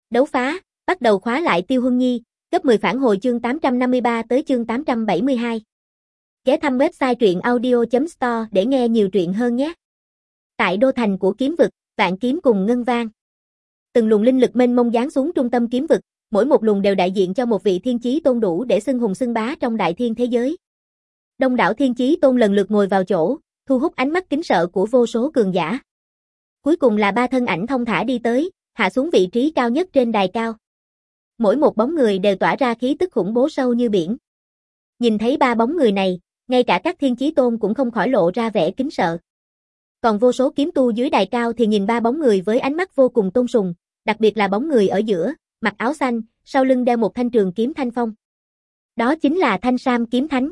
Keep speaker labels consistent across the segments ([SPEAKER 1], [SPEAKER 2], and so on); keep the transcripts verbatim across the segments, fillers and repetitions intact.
[SPEAKER 1] Đấu phá, bắt đầu khóa lại Tiêu Huân Nhi, gấp mười phản hồi chương tám trăm năm mươi ba tới chương tám trăm bảy mươi hai. Ghé thăm website truyện audio chấm store để nghe nhiều truyện hơn nhé. Tại đô thành của kiếm vực, vạn kiếm cùng ngân vang. Từng luồng linh lực mênh mông giáng xuống trung tâm kiếm vực, mỗi một luồng đều đại diện cho một vị thiên chí tôn đủ để xưng hùng xưng bá trong đại thiên thế giới. Đông đảo thiên chí tôn lần lượt ngồi vào chỗ, thu hút ánh mắt kính sợ của vô số cường giả. Cuối cùng là ba thân ảnh thông thả đi tới, hạ xuống vị trí cao nhất trên đài cao. Mỗi một bóng người đều tỏa ra khí tức khủng bố sâu như biển. Nhìn thấy ba bóng người này, ngay cả các thiên chí tôn cũng không khỏi lộ ra vẻ kính sợ. Còn vô số kiếm tu dưới đài cao thì nhìn ba bóng người với ánh mắt vô cùng tôn sùng, đặc biệt là bóng người ở giữa, mặc áo xanh, sau lưng đeo một thanh trường kiếm thanh phong. Đó chính là Thanh Sam Kiếm Thánh.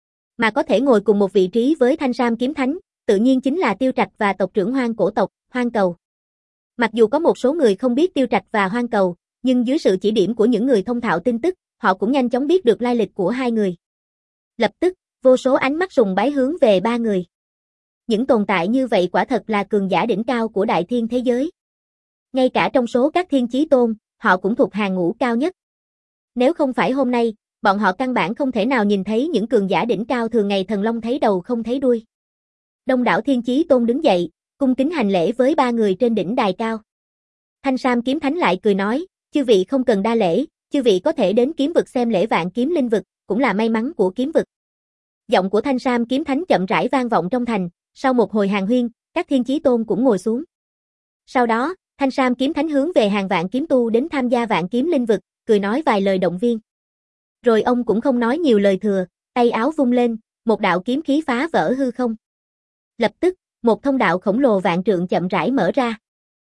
[SPEAKER 1] Mà có thể ngồi cùng một vị trí với Thanh Sam Kiếm Thánh, tự nhiên chính là Tiêu Trạch và tộc trưởng Hoang Cổ tộc, Hoang Cầu. Mặc dù có một số người không biết Tiêu Trạch và Hoang Cầu, nhưng dưới sự chỉ điểm của những người thông thạo tin tức, họ cũng nhanh chóng biết được lai lịch của hai người. Lập tức, vô số ánh mắt sùng bái hướng về ba người. Những tồn tại như vậy quả thật là cường giả đỉnh cao của đại thiên thế giới. Ngay cả trong số các thiên chí tôn, họ cũng thuộc hàng ngũ cao nhất. Nếu không phải hôm nay, bọn họ căn bản không thể nào nhìn thấy những cường giả đỉnh cao thường ngày thần long thấy đầu không thấy đuôi. Đông đảo thiên chí tôn đứng dậy, cung kính hành lễ với ba người trên đỉnh đài cao. Thanh Sam Kiếm Thánh lại cười nói, chư vị không cần đa lễ, chư vị có thể đến kiếm vực xem lễ vạn kiếm linh vực, cũng là may mắn của kiếm vực. Giọng của Thanh Sam Kiếm Thánh chậm rãi vang vọng trong thành, sau một hồi hàn huyên, các thiên chí tôn cũng ngồi xuống. Sau đó, Thanh Sam Kiếm Thánh hướng về hàng vạn kiếm tu đến tham gia vạn kiếm linh vực, cười nói vài lời động viên. Rồi ông cũng không nói nhiều lời thừa, tay áo vung lên, một đạo kiếm khí phá vỡ hư không. Lập tức, một thông đạo khổng lồ vạn trượng chậm rãi mở ra.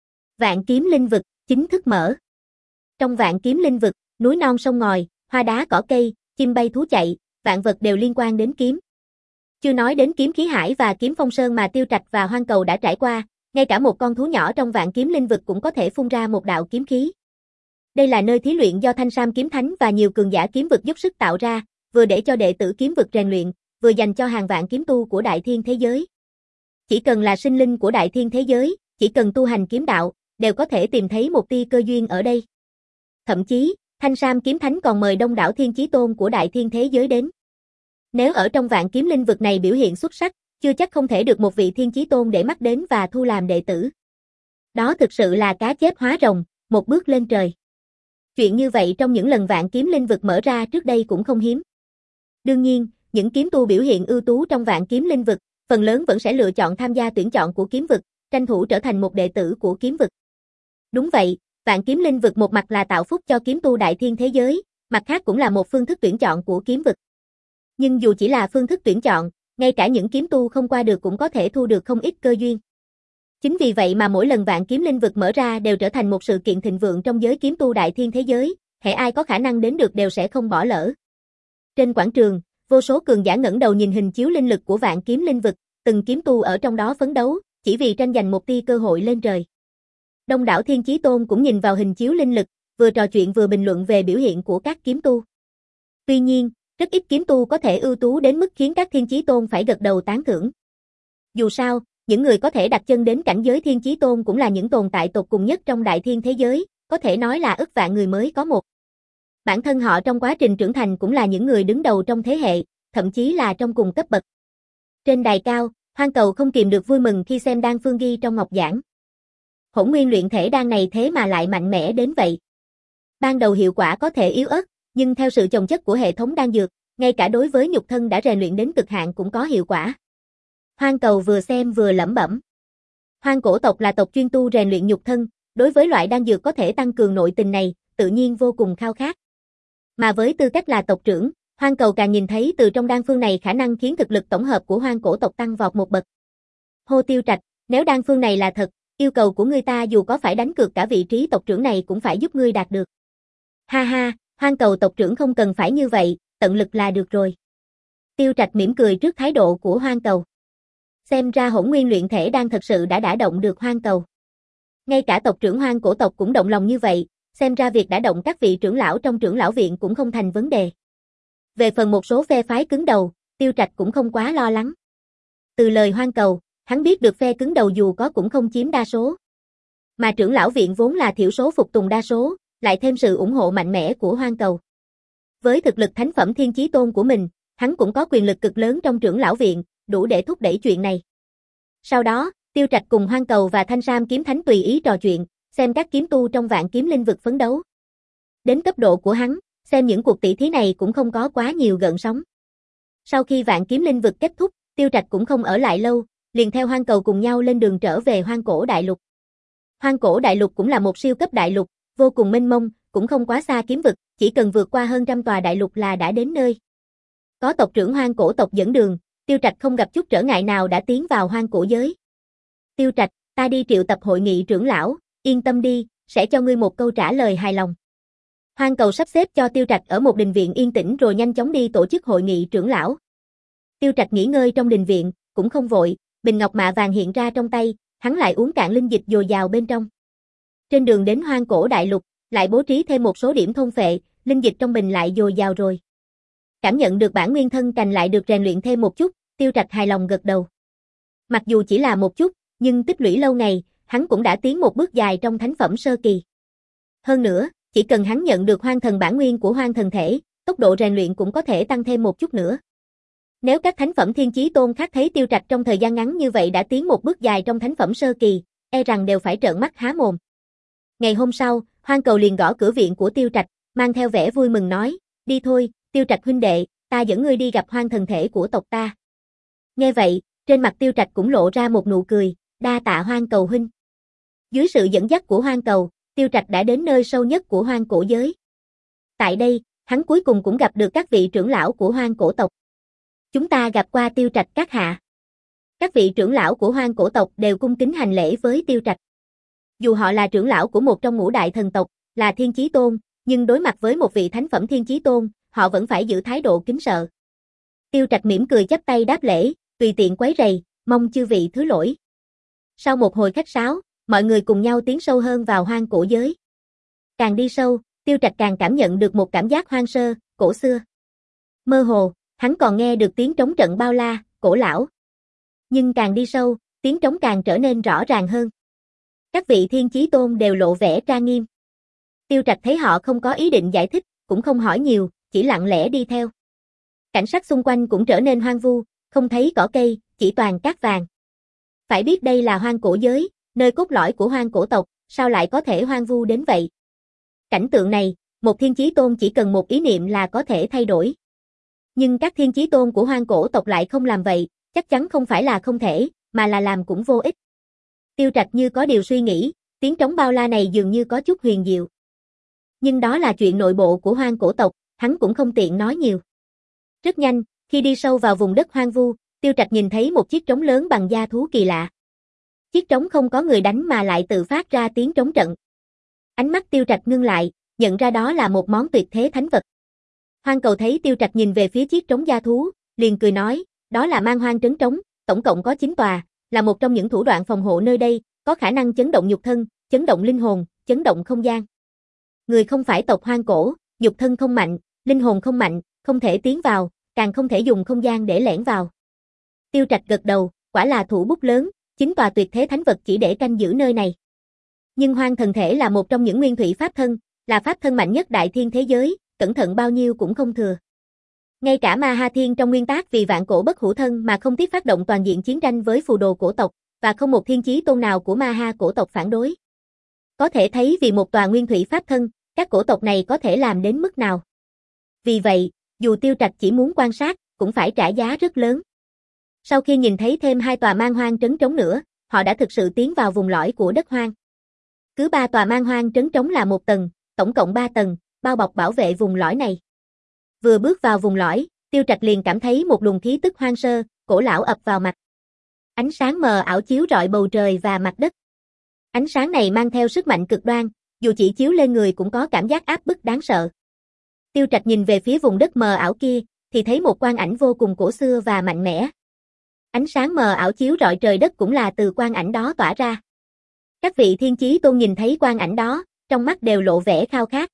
[SPEAKER 1] Vạn kiếm linh vực chính thức mở. Trong vạn kiếm linh vực, núi non sông ngòi, hoa đá cỏ cây, chim bay thú chạy, vạn vật đều liên quan đến kiếm. Chưa nói đến kiếm khí hải và kiếm phong sơn mà Tiêu Trạch và Hoang Cầu đã trải qua, ngay cả một con thú nhỏ trong vạn kiếm linh vực cũng có thể phun ra một đạo kiếm khí. Đây là nơi thí luyện do Thanh Sam Kiếm Thánh và nhiều cường giả kiếm vực giúp sức tạo ra, vừa để cho đệ tử kiếm vực rèn luyện, vừa dành cho hàng vạn kiếm tu của đại thiên thế giới. Chỉ cần là sinh linh của đại thiên thế giới, chỉ cần tu hành kiếm đạo, đều có thể tìm thấy một tia cơ duyên ở đây. Thậm chí, Thanh Sam Kiếm Thánh còn mời đông đảo thiên chí tôn của đại thiên thế giới đến. Nếu ở trong vạn kiếm linh vực này biểu hiện xuất sắc, chưa chắc không thể được một vị thiên chí tôn để mắt đến và thu làm đệ tử. Đó thực sự là cá chép hóa rồng, một bước lên trời. Chuyện như vậy trong những lần vạn kiếm linh vực mở ra trước đây cũng không hiếm. Đương nhiên, những kiếm tu biểu hiện ưu tú trong vạn kiếm linh vực, phần lớn vẫn sẽ lựa chọn tham gia tuyển chọn của kiếm vực, tranh thủ trở thành một đệ tử của kiếm vực. Đúng vậy, vạn kiếm linh vực một mặt là tạo phúc cho kiếm tu đại thiên thế giới, mặt khác cũng là một phương thức tuyển chọn của kiếm vực. Nhưng dù chỉ là phương thức tuyển chọn, ngay cả những kiếm tu không qua được cũng có thể thu được không ít cơ duyên. Chính vì vậy mà mỗi lần vạn kiếm linh vực mở ra đều trở thành một sự kiện thịnh vượng trong giới kiếm tu đại thiên thế giới, hễ ai có khả năng đến được đều sẽ không bỏ lỡ. Trên quảng trường, vô số cường giả ngẩng đầu nhìn hình chiếu linh lực của vạn kiếm linh vực, từng kiếm tu ở trong đó phấn đấu, chỉ vì tranh giành một tia cơ hội lên trời. Đông đảo thiên chí tôn cũng nhìn vào hình chiếu linh lực, vừa trò chuyện vừa bình luận về biểu hiện của các kiếm tu. Tuy nhiên, rất ít kiếm tu có thể ưu tú đến mức khiến các thiên chí tôn phải gật đầu tán thưởng. Dù sao, những người có thể đặt chân đến cảnh giới thiên chí tôn cũng là những tồn tại tột cùng nhất trong đại thiên thế giới, có thể nói là ức vạn người mới có một. Bản thân họ trong quá trình trưởng thành cũng là những người đứng đầu trong thế hệ, thậm chí là trong cùng cấp bậc. Trên đài cao, Hoang Cầu không kìm được vui mừng khi xem đan phương ghi trong ngọc giảng. Hỗn nguyên luyện thể đan này thế mà lại mạnh mẽ đến vậy. Ban đầu hiệu quả có thể yếu ớt, nhưng theo sự chồng chất của hệ thống đan dược, ngay cả đối với nhục thân đã rèn luyện đến cực hạn cũng có hiệu quả. Hoang Cầu vừa xem vừa lẩm bẩm. Hoang Cổ tộc là tộc chuyên tu rèn luyện nhục thân, đối với loại đan dược có thể tăng cường nội tình này, tự nhiên vô cùng khao khát. Mà với tư cách là tộc trưởng, Hoang Cầu càng nhìn thấy từ trong đan phương này khả năng khiến thực lực tổng hợp của Hoang Cổ tộc tăng vọt một bậc. Hô Tiêu Trạch, nếu đan phương này là thật, yêu cầu của ngươi ta dù có phải đánh cược cả vị trí tộc trưởng này cũng phải giúp ngươi đạt được. Ha ha, Hoang Cầu tộc trưởng không cần phải như vậy, tận lực là được rồi. Tiêu Trạch mỉm cười trước thái độ của Hoang Cầu. Xem ra hỗn nguyên luyện thể đan thật sự đã đả động được Hoang Cầu. Ngay cả tộc trưởng Hoang Cổ tộc cũng động lòng như vậy, xem ra việc đả động các vị trưởng lão trong trưởng lão viện cũng không thành vấn đề. Về phần một số phe phái cứng đầu, Tiêu Trạch cũng không quá lo lắng. Từ lời Hoang Cầu, hắn biết được phe cứng đầu dù có cũng không chiếm đa số. Mà trưởng lão viện vốn là thiểu số phục tùng đa số, lại thêm sự ủng hộ mạnh mẽ của Hoang Cầu. Với thực lực thánh phẩm Thiên Chí Tôn của mình, hắn cũng có quyền lực cực lớn trong trưởng lão viện, đủ để thúc đẩy chuyện này. Sau đó, Tiêu Trạch cùng Hoang Cầu và Thanh Sam kiếm thánh tùy ý trò chuyện, xem các kiếm tu trong Vạn Kiếm Linh vực phấn đấu. Đến cấp độ của hắn, xem những cuộc tỷ thí này cũng không có quá nhiều gợn sóng. Sau khi Vạn Kiếm Linh vực kết thúc, Tiêu Trạch cũng không ở lại lâu, liền theo Hoang Cầu cùng nhau lên đường trở về Hoang Cổ Đại Lục. Hoang Cổ Đại Lục cũng là một siêu cấp đại lục, vô cùng mênh mông, cũng không quá xa kiếm vực, chỉ cần vượt qua hơn trăm tòa đại lục là đã đến nơi. Có tộc trưởng Hoang Cổ tộc dẫn đường, Tiêu Trạch không gặp chút trở ngại nào đã tiến vào Hoang Cổ giới. Tiêu Trạch, ta đi triệu tập hội nghị trưởng lão, yên tâm đi, sẽ cho ngươi một câu trả lời hài lòng. Hoang Cầu sắp xếp cho Tiêu Trạch ở một đình viện yên tĩnh rồi nhanh chóng đi tổ chức hội nghị trưởng lão. Tiêu Trạch nghỉ ngơi trong đình viện, cũng không vội, bình ngọc mạ vàng hiện ra trong tay, hắn lại uống cạn linh dịch dồi dào bên trong. Trên đường đến Hoang Cổ Đại Lục, lại bố trí thêm một số điểm thôn phệ, linh dịch trong bình lại dồi dào rồi. Cảm nhận được bản nguyên thân cành lại được rèn luyện thêm một chút, Tiêu Trạch hài lòng gật đầu. Mặc dù chỉ là một chút, nhưng tích lũy lâu ngày, hắn cũng đã tiến một bước dài trong thánh phẩm sơ kỳ. Hơn nữa, chỉ cần hắn nhận được hoang thần bản nguyên của hoang thần thể, tốc độ rèn luyện cũng có thể tăng thêm một chút nữa. Nếu các thánh phẩm Thiên Chí Tôn khác thấy Tiêu Trạch trong thời gian ngắn như vậy đã tiến một bước dài trong thánh phẩm sơ kỳ, e rằng đều phải trợn mắt há mồm. Ngày hôm sau, Hoang Cầu liền gõ cửa viện của Tiêu Trạch, mang theo vẻ vui mừng nói, đi thôi, Tiêu Trạch huynh đệ, ta dẫn ngươi đi gặp hoang thần thể của tộc ta. Nghe vậy, trên mặt Tiêu Trạch cũng lộ ra một nụ cười, đa tạ Hoang Cầu huynh. Dưới sự dẫn dắt của Hoang Cầu, Tiêu Trạch đã đến nơi sâu nhất của hoang cổ giới. Tại đây, hắn cuối cùng cũng gặp được các vị trưởng lão của hoang cổ tộc. Chúng ta gặp qua Tiêu Trạch các hạ. Các vị trưởng lão của hoang cổ tộc đều cung kính hành lễ với Tiêu Trạch. Dù họ là trưởng lão của một trong ngũ đại thần tộc, là Thiên Chí Tôn, nhưng đối mặt với một vị thánh phẩm Thiên Chí Tôn, họ vẫn phải giữ thái độ kính sợ. Tiêu Trạch mỉm cười chắp tay đáp lễ, tùy tiện quấy rầy, mong chư vị thứ lỗi. Sau một hồi khách sáo, mọi người cùng nhau tiến sâu hơn vào hoang cổ giới. Càng đi sâu, Tiêu Trạch càng cảm nhận được một cảm giác hoang sơ, cổ xưa. Mơ hồ, hắn còn nghe được tiếng trống trận bao la, cổ lão. Nhưng càng đi sâu, tiếng trống càng trở nên rõ ràng hơn. Các vị Thiên Chí Tôn đều lộ vẻ trang nghiêm. Tiêu Trạch thấy họ không có ý định giải thích, cũng không hỏi nhiều, chỉ lặng lẽ đi theo. Cảnh sắc xung quanh cũng trở nên hoang vu, không thấy cỏ cây, chỉ toàn cát vàng. Phải biết đây là hoang cổ giới, nơi cốt lõi của hoang cổ tộc, sao lại có thể hoang vu đến vậy? Cảnh tượng này, một Thiên Chí Tôn chỉ cần một ý niệm là có thể thay đổi. Nhưng các Thiên Chí Tôn của hoang cổ tộc lại không làm vậy, chắc chắn không phải là không thể, mà là làm cũng vô ích. Tiêu Trạch như có điều suy nghĩ, tiếng trống bao la này dường như có chút huyền diệu. Nhưng đó là chuyện nội bộ của hoang cổ tộc, hắn cũng không tiện nói nhiều. Rất nhanh, khi đi sâu vào vùng đất hoang vu, Tiêu Trạch nhìn thấy một chiếc trống lớn bằng da thú kỳ lạ. Chiếc trống không có người đánh mà lại tự phát ra tiếng trống trận. Ánh mắt Tiêu Trạch ngưng lại, nhận ra đó là một món tuyệt thế thánh vật. Hoang Cầu thấy Tiêu Trạch nhìn về phía chiếc trống da thú, liền cười nói, đó là man hoang trấn trống, tổng cộng có chín tòa, là một trong những thủ đoạn phòng hộ nơi đây, có khả năng chấn động nhục thân, chấn động linh hồn, chấn động không gian. Người không phải tộc hoang cổ, nhục thân không mạnh, linh hồn không mạnh, không thể tiến vào, càng không thể dùng không gian để lẻn vào. Tiêu Trạch gật đầu, quả là thủ bút lớn, chín tòa tuyệt thế thánh vật chỉ để canh giữ nơi này. Nhưng hoang thần thể là một trong những nguyên thủy pháp thân, là pháp thân mạnh nhất đại thiên thế giới, cẩn thận bao nhiêu cũng không thừa. Ngay cả Ma Ha Thiên trong nguyên tác vì vạn cổ bất hủ thân mà không tiếc phát động toàn diện chiến tranh với phù đồ cổ tộc, và không một Thiên Chí Tôn nào của Ma Ha cổ tộc phản đối. Có thể thấy vì một tòa nguyên thủy pháp thân, các cổ tộc này có thể làm đến mức nào. Vì vậy, dù Tiêu Trạch chỉ muốn quan sát, cũng phải trả giá rất lớn. Sau khi nhìn thấy thêm hai tòa man hoang trấn trống nữa, họ đã thực sự tiến vào vùng lõi của đất hoang. Cứ ba tòa man hoang trấn trống là một tầng, tổng cộng ba tầng, bao bọc bảo vệ vùng lõi này. Vừa bước vào vùng lõi, Tiêu Trạch liền cảm thấy một luồng khí tức hoang sơ, cổ lão ập vào mặt. Ánh sáng mờ ảo chiếu rọi bầu trời và mặt đất. Ánh sáng này mang theo sức mạnh cực đoan, dù chỉ chiếu lên người cũng có cảm giác áp bức đáng sợ. Tiêu Trạch nhìn về phía vùng đất mờ ảo kia, thì thấy một quang ảnh vô cùng cổ xưa và mạnh mẽ. Ánh sáng mờ ảo chiếu rọi trời đất cũng là từ quang ảnh đó tỏa ra. Các vị Thiên Chí Tôn nhìn thấy quang ảnh đó, trong mắt đều lộ vẻ khao khát.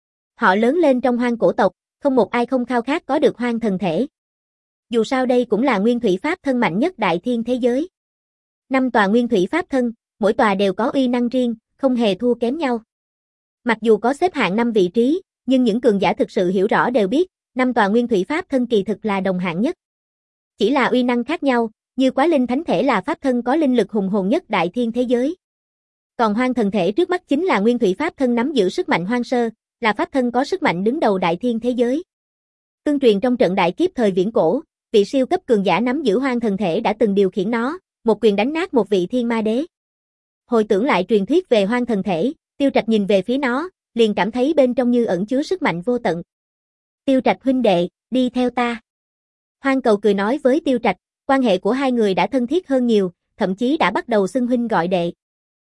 [SPEAKER 1] Họ lớn lên trong hoang cổ tộc, không một ai không khao khát có được hoang thần thể. Dù sao đây cũng là nguyên thủy pháp thân mạnh nhất đại thiên thế giới. Năm tòa nguyên thủy pháp thân, mỗi tòa đều có uy năng riêng, không hề thua kém nhau. Mặc dù có xếp hạng năm vị trí, nhưng những cường giả thực sự hiểu rõ đều biết, năm tòa nguyên thủy pháp thân kỳ thực là đồng hạng nhất. Chỉ là uy năng khác nhau, như Quá Linh Thánh Thể là pháp thân có linh lực hùng hồn nhất đại thiên thế giới. Còn Hoang Thần Thể trước mắt chính là nguyên thủy pháp thân nắm giữ sức mạnh hoang sơ, là pháp thân có sức mạnh đứng đầu đại thiên thế giới. Tương truyền trong trận đại kiếp thời viễn cổ, vị siêu cấp cường giả nắm giữ Hoang Thần Thể đã từng điều khiển nó, một quyền đánh nát một vị thiên ma đế. Hồi tưởng lại truyền thuyết về Hoang Thần Thể, Tiêu Trạch nhìn về phía nó, liền cảm thấy bên trong như ẩn chứa sức mạnh vô tận. Tiêu Trạch huynh đệ, đi theo ta. Hoang Cầu cười nói với Tiêu Trạch, quan hệ của hai người đã thân thiết hơn nhiều, thậm chí đã bắt đầu xưng huynh gọi đệ.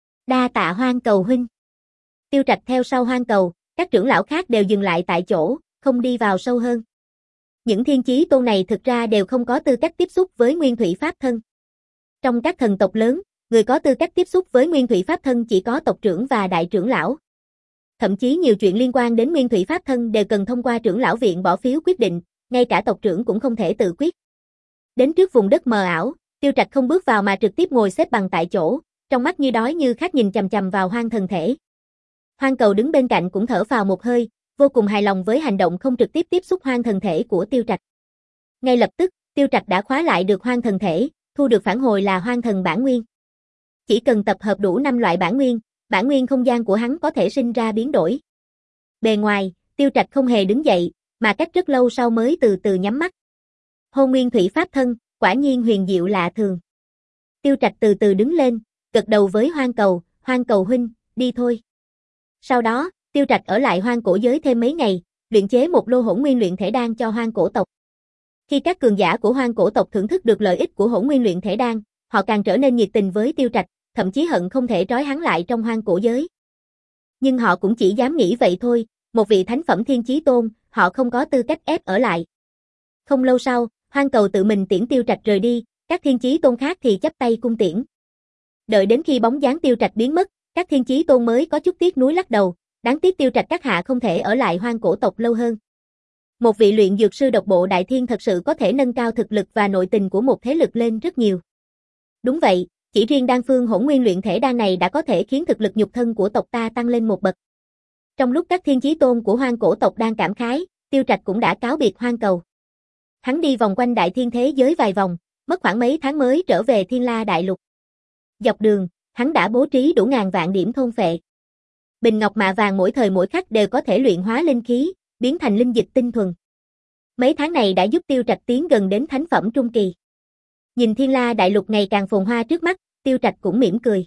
[SPEAKER 1] Đa tạ Hoang Cầu huynh. Tiêu Trạch theo sau Hoang Cầu, các trưởng lão khác đều dừng lại tại chỗ, không đi vào sâu hơn. Những thiên chí tôn này thực ra đều không có tư cách tiếp xúc với nguyên thủy pháp thân. Trong các thần tộc lớn, người có tư cách tiếp xúc với nguyên thủy pháp thân chỉ có tộc trưởng và đại trưởng lão. Thậm chí nhiều chuyện liên quan đến nguyên thủy pháp thân đều cần thông qua trưởng lão viện bỏ phiếu quyết định, ngay cả tộc trưởng cũng không thể tự quyết. Đến trước vùng đất mờ ảo, Tiêu Trạch không bước vào mà trực tiếp ngồi xếp bằng tại chỗ, trong mắt như đói như khát nhìn chằm chằm vào Hoang Thần Thể. Hoang Cầu đứng bên cạnh cũng thở phào một hơi, vô cùng hài lòng với hành động không trực tiếp tiếp xúc Hoang Thần Thể của Tiêu Trạch. Ngay lập tức, Tiêu Trạch đã khóa lại được Hoang Thần Thể, thu được phản hồi là Hoang Thần bản nguyên. Chỉ cần tập hợp đủ năm loại bản nguyên, bản nguyên không gian của hắn có thể sinh ra biến đổi. Bề ngoài, Tiêu Trạch không hề đứng dậy, mà cách rất lâu sau mới từ từ nhắm mắt. Hôn nguyên thủy pháp thân, quả nhiên huyền diệu lạ thường. Tiêu Trạch từ từ đứng lên, gật đầu với Hoang Cầu, Hoang Cầu huynh, đi thôi. Sau đó, Tiêu Trạch ở lại Hoang Cổ giới thêm mấy ngày, luyện chế một lô hỗn nguyên luyện thể đan cho Hoang Cổ tộc. Khi các cường giả của Hoang Cổ tộc thưởng thức được lợi ích của hỗn nguyên luyện thể đan, họ càng trở nên nhiệt tình với Tiêu Trạch, thậm chí hận không thể trói hắn lại trong Hoang Cổ giới. Nhưng họ cũng chỉ dám nghĩ vậy thôi, một vị thánh phẩm thiên chí tôn, họ không có tư cách ép ở lại. Không lâu sau, Hoang Cầu tự mình tiễn Tiêu Trạch rời đi, các thiên chí tôn khác thì chắp tay cung tiễn. Đợi đến khi bóng dáng Tiêu Trạch biến mất, các thiên chí tôn mới có chút tiếc nuối lắc đầu, đáng tiếc Tiêu Trạch các hạ không thể ở lại Hoang Cổ tộc lâu hơn. Một vị luyện dược sư độc bộ đại thiên thật sự có thể nâng cao thực lực và nội tình của một thế lực lên rất nhiều. Đúng vậy, chỉ riêng đan phương hỗn nguyên luyện thể đan này đã có thể khiến thực lực nhục thân của tộc ta tăng lên một bậc. Trong lúc các thiên chí tôn của Hoang Cổ tộc đang cảm khái, Tiêu Trạch cũng đã cáo biệt Hoang Cầu. Hắn đi vòng quanh đại thiên thế giới vài vòng, mất khoảng mấy tháng mới trở về Thiên La Đại Lục. Dọc đường, hắn đã bố trí đủ ngàn vạn điểm thôn phệ. Bình ngọc mạ vàng mỗi thời mỗi khắc đều có thể luyện hóa linh khí, biến thành linh dịch tinh thuần. Mấy tháng này đã giúp Tiêu Trạch tiến gần đến thánh phẩm trung kỳ. Nhìn Thiên La Đại Lục ngày càng phồn hoa trước mắt, Tiêu Trạch cũng mỉm cười.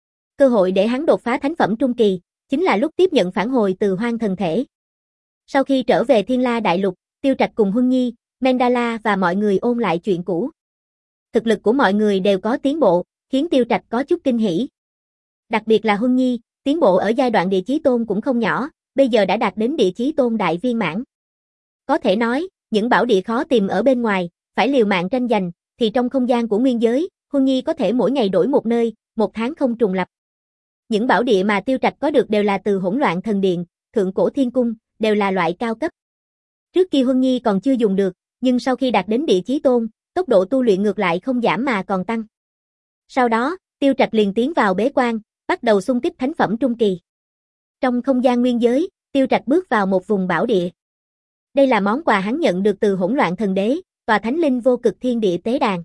[SPEAKER 1] Cơ hội để hắn đột phá thánh phẩm trung kỳ, chính là lúc tiếp nhận phản hồi từ Hoang Thần Thể. Sau khi trở về Thiên La Đại Lục, Tiêu Trạch cùng Huân Nhi, Mendala và mọi người ôn lại chuyện cũ. Thực lực của mọi người đều có tiến bộ, khiến Tiêu Trạch có chút kinh hỉ. Đặc biệt là Huân Nhi, tiến bộ ở giai đoạn địa chí tôn cũng không nhỏ, bây giờ đã đạt đến địa chí tôn đại viên mãn. Có thể nói, những bảo địa khó tìm ở bên ngoài, phải liều mạng tranh giành, thì trong không gian của nguyên giới, Huân Nhi có thể mỗi ngày đổi một nơi, một tháng không trùng lặp. Những bảo địa mà Tiêu Trạch có được đều là từ Hỗn Loạn Thần Điện, Thượng Cổ Thiên Cung, đều là loại cao cấp. Trước kia Huân Nhi còn chưa dùng được, nhưng sau khi đạt đến địa chí tôn, tốc độ tu luyện ngược lại không giảm mà còn tăng. Sau đó, Tiêu Trạch liền tiến vào bế quan, bắt đầu xung kích thánh phẩm trung kỳ. Trong không gian nguyên giới, Tiêu Trạch bước vào một vùng bảo địa. Đây là món quà hắn nhận được từ Hỗn Loạn Thần Đế, tòa thánh linh vô cực thiên địa tế đàn.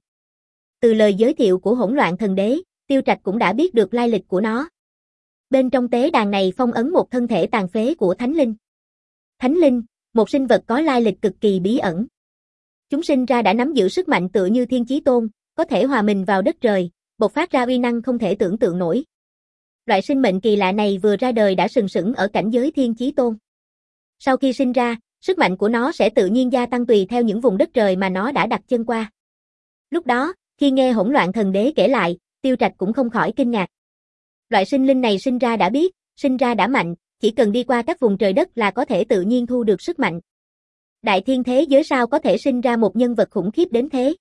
[SPEAKER 1] Từ lời giới thiệu của Hỗn Loạn Thần Đế, Tiêu Trạch cũng đã biết được lai lịch của nó. Bên trong tế đàn này phong ấn một thân thể tàn phế của thánh linh. Thánh linh, một sinh vật có lai lịch cực kỳ bí ẩn. Chúng sinh ra đã nắm giữ sức mạnh tựa như thiên chí tôn, có thể hòa mình vào đất trời, bộc phát ra uy năng không thể tưởng tượng nổi. Loại sinh mệnh kỳ lạ này vừa ra đời đã sừng sững ở cảnh giới thiên chí tôn. Sau khi sinh ra, sức mạnh của nó sẽ tự nhiên gia tăng tùy theo những vùng đất trời mà nó đã đặt chân qua. Lúc đó, khi nghe Hỗn Loạn Thần Đế kể lại, Tiêu Trạch cũng không khỏi kinh ngạc. Loại sinh linh này sinh ra đã biết, sinh ra đã mạnh, chỉ cần đi qua các vùng trời đất là có thể tự nhiên thu được sức mạnh. Đại thiên thế giới sao có thể sinh ra một nhân vật khủng khiếp đến thế?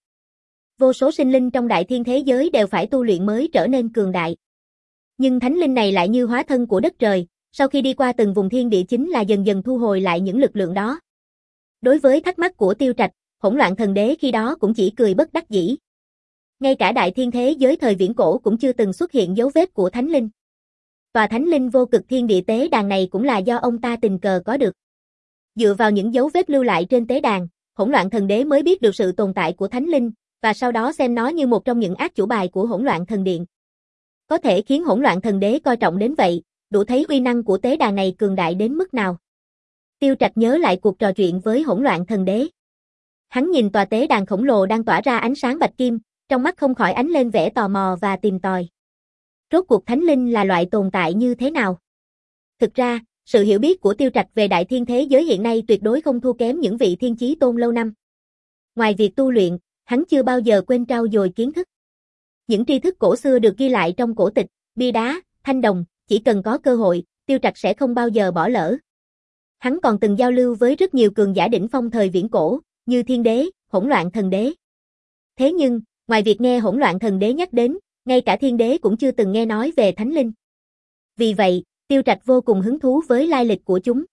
[SPEAKER 1] Vô số sinh linh trong đại thiên thế giới đều phải tu luyện mới trở nên cường đại. Nhưng thánh linh này lại như hóa thân của đất trời, sau khi đi qua từng vùng thiên địa chính là dần dần thu hồi lại những lực lượng đó. Đối với thắc mắc của Tiêu Trạch, Hỗn Loạn Thần Đế khi đó cũng chỉ cười bất đắc dĩ. Ngay cả đại thiên thế giới thời viễn cổ cũng chưa từng xuất hiện dấu vết của thánh linh. Tòa thánh linh vô cực thiên địa tế đàn này cũng là do ông ta tình cờ có được. Dựa vào những dấu vết lưu lại trên tế đàn, Hỗn Loạn Thần Đế mới biết được sự tồn tại của thánh linh, và sau đó xem nó như một trong những át chủ bài của Hỗn Loạn Thần Điện. Có thể khiến Hỗn Loạn Thần Đế coi trọng đến vậy, đủ thấy uy năng của tế đàn này cường đại đến mức nào. Tiêu Trạch nhớ lại cuộc trò chuyện với Hỗn Loạn Thần Đế. Hắn nhìn tòa tế đàn khổng lồ đang tỏa ra ánh sáng bạch kim, trong mắt không khỏi ánh lên vẻ tò mò và tìm tòi. Rốt cuộc thánh linh là loại tồn tại như thế nào? Thực ra, sự hiểu biết của Tiêu Trạch về đại thiên thế giới hiện nay tuyệt đối không thua kém những vị thiên chí tôn lâu năm. Ngoài việc tu luyện, hắn chưa bao giờ quên trau dồi kiến thức. Những tri thức cổ xưa được ghi lại trong cổ tịch, bia đá, thanh đồng, chỉ cần có cơ hội, Tiêu Trạch sẽ không bao giờ bỏ lỡ. Hắn còn từng giao lưu với rất nhiều cường giả đỉnh phong thời viễn cổ, như Thiên Đế, Hỗn Loạn Thần Đế. Thế nhưng, ngoài việc nghe Hỗn Loạn Thần Đế nhắc đến, ngay cả Thiên Đế cũng chưa từng nghe nói về thánh linh. Vì vậy, Tiêu Trạch vô cùng hứng thú với lai lịch của chúng.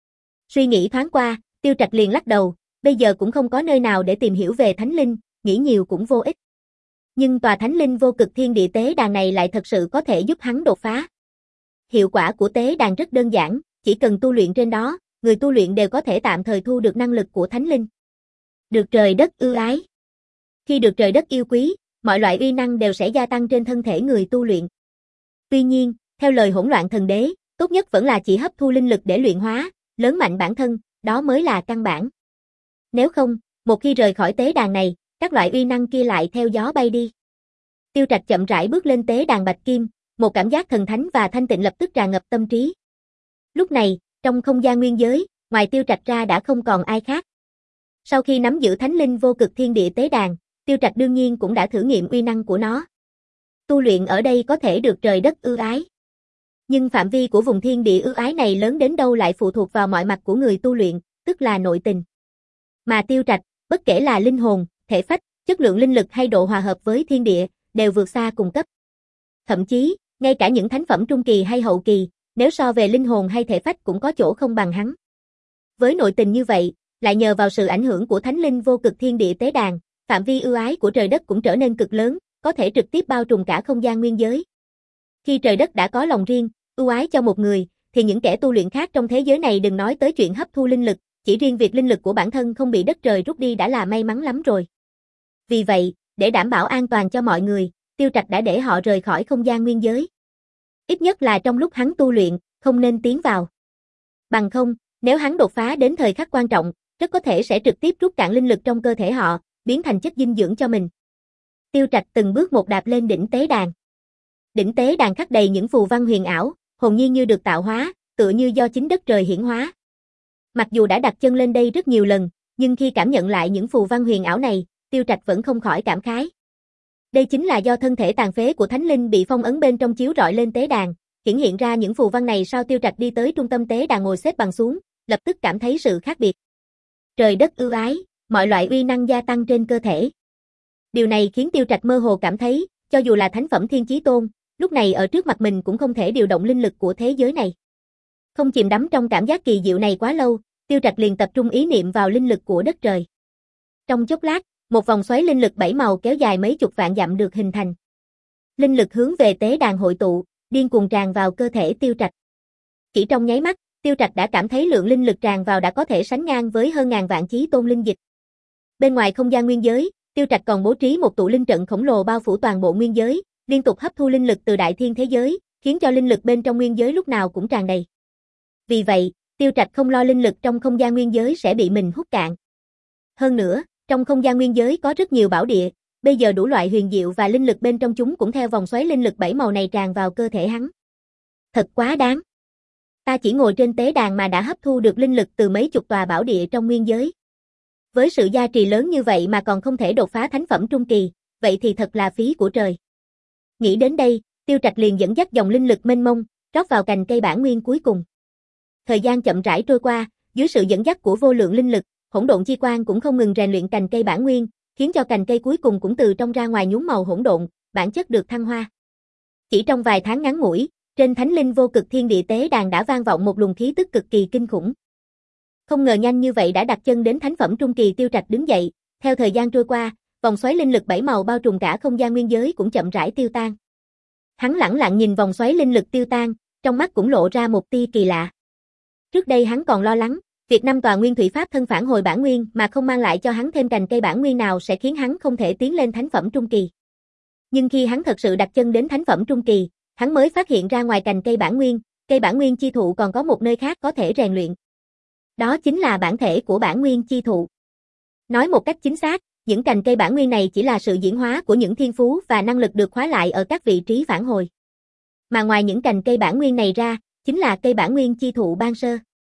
[SPEAKER 1] Suy nghĩ thoáng qua, Tiêu Trạch liền lắc đầu, bây giờ cũng không có nơi nào để tìm hiểu về thánh linh, nghĩ nhiều cũng vô ích. Nhưng tòa thánh linh vô cực thiên địa tế đàn này lại thật sự có thể giúp hắn đột phá. Hiệu quả của tế đàn rất đơn giản, chỉ cần tu luyện trên đó, người tu luyện đều có thể tạm thời thu được năng lực của thánh linh. Được trời đất ưu ái. Khi được trời đất yêu quý, mọi loại uy năng đều sẽ gia tăng trên thân thể người tu luyện. Tuy nhiên, theo lời Hỗn Loạn Thần Đế, tốt nhất vẫn là chỉ hấp thu linh lực để luyện hóa, lớn mạnh bản thân, đó mới là căn bản. Nếu không, một khi rời khỏi tế đàn này, các loại uy năng kia lại theo gió bay đi. Tiêu Trạch chậm rãi bước lên tế đàn bạch kim, một cảm giác thần thánh và thanh tịnh lập tức tràn ngập tâm trí. Lúc này, trong không gian nguyên giới, ngoài Tiêu Trạch ra đã không còn ai khác. Sau khi nắm giữ thánh linh vô cực thiên địa tế đàn, Tiêu Trạch đương nhiên cũng đã thử nghiệm uy năng của nó. Tu luyện ở đây có thể được trời đất ưu ái. Nhưng phạm vi của vùng thiên địa ưu ái này lớn đến đâu lại phụ thuộc vào mọi mặt của người tu luyện, tức là nội tình. Mà Tiêu Trạch, bất kể là linh hồn, thể phách, chất lượng linh lực hay độ hòa hợp với thiên địa, đều vượt xa cùng cấp. Thậm chí, ngay cả những thánh phẩm trung kỳ hay hậu kỳ, nếu so về linh hồn hay thể phách cũng có chỗ không bằng hắn. Với nội tình như vậy, lại nhờ vào sự ảnh hưởng của thánh linh vô cực thiên địa tế đàn, phạm vi ưu ái của trời đất cũng trở nên cực lớn, có thể trực tiếp bao trùm cả không gian nguyên giới. Khi trời đất đã có lòng riêng, ưu ái cho một người, thì những kẻ tu luyện khác trong thế giới này đừng nói tới chuyện hấp thu linh lực, chỉ riêng việc linh lực của bản thân không bị đất trời rút đi đã là may mắn lắm rồi. Vì vậy, để đảm bảo an toàn cho mọi người, Tiêu Trạch đã để họ rời khỏi không gian nguyên giới. Ít nhất là trong lúc hắn tu luyện, không nên tiến vào. Bằng không, nếu hắn đột phá đến thời khắc quan trọng, rất có thể sẽ trực tiếp rút cạn linh lực trong cơ thể họ, biến thành chất dinh dưỡng cho mình. Tiêu Trạch từng bước một đạp lên đỉnh tế đàn. Đỉnh tế đàn khắc đầy những phù văn huyền ảo, hồn nhiên như được tạo hóa, tựa như do chính đất trời hiển hóa. Mặc dù đã đặt chân lên đây rất nhiều lần, nhưng khi cảm nhận lại những phù văn huyền ảo này, Tiêu Trạch vẫn không khỏi cảm khái. Đây chính là do thân thể tàn phế của thánh linh bị phong ấn bên trong chiếu rọi lên tế đàn, hiển hiện ra những phù văn này. Sau Tiêu Trạch đi tới trung tâm tế đàn ngồi xếp bằng xuống, lập tức cảm thấy sự khác biệt. Trời đất ưu ái, mọi loại uy năng gia tăng trên cơ thể. Điều này khiến Tiêu Trạch mơ hồ cảm thấy, cho dù là thánh phẩm thiên chí tôn, lúc này ở trước mặt mình cũng không thể điều động linh lực của thế giới này. Không chìm đắm trong cảm giác kỳ diệu này quá lâu, Tiêu Trạch liền tập trung ý niệm vào linh lực của đất trời. Trong chốc lát, một vòng xoáy linh lực bảy màu kéo dài mấy chục vạn dặm được hình thành. Linh lực hướng về tế đàn hội tụ, điên cuồng tràn vào cơ thể Tiêu Trạch. Chỉ trong nháy mắt, Tiêu Trạch đã cảm thấy lượng linh lực tràn vào đã có thể sánh ngang với hơn ngàn vạn chí tôn linh dịch. Bên ngoài không gian nguyên giới, Tiêu Trạch còn bố trí một tụ linh trận khổng lồ bao phủ toàn bộ nguyên giới, liên tục hấp thu linh lực từ đại thiên thế giới, khiến cho linh lực bên trong nguyên giới lúc nào cũng tràn đầy. Vì vậy, Tiêu Trạch không lo linh lực trong không gian nguyên giới sẽ bị mình hút cạn. Hơn nữa, trong không gian nguyên giới có rất nhiều bảo địa, bây giờ đủ loại huyền diệu và linh lực bên trong chúng cũng theo vòng xoáy linh lực bảy màu này tràn vào cơ thể hắn. Thật quá đáng. Ta chỉ ngồi trên tế đàn mà đã hấp thu được linh lực từ mấy chục tòa bảo địa trong nguyên giới. Với sự gia trì lớn như vậy mà còn không thể đột phá thánh phẩm trung kỳ, vậy thì thật là phí của trời. Nghĩ đến đây, Tiêu Trạch liền dẫn dắt dòng linh lực mênh mông, rót vào cành cây bản nguyên cuối cùng. Thời gian chậm rãi trôi qua, dưới sự dẫn dắt của vô lượng linh lực, hỗn độn chi quang cũng không ngừng rèn luyện cành cây bản nguyên, khiến cho cành cây cuối cùng cũng từ trong ra ngoài nhuốm màu hỗn độn, bản chất được thăng hoa. Chỉ trong vài tháng ngắn ngủi, trên thánh linh vô cực thiên địa tế đàn đã vang vọng một luồng khí tức cực kỳ kinh khủng. Không ngờ nhanh như vậy đã đặt chân đến thánh phẩm trung kỳ. Tiêu Trạch đứng dậy, theo thời gian trôi qua, vòng xoáy linh lực bảy màu bao trùm cả không gian nguyên giới cũng chậm rãi tiêu tan. Hắn lẳng lặng nhìn vòng xoáy linh lực tiêu tan, trong mắt cũng lộ ra một tia kỳ lạ. Trước đây hắn còn lo lắng, việc năm tòa nguyên thủy pháp thân phản hồi bản nguyên mà không mang lại cho hắn thêm cành cây bản nguyên nào sẽ khiến hắn không thể tiến lên thánh phẩm trung kỳ. Nhưng khi hắn thật sự đặt chân đến thánh phẩm trung kỳ, hắn mới phát hiện ra ngoài cành cây bản nguyên, cây bản nguyên chi thụ còn có một nơi khác có thể rèn luyện. Đó chính là bản thể của bản nguyên chi thụ. Nói một cách chính xác, những cành cây bản nguyên này chỉ là sự diễn hóa của những thiên phú và năng lực được khóa lại ở các vị trí phản hồi. Mà ngoài những cành cây bản nguyên này ra, chính là cây bản nguyên chi thụ ban sơ.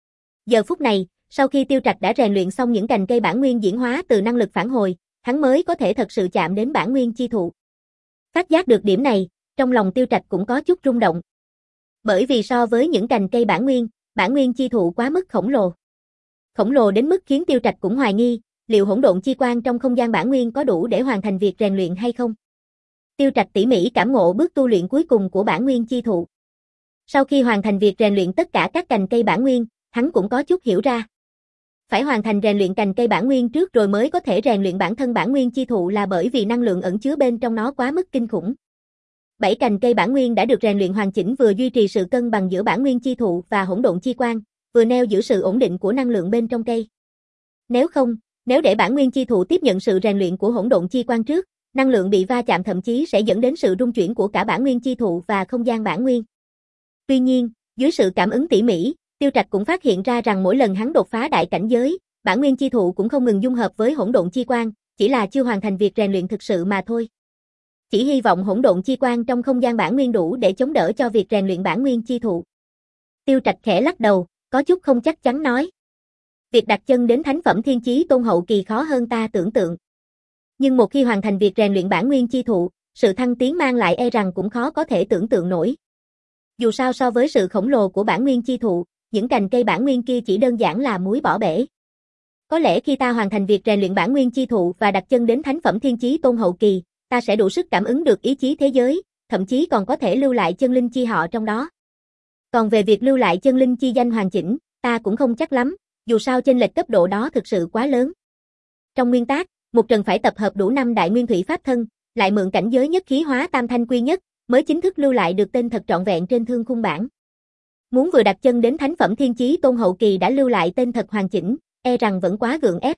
[SPEAKER 1] Giờ phút này, sau khi Tiêu Trạch đã rèn luyện xong những cành cây bản nguyên diễn hóa từ năng lực phản hồi, hắn mới có thể thật sự chạm đến bản nguyên chi thụ. Phát giác được điểm này, trong lòng Tiêu Trạch cũng có chút rung động. Bởi vì so với những cành cây bản nguyên, bản nguyên chi thụ quá mức khổng lồ. Khổng lồ đến mức khiến Tiêu Trạch cũng hoài nghi, liệu hỗn độn chi quang trong không gian bản nguyên có đủ để hoàn thành việc rèn luyện hay không. Tiêu Trạch tỉ mỉ cảm ngộ bước tu luyện cuối cùng của bản nguyên chi thụ. Sau khi hoàn thành việc rèn luyện tất cả các cành cây bản nguyên, hắn cũng có chút hiểu ra. Phải hoàn thành rèn luyện cành cây bản nguyên trước rồi mới có thể rèn luyện bản thân bản nguyên chi thụ là bởi vì năng lượng ẩn chứa bên trong nó quá mức kinh khủng. Bảy cành cây bản nguyên đã được rèn luyện hoàn chỉnh vừa duy trì sự cân bằng giữa bản nguyên chi thụ và hỗn độn chi quang, vừa neo giữ sự ổn định của năng lượng bên trong cây. Nếu không, nếu để bản nguyên chi thụ tiếp nhận sự rèn luyện của hỗn độn chi quang trước, năng lượng bị va chạm thậm chí sẽ dẫn đến sự rung chuyển của cả bản nguyên chi thụ và không gian bản nguyên. Tuy nhiên, dưới sự cảm ứng tỉ mỉ, Tiêu Trạch cũng phát hiện ra rằng mỗi lần hắn đột phá đại cảnh giới, bản nguyên chi thụ cũng không ngừng dung hợp với hỗn độn chi quang, chỉ là chưa hoàn thành việc rèn luyện thực sự mà thôi. Chỉ hy vọng hỗn độn chi quang trong không gian bản nguyên đủ để chống đỡ cho việc rèn luyện bản nguyên chi thụ. Tiêu Trạch khẽ lắc đầu, có chút không chắc chắn nói. Việc đặt chân đến thánh phẩm thiên chí tôn hậu kỳ khó hơn ta tưởng tượng. Nhưng một khi hoàn thành việc rèn luyện bản nguyên chi thụ, sự thăng tiến mang lại e rằng cũng khó có thể tưởng tượng nổi. Dù sao so với sự khổng lồ của bản nguyên chi thụ, những cành cây bản nguyên kia chỉ đơn giản là muối bỏ bể. Có lẽ khi ta hoàn thành việc rèn luyện bản nguyên chi thụ và đặt chân đến thánh phẩm thiên chí tôn hậu kỳ, ta sẽ đủ sức cảm ứng được ý chí thế giới, thậm chí còn có thể lưu lại chân linh chi họ trong đó. Còn về việc lưu lại chân linh chi danh hoàn chỉnh, ta cũng không chắc lắm, dù sao chênh lệch cấp độ đó thực sự quá lớn. Trong nguyên tắc, một trần phải tập hợp đủ năm đại nguyên thủy pháp thân, lại mượn cảnh giới nhất khí hóa tam thanh quy nhất, mới chính thức lưu lại được tên thật trọn vẹn trên thương khung bản. Muốn vừa đặt chân đến thánh phẩm thiên chí tôn hậu kỳ đã lưu lại tên thật hoàn chỉnh, e rằng vẫn quá gượng ép.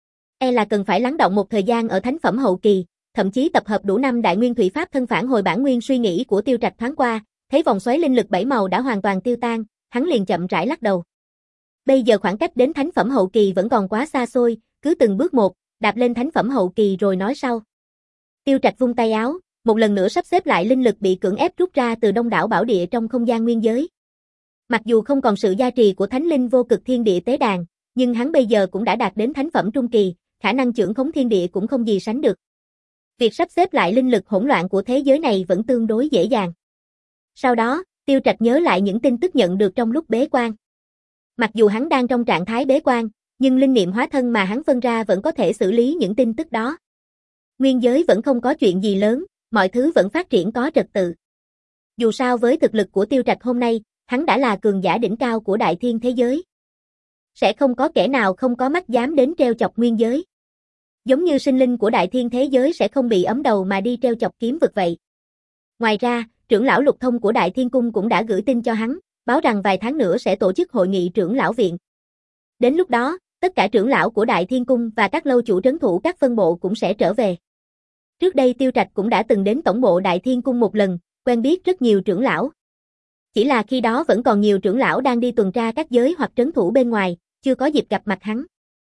[SPEAKER 1] E là cần phải lắng động một thời gian ở thánh phẩm hậu kỳ, thậm chí tập hợp đủ năm đại nguyên thủy pháp thân phản hồi bản nguyên. Suy nghĩ của Tiêu Trạch thoáng qua, thấy vòng xoáy linh lực bảy màu đã hoàn toàn tiêu tan, hắn liền chậm rãi lắc đầu. Bây giờ khoảng cách đến thánh phẩm hậu kỳ vẫn còn quá xa xôi, cứ từng bước một, đạp lên thánh phẩm hậu kỳ rồi nói sau. Tiêu Trạch vung tay áo, một lần nữa sắp xếp lại linh lực bị cưỡng ép rút ra từ đông đảo bảo địa trong không gian nguyên giới. Mặc dù không còn sự gia trì của thánh linh vô cực thiên địa tế đàn, nhưng hắn bây giờ cũng đã đạt đến thánh phẩm trung kỳ, khả năng chưởng khống thiên địa cũng không gì sánh được. Việc sắp xếp lại linh lực hỗn loạn của thế giới này vẫn tương đối dễ dàng. Sau đó, Tiêu Trạch nhớ lại những tin tức nhận được trong lúc bế quan. Mặc dù hắn đang trong trạng thái bế quan, nhưng linh niệm hóa thân mà hắn phân ra vẫn có thể xử lý những tin tức đó. Nguyên giới vẫn không có chuyện gì lớn, mọi thứ vẫn phát triển có trật tự. Dù sao với thực lực của Tiêu Trạch hôm nay, hắn đã là cường giả đỉnh cao của đại thiên thế giới. Sẽ không có kẻ nào không có mắt dám đến treo chọc nguyên giới. Giống như sinh linh của đại thiên thế giới sẽ không bị ấm đầu mà đi treo chọc kiếm vực vậy. Ngoài ra, trưởng lão Lục Thông của Đại Thiên Cung cũng đã gửi tin cho hắn, báo rằng vài tháng nữa sẽ tổ chức hội nghị trưởng lão viện. Đến lúc đó, tất cả trưởng lão của Đại Thiên Cung và các lâu chủ trấn thủ các phân bộ cũng sẽ trở về. Trước đây Tiêu Trạch cũng đã từng đến tổng bộ Đại Thiên Cung một lần, quen biết rất nhiều trưởng lão. Chỉ là khi đó vẫn còn nhiều trưởng lão đang đi tuần tra các giới hoặc trấn thủ bên ngoài, chưa có dịp gặp mặt hắn.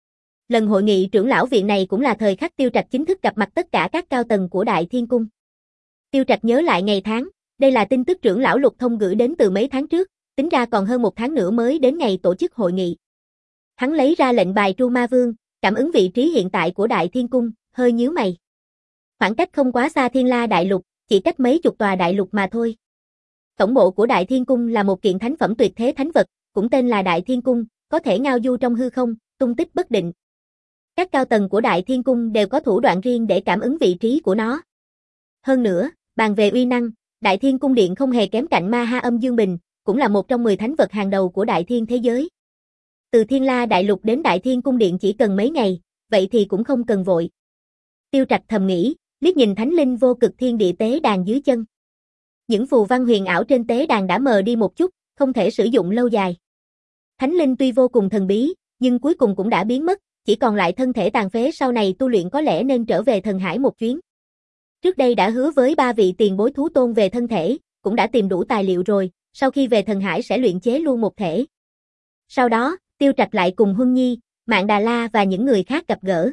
[SPEAKER 1] Lần hội nghị trưởng lão viện này cũng là thời khắc Tiêu Trạch chính thức gặp mặt tất cả các cao tầng của Đại Thiên Cung. Tiêu Trạch nhớ lại ngày tháng, đây là tin tức trưởng lão Lục Thông gửi đến từ mấy tháng trước, tính ra còn hơn một tháng nữa mới đến ngày tổ chức hội nghị. Hắn lấy ra lệnh bài Tru Ma Vương, cảm ứng vị trí hiện tại của Đại Thiên Cung, hơi nhíu mày. Khoảng cách không quá xa Thiên La Đại Lục, chỉ cách mấy chục tòa đại lục mà thôi. Tổng bộ của Đại Thiên Cung là một kiện thánh phẩm tuyệt thế thánh vật, cũng tên là Đại Thiên Cung, có thể ngao du trong hư không, tung tích bất định. Các cao tầng của Đại Thiên Cung đều có thủ đoạn riêng để cảm ứng vị trí của nó. Hơn nữa, bàn về uy năng, Đại Thiên Cung Điện không hề kém cạnh Ma Ha Âm Dương Bình, cũng là một trong mười thánh vật hàng đầu của Đại Thiên thế giới. Từ Thiên La Đại Lục đến Đại Thiên Cung Điện chỉ cần mấy ngày, vậy thì cũng không cần vội. Tiêu Trạch thầm nghĩ, liếc nhìn thánh linh vô cực thiên địa tế đàn dưới chân. Những phù văn huyền ảo trên tế đàn đã mờ đi một chút, không thể sử dụng lâu dài. Thánh linh tuy vô cùng thần bí, nhưng cuối cùng cũng đã biến mất, chỉ còn lại thân thể tàn phế, sau này tu luyện có lẽ nên trở về thần hải một chuyến. Trước đây đã hứa với ba vị tiền bối thú tôn về thân thể, cũng đã tìm đủ tài liệu rồi, sau khi về thần hải sẽ luyện chế luôn một thể. Sau đó, Tiêu Trạch lại cùng Huân Nhi, Mạn Đà La và những người khác gặp gỡ.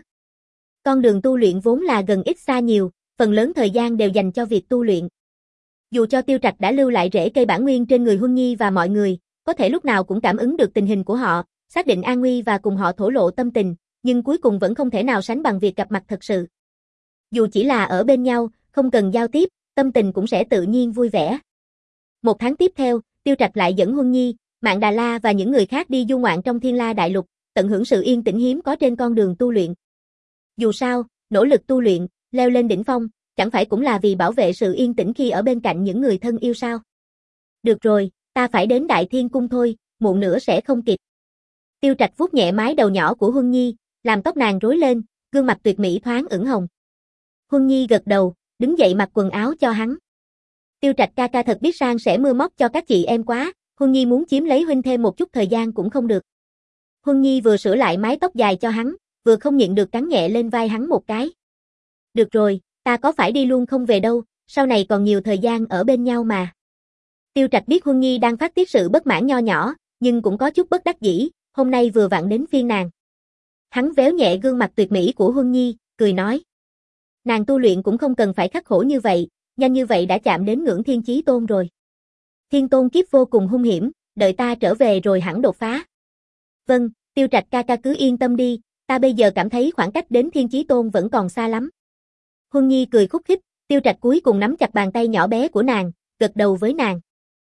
[SPEAKER 1] Con đường tu luyện vốn là gần ít xa nhiều, phần lớn thời gian đều dành cho việc tu luyện. Dù cho Tiêu Trạch đã lưu lại rễ cây bản nguyên trên người Huân Nhi và mọi người, có thể lúc nào cũng cảm ứng được tình hình của họ, xác định an nguy và cùng họ thổ lộ tâm tình, nhưng cuối cùng vẫn không thể nào sánh bằng việc gặp mặt thật sự. Dù chỉ là ở bên nhau, không cần giao tiếp, tâm tình cũng sẽ tự nhiên vui vẻ. Một tháng tiếp theo, Tiêu Trạch lại dẫn Huân Nhi, Mạn Đà La và những người khác đi du ngoạn trong Thiên La Đại Lục, tận hưởng sự yên tĩnh hiếm có trên con đường tu luyện. Dù sao, nỗ lực tu luyện, leo lên đỉnh phong, chẳng phải cũng là vì bảo vệ sự yên tĩnh khi ở bên cạnh những người thân yêu sao? Được rồi, ta phải đến Đại Thiên Cung thôi, muộn nữa sẽ không kịp. Tiêu Trạch vuốt nhẹ mái đầu nhỏ của Huân Nhi, làm tóc nàng rối lên, gương mặt tuyệt mỹ thoáng ửng hồng. Huân Nhi gật đầu, đứng dậy mặc quần áo cho hắn. Tiêu Trạch ca ca thật biết san sẻ mưa móc cho các chị em quá, Huân Nhi muốn chiếm lấy huynh thêm một chút thời gian cũng không được. Huân Nhi vừa sửa lại mái tóc dài cho hắn, vừa không nhịn được cắn nhẹ lên vai hắn một cái. Được rồi, ta có phải đi luôn không về đâu, sau này còn nhiều thời gian ở bên nhau mà. Tiêu Trạch biết Huân Nhi đang phát tiết sự bất mãn nho nhỏ, nhưng cũng có chút bất đắc dĩ, hôm nay vừa vặn đến phiên nàng. Hắn véo nhẹ gương mặt tuyệt mỹ của Huân Nhi, cười nói. Nàng tu luyện cũng không cần phải khắc khổ như vậy, nhanh như vậy đã chạm đến ngưỡng thiên chí tôn rồi. Thiên tôn kiếp vô cùng hung hiểm, đợi ta trở về rồi hẳn đột phá. Vâng, Tiêu Trạch ca ca cứ yên tâm đi, ta bây giờ cảm thấy khoảng cách đến thiên chí tôn vẫn còn xa lắm. Huân Nhi cười khúc khích, Tiêu Trạch cuối cùng nắm chặt bàn tay nhỏ bé của nàng, gật đầu với nàng.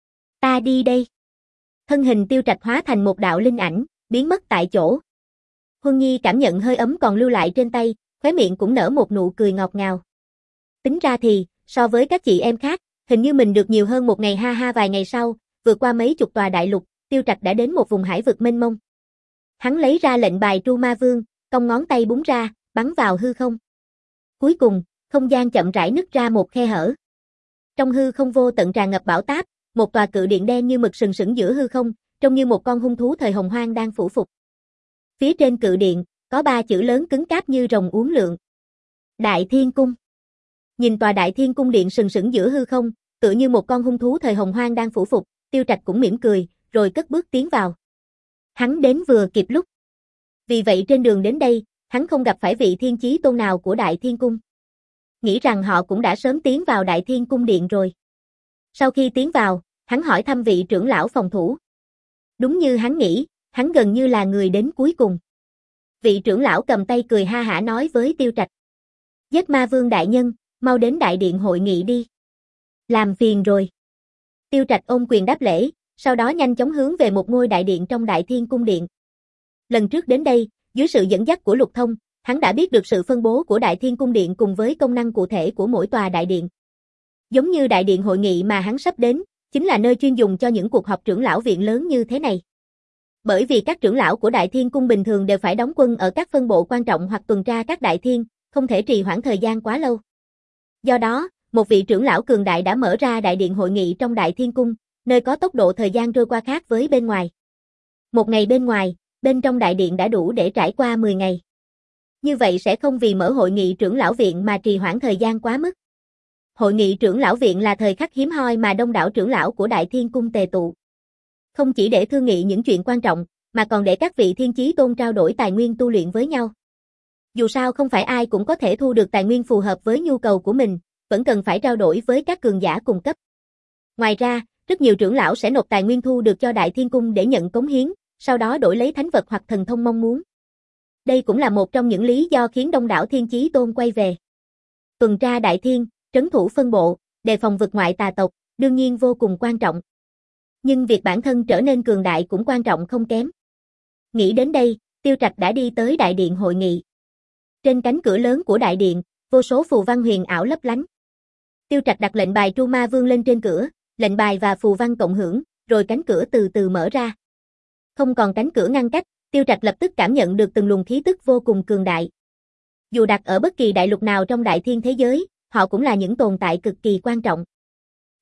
[SPEAKER 1] Ta đi đây. Thân hình Tiêu Trạch hóa thành một đạo linh ảnh, biến mất tại chỗ. Huân Nhi cảm nhận hơi ấm còn lưu lại trên tay, khóe miệng cũng nở một nụ cười ngọt ngào. Tính ra thì, so với các chị em khác, hình như mình được nhiều hơn một ngày ha ha. Vài ngày sau, vượt qua mấy chục tòa đại lục, Tiêu Trạch đã đến một vùng hải vực mênh mông. Hắn lấy ra lệnh bài Tru Ma Vương, cong ngón tay búng ra, bắn vào hư không. Cuối cùng, không gian chậm rãi nứt ra một khe hở. Trong hư không vô tận tràn ngập bão táp, một tòa cự điện đen như mực sừng sững giữa hư không, trông như một con hung thú thời hồng hoang đang phủ phục. Phía trên cự điện, có ba chữ lớn cứng cáp như rồng uốn lượn. Đại Thiên Cung. Nhìn tòa Đại Thiên Cung điện sừng sững giữa hư không, tựa như một con hung thú thời hồng hoang đang phủ phục, Tiêu Trạch cũng mỉm cười, rồi cất bước tiến vào. Hắn đến vừa kịp lúc. Vì vậy trên đường đến đây, hắn không gặp phải vị thiên chí tôn nào của Đại Thiên Cung. Nghĩ rằng họ cũng đã sớm tiến vào Đại Thiên Cung điện rồi. Sau khi tiến vào, hắn hỏi thăm vị trưởng lão phòng thủ. Đúng như hắn nghĩ, hắn gần như là người đến cuối cùng. Vị trưởng lão cầm tay cười ha hả nói với Tiêu Trạch. Giết Ma Vương đại nhân, mau đến đại điện hội nghị đi. Làm phiền rồi. Tiêu Trạch ôm quyền đáp lễ, sau đó nhanh chóng hướng về một ngôi đại điện trong Đại Thiên Cung điện. Lần trước đến đây, dưới sự dẫn dắt của Lục Thông, hắn đã biết được sự phân bố của Đại Thiên Cung điện cùng với công năng cụ thể của mỗi tòa đại điện. Giống như đại điện hội nghị mà hắn sắp đến, chính là nơi chuyên dùng cho những cuộc họp trưởng lão viện lớn như thế này. Bởi vì các trưởng lão của Đại Thiên Cung bình thường đều phải đóng quân ở các phân bộ quan trọng hoặc tuần tra các đại thiên, không thể trì hoãn thời gian quá lâu. Do đó, một vị trưởng lão cường đại đã mở ra đại điện hội nghị trong Đại Thiên Cung, nơi có tốc độ thời gian trôi qua khác với bên ngoài. Một ngày bên ngoài, bên trong đại điện đã đủ để trải qua mười ngày. Như vậy sẽ không vì mở hội nghị trưởng lão viện mà trì hoãn thời gian quá mức. Hội nghị trưởng lão viện là thời khắc hiếm hoi mà đông đảo trưởng lão của Đại Thiên Cung tề tụ. Không chỉ để thương nghị những chuyện quan trọng, mà còn để các vị thiên chí tôn trao đổi tài nguyên tu luyện với nhau. Dù sao không phải ai cũng có thể thu được tài nguyên phù hợp với nhu cầu của mình, vẫn cần phải trao đổi với các cường giả cùng cấp. Ngoài ra, rất nhiều trưởng lão sẽ nộp tài nguyên thu được cho Đại Thiên Cung để nhận cống hiến, sau đó đổi lấy thánh vật hoặc thần thông mong muốn. Đây cũng là một trong những lý do khiến đông đảo thiên chí tôn quay về. Tuần tra đại thiên, trấn thủ phân bộ, đề phòng vực ngoại tà tộc, đương nhiên vô cùng quan trọng. Nhưng việc bản thân trở nên cường đại cũng quan trọng không kém. Nghĩ đến đây, Tiêu Trạch đã đi tới đại điện hội nghị. Trên cánh cửa lớn của đại điện, vô số phù văn huyền ảo lấp lánh. Tiêu Trạch đặt lệnh bài Tru Ma Vương lên trên cửa, lệnh bài và phù văn cộng hưởng, rồi cánh cửa từ từ mở ra. Không còn cánh cửa ngăn cách, Tiêu Trạch lập tức cảm nhận được từng luồng khí tức vô cùng cường đại. Dù đặt ở bất kỳ đại lục nào trong đại thiên thế giới, họ cũng là những tồn tại cực kỳ quan trọng.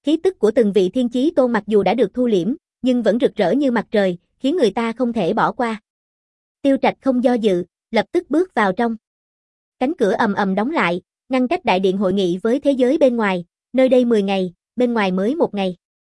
[SPEAKER 1] Khí tức của từng vị thiên chí tôn mặc dù đã được thu liễm, nhưng vẫn rực rỡ như mặt trời, khiến người ta không thể bỏ qua. Tiêu Trạch không do dự, lập tức bước vào trong. Cánh cửa ầm ầm đóng lại, ngăn cách đại điện hội nghị với thế giới bên ngoài, nơi đây mười ngày, bên ngoài mới một ngày.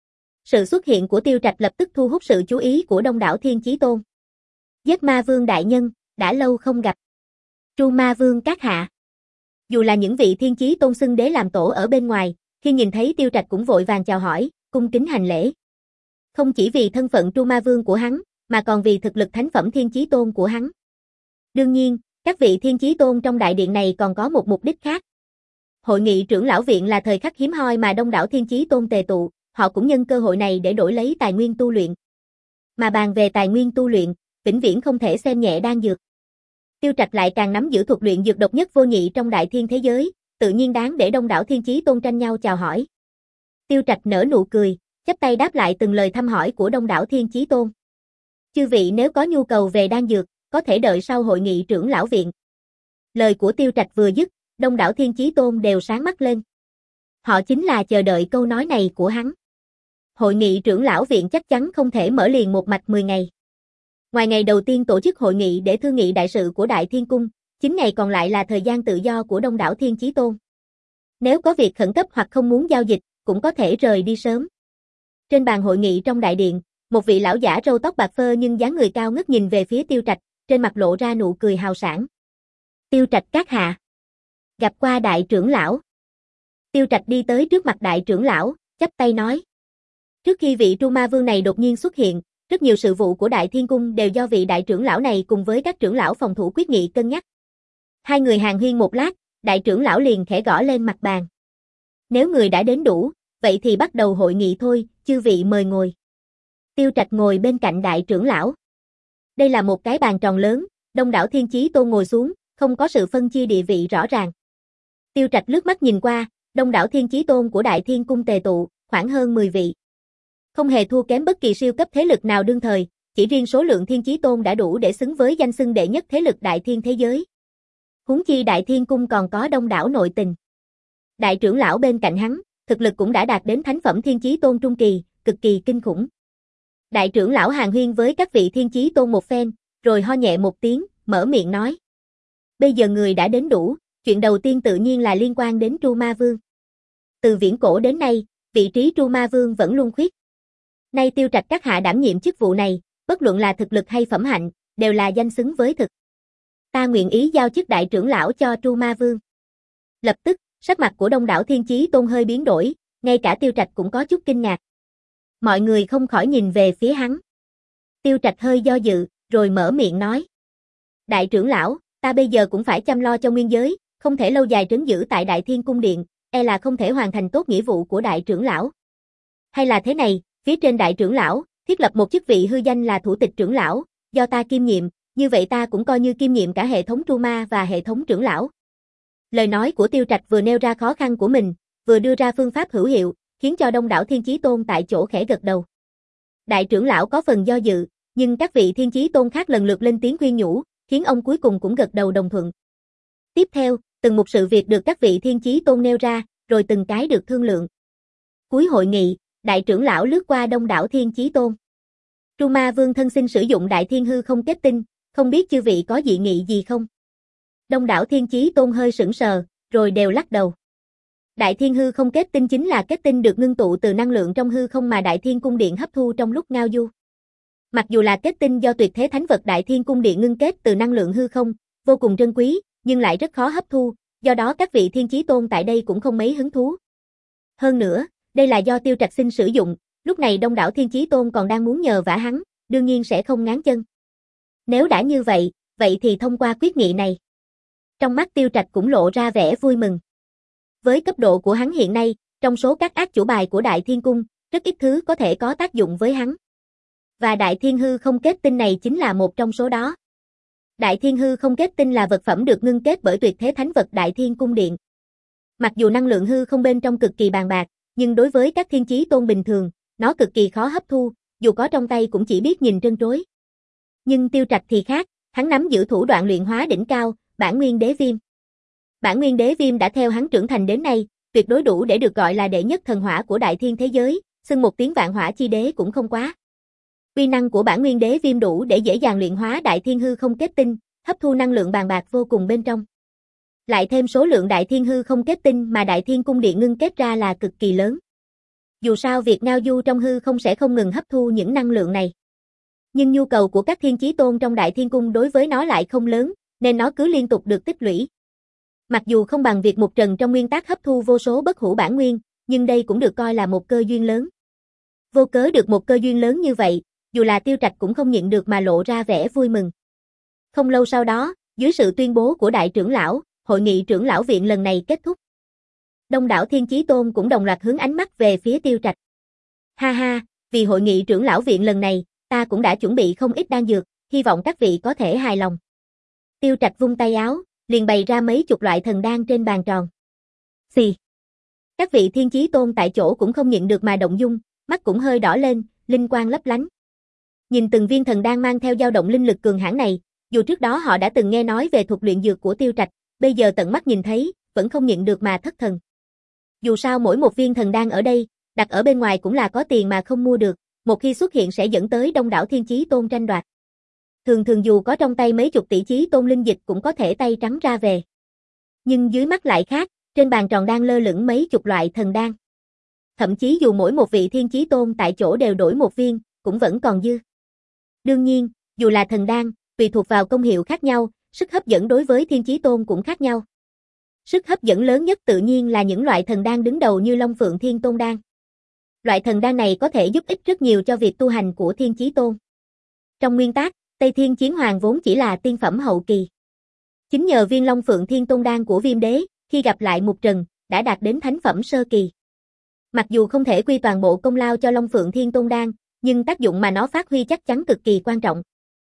[SPEAKER 1] Sự xuất hiện của Tiêu Trạch lập tức thu hút sự chú ý của đông đảo thiên chí tôn. Giết Ma Vương đại nhân, đã lâu không gặp. Tru Ma Vương các hạ. Dù là những vị thiên chí tôn xưng đế làm tổ ở bên ngoài, khi nhìn thấy Tiêu Trạch cũng vội vàng chào hỏi, cung kính hành lễ. Không chỉ vì thân phận Tru Ma Vương của hắn, mà còn vì thực lực thánh phẩm thiên chí tôn của hắn. Đương nhiên, các vị thiên chí tôn trong đại điện này còn có một mục đích khác. Hội nghị trưởng lão viện là thời khắc hiếm hoi mà đông đảo thiên chí tôn tề tụ, họ cũng nhân cơ hội này để đổi lấy tài nguyên tu luyện. Mà bàn về tài nguyên tu luyện, vĩnh viễn không thể xem nhẹ đan dược. Tiêu Trạch lại càng nắm giữ thuật luyện dược độc nhất vô nhị trong đại thiên thế giới, tự nhiên đáng để đông đảo thiên chí tôn tranh nhau chào hỏi. Tiêu Trạch nở nụ cười, chắp tay đáp lại từng lời thăm hỏi của đông đảo thiên chí tôn. Chư vị nếu có nhu cầu về đan dược, có thể đợi sau hội nghị trưởng lão viện. Lời của Tiêu Trạch vừa dứt, đông đảo thiên chí tôn đều sáng mắt lên. Họ chính là chờ đợi câu nói này của hắn. Hội nghị trưởng lão viện chắc chắn không thể mở liền một mạch mười ngày. Ngoài ngày đầu tiên tổ chức hội nghị để thương nghị đại sự của Đại Thiên Cung, chín ngày còn lại là thời gian tự do của đông đảo thiên chí tôn. Nếu có việc khẩn cấp hoặc không muốn giao dịch, cũng có thể rời đi sớm. Trên bàn hội nghị trong đại điện, một vị lão giả râu tóc bạc phơ nhưng dáng người cao ngất nhìn về phía Tiêu Trạch, trên mặt lộ ra nụ cười hào sảng. Tiêu Trạch các hạ. Gặp qua đại trưởng lão. Tiêu Trạch đi tới trước mặt đại trưởng lão, chắp tay nói. Trước khi vị Tru Ma Vương này đột nhiên xuất hiện, rất nhiều sự vụ của Đại Thiên Cung đều do vị đại trưởng lão này cùng với các trưởng lão phòng thủ quyết nghị cân nhắc. Hai người hàn huyên một lát, đại trưởng lão liền khẽ gõ lên mặt bàn. Nếu người đã đến đủ, vậy thì bắt đầu hội nghị thôi, chư vị mời ngồi. Tiêu Trạch ngồi bên cạnh đại trưởng lão. Đây là một cái bàn tròn lớn, đông đảo thiên chí tôn ngồi xuống, không có sự phân chia địa vị rõ ràng. Tiêu Trạch lướt mắt nhìn qua, đông đảo thiên chí tôn của Đại Thiên Cung tề tụ, khoảng hơn mười vị. Không hề thua kém bất kỳ siêu cấp thế lực nào đương thời, chỉ riêng số lượng thiên chí tôn đã đủ để xứng với danh xưng đệ nhất thế lực đại thiên thế giới. Huống chi Đại Thiên Cung còn có đông đảo nội tình. Đại trưởng lão bên cạnh hắn, thực lực cũng đã đạt đến thánh phẩm thiên chí tôn trung kỳ, cực kỳ kinh khủng. Đại trưởng lão hàn huyên với các vị thiên chí tôn một phen, rồi ho nhẹ một tiếng, mở miệng nói. Bây giờ người đã đến đủ, chuyện đầu tiên tự nhiên là liên quan đến Tru Ma Vương. Từ viễn cổ đến nay, vị trí Tru Ma Vương vẫn luôn khuyết. Nay Tiêu Trạch các hạ đảm nhiệm chức vụ này, bất luận là thực lực hay phẩm hạnh, đều là danh xứng với thực. Ta nguyện ý giao chức đại trưởng lão cho Tru Ma Vương. Lập tức, sắc mặt của đông đảo thiên chí tôn hơi biến đổi, ngay cả Tiêu Trạch cũng có chút kinh ngạc. Mọi người không khỏi nhìn về phía hắn. Tiêu Trạch hơi do dự, rồi mở miệng nói. Đại trưởng lão, ta bây giờ cũng phải chăm lo cho nguyên giới, không thể lâu dài trấn giữ tại Đại Thiên Cung Điện, e là không thể hoàn thành tốt nghĩa vụ của đại trưởng lão. Hay là thế này, phía trên đại trưởng lão, thiết lập một chức vị hư danh là thủ tịch trưởng lão, do ta kiêm nhiệm, như vậy ta cũng coi như kiêm nhiệm cả hệ thống Tru Ma và hệ thống trưởng lão. Lời nói của Tiêu Trạch vừa nêu ra khó khăn của mình, vừa đưa ra phương pháp hữu hiệu, khiến cho đông đảo thiên chí tôn tại chỗ khẽ gật đầu. Đại trưởng lão có phần do dự, nhưng các vị thiên chí tôn khác lần lượt lên tiếng khuyên nhủ, khiến ông cuối cùng cũng gật đầu đồng thuận. Tiếp theo, từng một sự việc được các vị thiên chí tôn nêu ra, rồi từng cái được thương lượng. Cuối hội nghị, đại trưởng lão lướt qua đông đảo thiên chí tôn. Tru Ma Vương thân xin sử dụng đại thiên hư không kết tinh, không biết chư vị có dị nghị gì không? Đông đảo thiên chí tôn hơi sững sờ, rồi đều lắc đầu. Đại thiên hư không kết tinh chính là kết tinh được ngưng tụ từ năng lượng trong hư không mà Đại Thiên Cung Điện hấp thu trong lúc ngao du. Mặc dù là kết tinh do tuyệt thế thánh vật Đại Thiên Cung Điện ngưng kết từ năng lượng hư không, vô cùng trân quý, nhưng lại rất khó hấp thu, do đó các vị thiên chí tôn tại đây cũng không mấy hứng thú. Hơn nữa, đây là do Tiêu Trạch xin sử dụng, lúc này đông đảo thiên chí tôn còn đang muốn nhờ vả hắn, đương nhiên sẽ không ngáng chân. Nếu đã như vậy, vậy thì thông qua quyết nghị này. Trong mắt Tiêu Trạch cũng lộ ra vẻ vui mừng. Với cấp độ của hắn hiện nay, trong số các ác chủ bài của Đại Thiên Cung, rất ít thứ có thể có tác dụng với hắn. Và Đại Thiên Hư không kết tinh này chính là một trong số đó. Đại Thiên Hư không kết tinh là vật phẩm được ngưng kết bởi tuyệt thế thánh vật Đại Thiên Cung Điện. Mặc dù năng lượng hư không bên trong cực kỳ bàn bạc, nhưng đối với các thiên chí tôn bình thường, nó cực kỳ khó hấp thu, dù có trong tay cũng chỉ biết nhìn trân trối. Nhưng Tiêu Trạch thì khác, hắn nắm giữ thủ đoạn luyện hóa đỉnh cao, Bản Nguyên Đế Viêm. Bản Nguyên Đế Viêm đã theo hắn trưởng thành đến nay, tuyệt đối đủ để được gọi là đệ nhất thần hỏa của đại thiên thế giới, xưng một tiếng vạn hỏa chi đế cũng không quá. Uy năng của bản nguyên đế viêm đủ để dễ dàng luyện hóa đại thiên hư không kết tinh, hấp thu năng lượng bàn bạc vô cùng bên trong. Lại thêm số lượng đại thiên hư không kết tinh mà đại thiên cung điện ngưng kết ra là cực kỳ lớn. Dù sao việc ngao du trong hư không sẽ không ngừng hấp thu những năng lượng này. Nhưng nhu cầu của các thiên chí tôn trong đại thiên cung đối với nó lại không lớn, nên nó cứ liên tục được tích lũy. Mặc dù không bằng việc Mục Trần trong nguyên tắc hấp thu vô số bất hủ bản nguyên, nhưng đây cũng được coi là một cơ duyên lớn. Vô cớ được một cơ duyên lớn như vậy, dù là Tiêu Trạch cũng không nhịn được mà lộ ra vẻ vui mừng. Không lâu sau đó, dưới sự tuyên bố của đại trưởng lão, hội nghị trưởng lão viện lần này kết thúc. Đông đảo thiên chí tôn cũng đồng loạt hướng ánh mắt về phía Tiêu Trạch. Ha ha, vì hội nghị trưởng lão viện lần này, ta cũng đã chuẩn bị không ít đan dược, hy vọng các vị có thể hài lòng. Tiêu Trạch vung tay áo, liền bày ra mấy chục loại thần đan trên bàn tròn. Xì. Các vị thiên chí tôn tại chỗ cũng không nhịn được mà động dung, mắt cũng hơi đỏ lên, linh quang lấp lánh. Nhìn từng viên thần đan mang theo dao động linh lực cường hãn này, dù trước đó họ đã từng nghe nói về thuật luyện dược của Tiêu Trạch, bây giờ tận mắt nhìn thấy, vẫn không nhịn được mà thất thần. Dù sao mỗi một viên thần đan ở đây, đặt ở bên ngoài cũng là có tiền mà không mua được, một khi xuất hiện sẽ dẫn tới đông đảo thiên chí tôn tranh đoạt. Thường thường dù có trong tay mấy chục tỷ chí tôn linh dịch cũng có thể tay trắng ra về. Nhưng dưới mắt lại khác, trên bàn tròn đang lơ lửng mấy chục loại thần đan. Thậm chí dù mỗi một vị thiên chí tôn tại chỗ đều đổi một viên, cũng vẫn còn dư. Đương nhiên, dù là thần đan, tùy thuộc vào công hiệu khác nhau, sức hấp dẫn đối với thiên chí tôn cũng khác nhau. Sức hấp dẫn lớn nhất tự nhiên là những loại thần đan đứng đầu như Long Phượng Thiên Tôn Đan. Loại thần đan này có thể giúp ích rất nhiều cho việc tu hành của thiên chí tôn. Trong nguyên tắc, Tây Thiên Chiến Hoàng vốn chỉ là tiên phẩm hậu kỳ. Chính nhờ viên Long Phượng Thiên Tôn Đan của Viêm Đế, khi gặp lại Mục Trần, đã đạt đến thánh phẩm sơ kỳ. Mặc dù không thể quy toàn bộ công lao cho Long Phượng Thiên Tôn Đan, nhưng tác dụng mà nó phát huy chắc chắn cực kỳ quan trọng.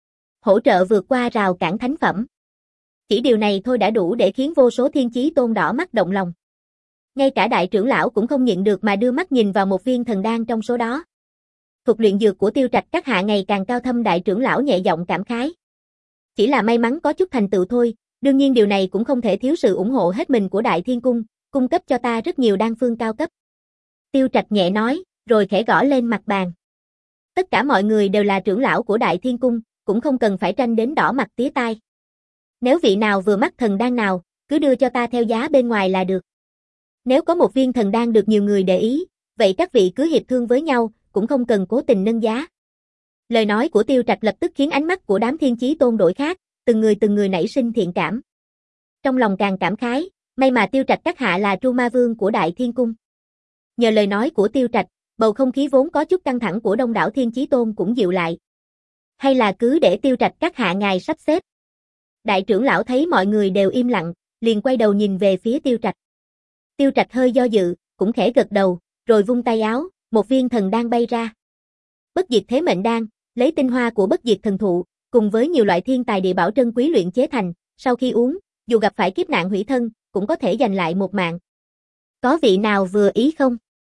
[SPEAKER 1] Hỗ trợ vượt qua rào cản thánh phẩm. Chỉ điều này thôi đã đủ để khiến vô số thiên chí tôn đỏ mắt động lòng. Ngay cả đại trưởng lão cũng không nhịn được mà đưa mắt nhìn vào một viên thần đan trong số đó. Thuật luyện dược của Tiêu Trạch các hạ ngày càng cao thâm, đại trưởng lão nhẹ giọng cảm khái. Chỉ là may mắn có chút thành tựu thôi, đương nhiên điều này cũng không thể thiếu sự ủng hộ hết mình của Đại Thiên Cung, cung cấp cho ta rất nhiều đan phương cao cấp. Tiêu Trạch nhẹ nói, rồi khẽ gõ lên mặt bàn. Tất cả mọi người đều là trưởng lão của Đại Thiên Cung, cũng không cần phải tranh đến đỏ mặt tía tai. Nếu vị nào vừa mắt thần đan nào, cứ đưa cho ta theo giá bên ngoài là được. Nếu có một viên thần đan được nhiều người để ý, vậy các vị cứ hiệp thương với nhau, cũng không cần cố tình nâng giá. Lời nói của Tiêu Trạch lập tức khiến ánh mắt của đám thiên chí tôn đổi khác, từng người từng người nảy sinh thiện cảm. Trong lòng càng cảm khái, may mà Tiêu Trạch các hạ là Tru Ma Vương của Đại Thiên Cung. Nhờ lời nói của Tiêu Trạch, bầu không khí vốn có chút căng thẳng của đông đảo thiên chí tôn cũng dịu lại. Hay là cứ để Tiêu Trạch các hạ ngài sắp xếp. Đại trưởng lão thấy mọi người đều im lặng, liền quay đầu nhìn về phía Tiêu Trạch. Tiêu Trạch hơi do dự, cũng khẽ gật đầu, rồi vung tay áo, một viên thần đan bay ra. Bất diệt thế mệnh đan, lấy tinh hoa của bất diệt thần thụ, cùng với nhiều loại thiên tài địa bảo trân quý luyện chế thành, sau khi uống, dù gặp phải kiếp nạn hủy thân, cũng có thể giành lại một mạng. Có vị nào vừa ý không?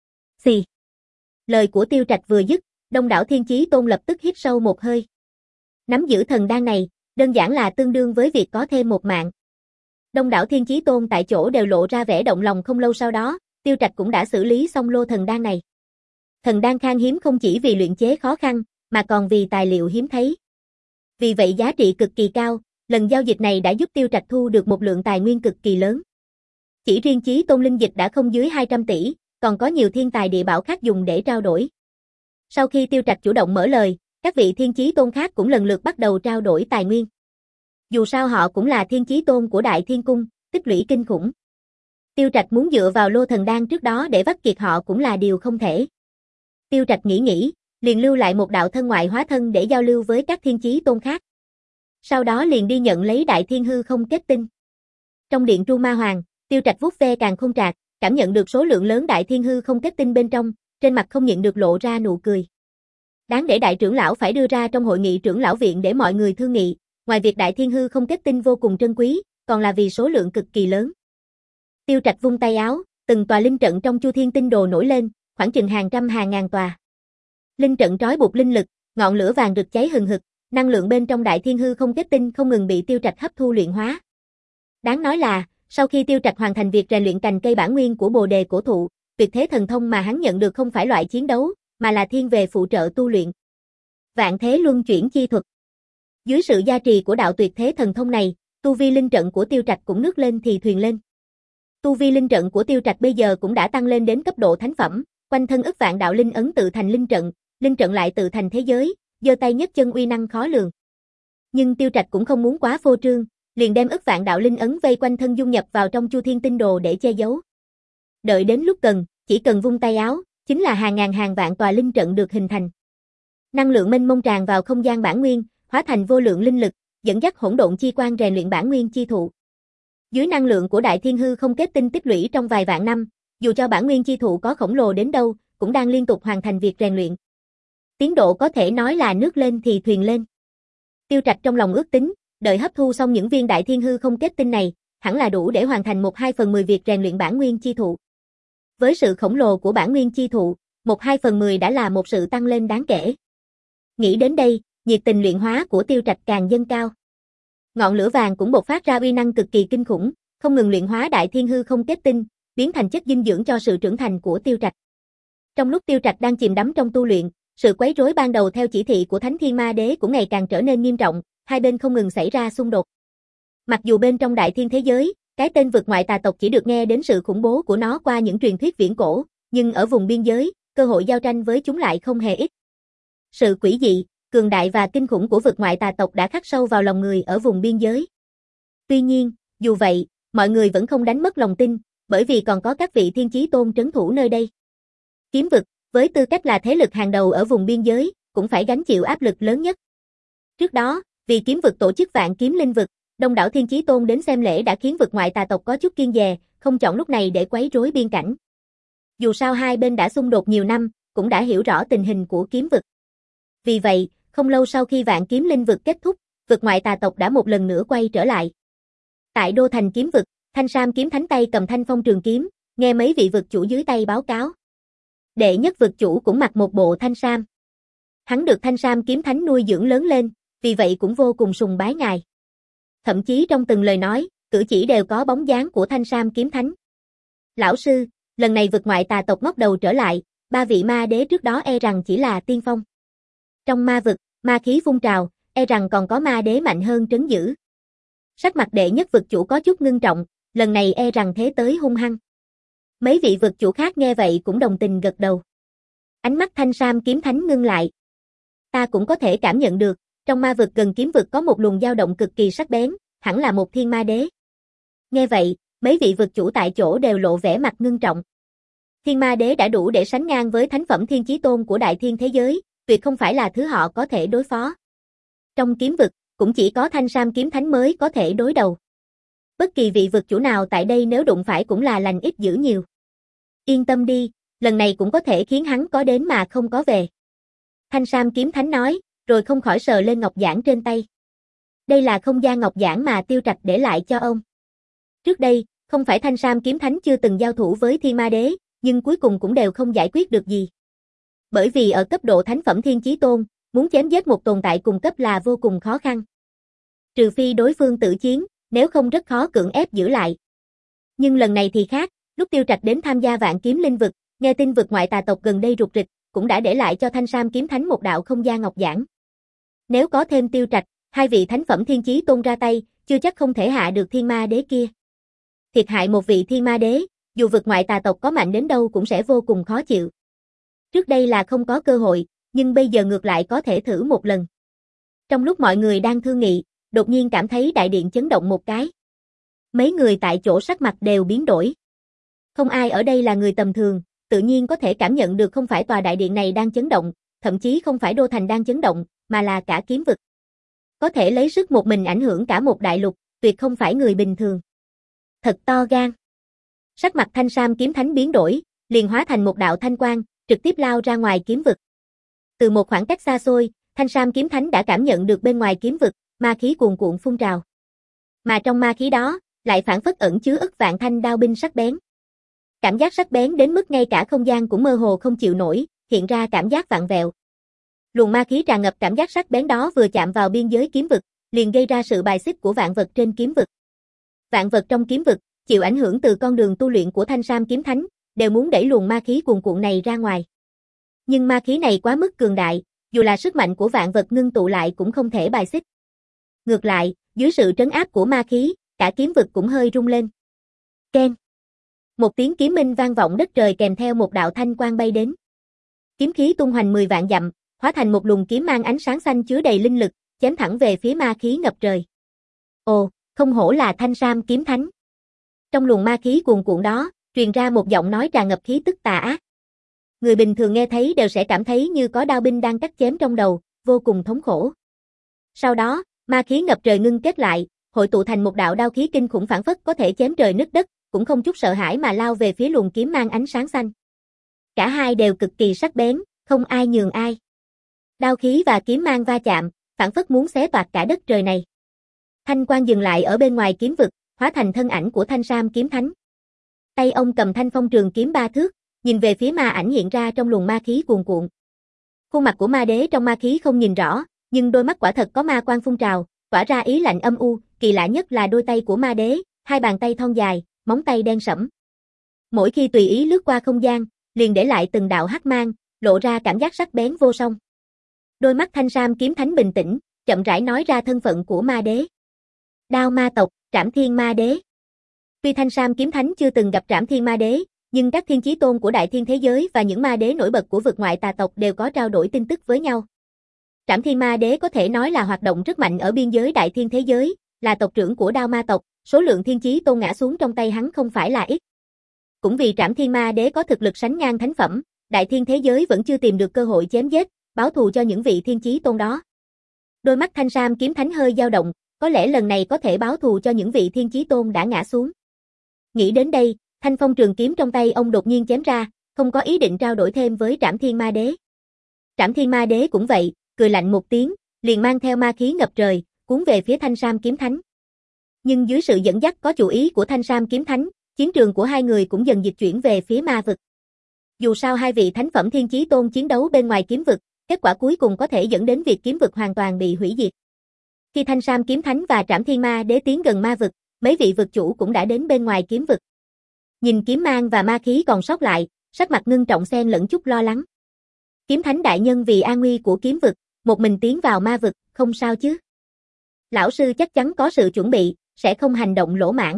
[SPEAKER 1] Xì. Lời của Tiêu Trạch vừa dứt, đông đảo thiên chí tôn lập tức hít sâu một hơi. Nắm giữ thần đan này, đơn giản là tương đương với việc có thêm một mạng. Đông đảo thiên chí tôn tại chỗ đều lộ ra vẻ động lòng. Không lâu sau đó, Tiêu Trạch cũng đã xử lý xong lô thần đan này. Thần đan khan hiếm không chỉ vì luyện chế khó khăn, mà còn vì tài liệu hiếm thấy. Vì vậy giá trị cực kỳ cao, lần giao dịch này đã giúp Tiêu Trạch thu được một lượng tài nguyên cực kỳ lớn. Chỉ riêng chí tôn linh dịch đã không dưới hai trăm tỷ, còn có nhiều thiên tài địa bảo khác dùng để trao đổi. Sau khi Tiêu Trạch chủ động mở lời, các vị thiên chí tôn khác cũng lần lượt bắt đầu trao đổi tài nguyên. Dù sao họ cũng là thiên chí tôn của Đại Thiên Cung, tích lũy kinh khủng. Tiêu Trạch muốn dựa vào lô thần đan trước đó để vắt kiệt họ cũng là điều không thể. Tiêu Trạch nghĩ nghĩ, liền lưu lại một đạo thân ngoại hóa thân để giao lưu với các thiên chí tôn khác. Sau đó liền đi nhận lấy Đại Thiên Hư không kết tinh. Trong điện Tru Ma Hoàng, Tiêu Trạch vuốt ve càng không trạc, cảm nhận được số lượng lớn Đại Thiên Hư không kết tinh bên trong, trên mặt không nhịn được lộ ra nụ cười. Đáng để đại trưởng lão phải đưa ra trong hội nghị trưởng lão viện để mọi người thương nghị, ngoài việc Đại Thiên Hư không kết tinh vô cùng trân quý, còn là vì số lượng cực kỳ lớn. Tiêu Trạch vung tay áo, từng tòa linh trận trong Chu Thiên Tinh Đồ nổi lên, khoảng chừng hàng trăm hàng ngàn tòa. Linh trận trói buộc linh lực, ngọn lửa vàng rực cháy hừng hực, năng lượng bên trong Đại Thiên Hư không kết tinh không ngừng bị Tiêu Trạch hấp thu luyện hóa. Đáng nói là, sau khi Tiêu Trạch hoàn thành việc rèn luyện cành cây bản nguyên của Bồ Đề Cổ Thụ, tuyệt thế thần thông mà hắn nhận được không phải loại chiến đấu, mà là thiên về phụ trợ tu luyện. Vạn Thế Luân Chuyển Chi Thuật. Dưới sự gia trì của đạo tuyệt thế thần thông này, tu vi linh trận của Tiêu Trạch cũng nước lên thì thuyền lên. Tu vi linh trận của Tiêu Trạch bây giờ cũng đã tăng lên đến cấp độ thánh phẩm, quanh thân ức vạn đạo linh ấn tự thành linh trận, linh trận lại tự thành thế giới, giơ tay nhấc chân uy năng khó lường. Nhưng Tiêu Trạch cũng không muốn quá phô trương, liền đem ức vạn đạo linh ấn vây quanh thân dung nhập vào trong Chu Thiên Tinh Đồ để che giấu. Đợi đến lúc cần, chỉ cần vung tay áo, chính là hàng ngàn hàng vạn tòa linh trận được hình thành. Năng lượng mênh mông tràn vào không gian bản nguyên, hóa thành vô lượng linh lực, dẫn dắt hỗn độn chi quang rèn luyện bản nguyên chi thụ. Dưới năng lượng của Đại Thiên Hư không kết tinh tích lũy trong vài vạn năm, dù cho bản nguyên chi thụ có khổng lồ đến đâu, cũng đang liên tục hoàn thành việc rèn luyện. Tiến độ có thể nói là nước lên thì thuyền lên. Tiêu Trạch trong lòng ước tính, đợi hấp thu xong những viên Đại Thiên Hư không kết tinh này, hẳn là đủ để hoàn thành một hai phần mười việc rèn luyện bản nguyên chi thụ. Với sự khổng lồ của bản nguyên chi thụ, một hai phần mười đã là một sự tăng lên đáng kể. Nghĩ đến đây, nhiệt tình luyện hóa của Tiêu Trạch càng dâng cao. Ngọn lửa vàng cũng bộc phát ra uy năng cực kỳ kinh khủng, không ngừng luyện hóa Đại Thiên Hư không kết tinh, biến thành chất dinh dưỡng cho sự trưởng thành của Tiêu Trạch. Trong lúc Tiêu Trạch đang chìm đắm trong tu luyện, sự quấy rối ban đầu theo chỉ thị của Thánh Thiên Ma Đế cũng ngày càng trở nên nghiêm trọng, hai bên không ngừng xảy ra xung đột. Mặc dù bên trong Đại Thiên thế giới, cái tên vực ngoại tà tộc chỉ được nghe đến sự khủng bố của nó qua những truyền thuyết viễn cổ, nhưng ở vùng biên giới, cơ hội giao tranh với chúng lại không hề ít. Sự quỷ dị, cường đại và kinh khủng của vực ngoại tà tộc đã khắc sâu vào lòng người ở vùng biên giới. Tuy nhiên, dù vậy, mọi người vẫn không đánh mất lòng tin, bởi vì còn có các vị thiên chí tôn trấn thủ nơi đây. Kiếm vực, với tư cách là thế lực hàng đầu ở vùng biên giới, cũng phải gánh chịu áp lực lớn nhất. Trước đó, vì kiếm vực tổ chức Vạn Kiếm Linh Vực, đông đảo thiên chí tôn đến xem lễ đã khiến vực ngoại tà tộc có chút kiêng dè, không chọn lúc này để quấy rối biên cảnh. Dù sao hai bên đã xung đột nhiều năm, cũng đã hiểu rõ tình hình của kiếm vực. Vì vậy, không lâu sau khi Vạn Kiếm Linh Vực kết thúc, vực ngoại tà tộc đã một lần nữa quay trở lại. Tại đô thành kiếm vực, Thanh Sam kiếm thánh tay cầm thanh phong trường kiếm, nghe mấy vị vực chủ dưới tay báo cáo. Đệ nhất vực chủ cũng mặc một bộ thanh sam. Hắn được Thanh Sam kiếm thánh nuôi dưỡng lớn lên, vì vậy cũng vô cùng sùng bái ngài. Thậm chí trong từng lời nói, cử chỉ đều có bóng dáng của Thanh Sam kiếm thánh. Lão sư, lần này vực ngoại tà tộc ngóc đầu trở lại, ba vị ma đế trước đó e rằng chỉ là tiên phong. Trong ma vực, ma khí phun trào, e rằng còn có ma đế mạnh hơn trấn giữ. Sắc mặt đệ nhất vực chủ có chút ngưng trọng, lần này e rằng thế tới hung hăng. Mấy vị vực chủ khác nghe vậy cũng đồng tình gật đầu. Ánh mắt Thanh Sam kiếm thánh ngưng lại. Ta cũng có thể cảm nhận được, trong ma vực gần kiếm vực có một luồng dao động cực kỳ sắc bén, hẳn là một thiên ma đế. Nghe vậy, mấy vị vực chủ tại chỗ đều lộ vẻ mặt ngưng trọng. Thiên ma đế đã đủ để sánh ngang với thánh phẩm thiên chí tôn của đại thiên thế giới, tuyệt không phải là thứ họ có thể đối phó. Trong kiếm vực, cũng chỉ có Thanh Sam kiếm thánh mới có thể đối đầu. Bất kỳ vị vực chủ nào tại đây nếu đụng phải cũng là lành ít dữ nhiều. Yên tâm đi, lần này cũng có thể khiến hắn có đến mà không có về. Thanh Sam kiếm thánh nói, rồi không khỏi sờ lên ngọc giản trên tay. Đây là không gian ngọc giản mà Tiêu Trạch để lại cho ông. Trước đây, không phải Thanh Sam kiếm thánh chưa từng giao thủ với Thiên Ma Đế, nhưng cuối cùng cũng đều không giải quyết được gì. Bởi vì ở cấp độ thánh phẩm thiên chí tôn, muốn chém giết một tồn tại cùng cấp là vô cùng khó khăn. Trừ phi đối phương tự chiến, nếu không rất khó cưỡng ép giữ lại. Nhưng lần này thì khác, lúc Tiêu Trạch đến tham gia Vạn Kiếm Linh Vực, nghe tin vực ngoại tà tộc gần đây rục rịch, cũng đã để lại cho Thanh Sam kiếm thánh một đạo không gian ngọc giản. Nếu có thêm Tiêu Trạch, hai vị thánh phẩm thiên chí tôn ra tay, chưa chắc không thể hạ được Thiên Ma Đế kia. Thiệt hại một vị Thiên Ma Đế, dù vực ngoại tà tộc có mạnh đến đâu cũng sẽ vô cùng khó chịu. Trước đây là không có cơ hội, nhưng bây giờ ngược lại có thể thử một lần. Trong lúc mọi người đang thương nghị, đột nhiên cảm thấy đại điện chấn động một cái. Mấy người tại chỗ sắc mặt đều biến đổi. Không ai ở đây là người tầm thường, tự nhiên có thể cảm nhận được không phải tòa đại điện này đang chấn động, thậm chí không phải đô thành đang chấn động, mà là cả kiếm vực. Có thể lấy sức một mình ảnh hưởng cả một đại lục, tuyệt không phải người bình thường. Thật to gan. Sắc mặt Thanh Sam kiếm thánh biến đổi, liền hóa thành một đạo thanh quang, trực tiếp lao ra ngoài kiếm vực. Từ một khoảng cách xa xôi, Thanh Sam kiếm thánh đã cảm nhận được bên ngoài kiếm vực, ma khí cuồn cuộn phun trào. Mà trong ma khí đó, lại phản phất ẩn chứa ức vạn thanh đao binh sắc bén. Cảm giác sắc bén đến mức ngay cả không gian cũng mơ hồ không chịu nổi, hiện ra cảm giác vặn vẹo. Luồng ma khí tràn ngập cảm giác sắc bén đó vừa chạm vào biên giới kiếm vực, liền gây ra sự bài xích của vạn vật trên kiếm vực. Vạn vật trong kiếm vực, chịu ảnh hưởng từ con đường tu luyện của Thanh Sam Kiếm Thánh, đều muốn đẩy luồng ma khí cuồn cuộn này ra ngoài. Nhưng ma khí này quá mức cường đại, dù là sức mạnh của vạn vật ngưng tụ lại cũng không thể bài xích. Ngược lại, dưới sự trấn áp của ma khí, cả kiếm vực cũng hơi rung lên. Keng. Một tiếng kiếm minh vang vọng đất trời kèm theo một đạo thanh quang bay đến. Kiếm khí tung hoành mười vạn dặm, hóa thành một luồng kiếm mang ánh sáng xanh chứa đầy linh lực, chém thẳng về phía ma khí ngập trời. Ồ, không hổ là Thanh Sam Kiếm Thánh. Trong luồng ma khí cuồn cuộn đó, truyền ra một giọng nói tràn ngập khí tức tà ác. Người bình thường nghe thấy đều sẽ cảm thấy như có đao binh đang cắt chém trong đầu, vô cùng thống khổ. Sau đó, ma khí ngập trời ngưng kết lại, hội tụ thành một đạo đao khí kinh khủng phảng phất có thể chém trời nứt đất, cũng không chút sợ hãi mà lao về phía luồng kiếm mang ánh sáng xanh. Cả hai đều cực kỳ sắc bén, không ai nhường ai. Đao khí và kiếm mang va chạm, phảng phất muốn xé toạc cả đất trời này. Thanh quang dừng lại ở bên ngoài kiếm vực, hóa thành thân ảnh của Thanh Sam Kiếm Thánh. Tay ông cầm thanh phong trường kiếm ba thước, nhìn về phía ma ảnh hiện ra trong luồng ma khí cuồn cuộn. Khuôn mặt của ma đế trong ma khí không nhìn rõ, nhưng đôi mắt quả thật có ma quang phun trào, tỏa ra ý lạnh âm u, kỳ lạ nhất là đôi tay của ma đế, hai bàn tay thon dài, móng tay đen sẫm. Mỗi khi tùy ý lướt qua không gian, liền để lại từng đạo hắc mang, lộ ra cảm giác sắc bén vô song. Đôi mắt Thanh Sam Kiếm Thánh bình tĩnh, chậm rãi nói ra thân phận của ma đế. Đao ma tộc, Trảm Thiên Ma Đế. Tuy Thanh Sam Kiếm Thánh chưa từng gặp Trảm Thiên Ma Đế, nhưng các thiên chí tôn của đại thiên thế giới và những ma đế nổi bật của vực ngoại tà tộc đều có trao đổi tin tức với nhau. Trảm Thiên Ma Đế có thể nói là hoạt động rất mạnh ở biên giới đại thiên thế giới, là tộc trưởng của Đao Ma tộc, số lượng thiên chí tôn ngã xuống trong tay hắn không phải là ít. Cũng vì Trảm Thiên Ma Đế có thực lực sánh ngang thánh phẩm, đại thiên thế giới vẫn chưa tìm được cơ hội chém giết, báo thù cho những vị thiên chí tôn đó. Đôi mắt Thanh Sam Kiếm Thánh hơi dao động, có lẽ lần này có thể báo thù cho những vị thiên chí tôn đã ngã xuống. Nghĩ đến đây, thanh phong trường kiếm trong tay ông đột nhiên chém ra, không có ý định trao đổi thêm với Trảm Thiên Ma Đế. Trảm Thiên Ma Đế cũng vậy, cười lạnh một tiếng, liền mang theo ma khí ngập trời, cuốn về phía Thanh Sam Kiếm Thánh. Nhưng dưới sự dẫn dắt có chủ ý của Thanh Sam Kiếm Thánh, chiến trường của hai người cũng dần dịch chuyển về phía ma vực. Dù sao hai vị thánh phẩm thiên chí tôn chiến đấu bên ngoài kiếm vực, kết quả cuối cùng có thể dẫn đến việc kiếm vực hoàn toàn bị hủy diệt. Khi Thanh Sam Kiếm Thánh và Trảm Thiên Ma Đế tiến gần ma vực, mấy vị vực chủ cũng đã đến bên ngoài kiếm vực. Nhìn kiếm mang và ma khí còn sót lại, sắc mặt ngưng trọng xen lẫn chút lo lắng. Kiếm Thánh đại nhân vì an nguy của kiếm vực, một mình tiến vào ma vực, không sao chứ? Lão sư chắc chắn có sự chuẩn bị, sẽ không hành động lỗ mãng.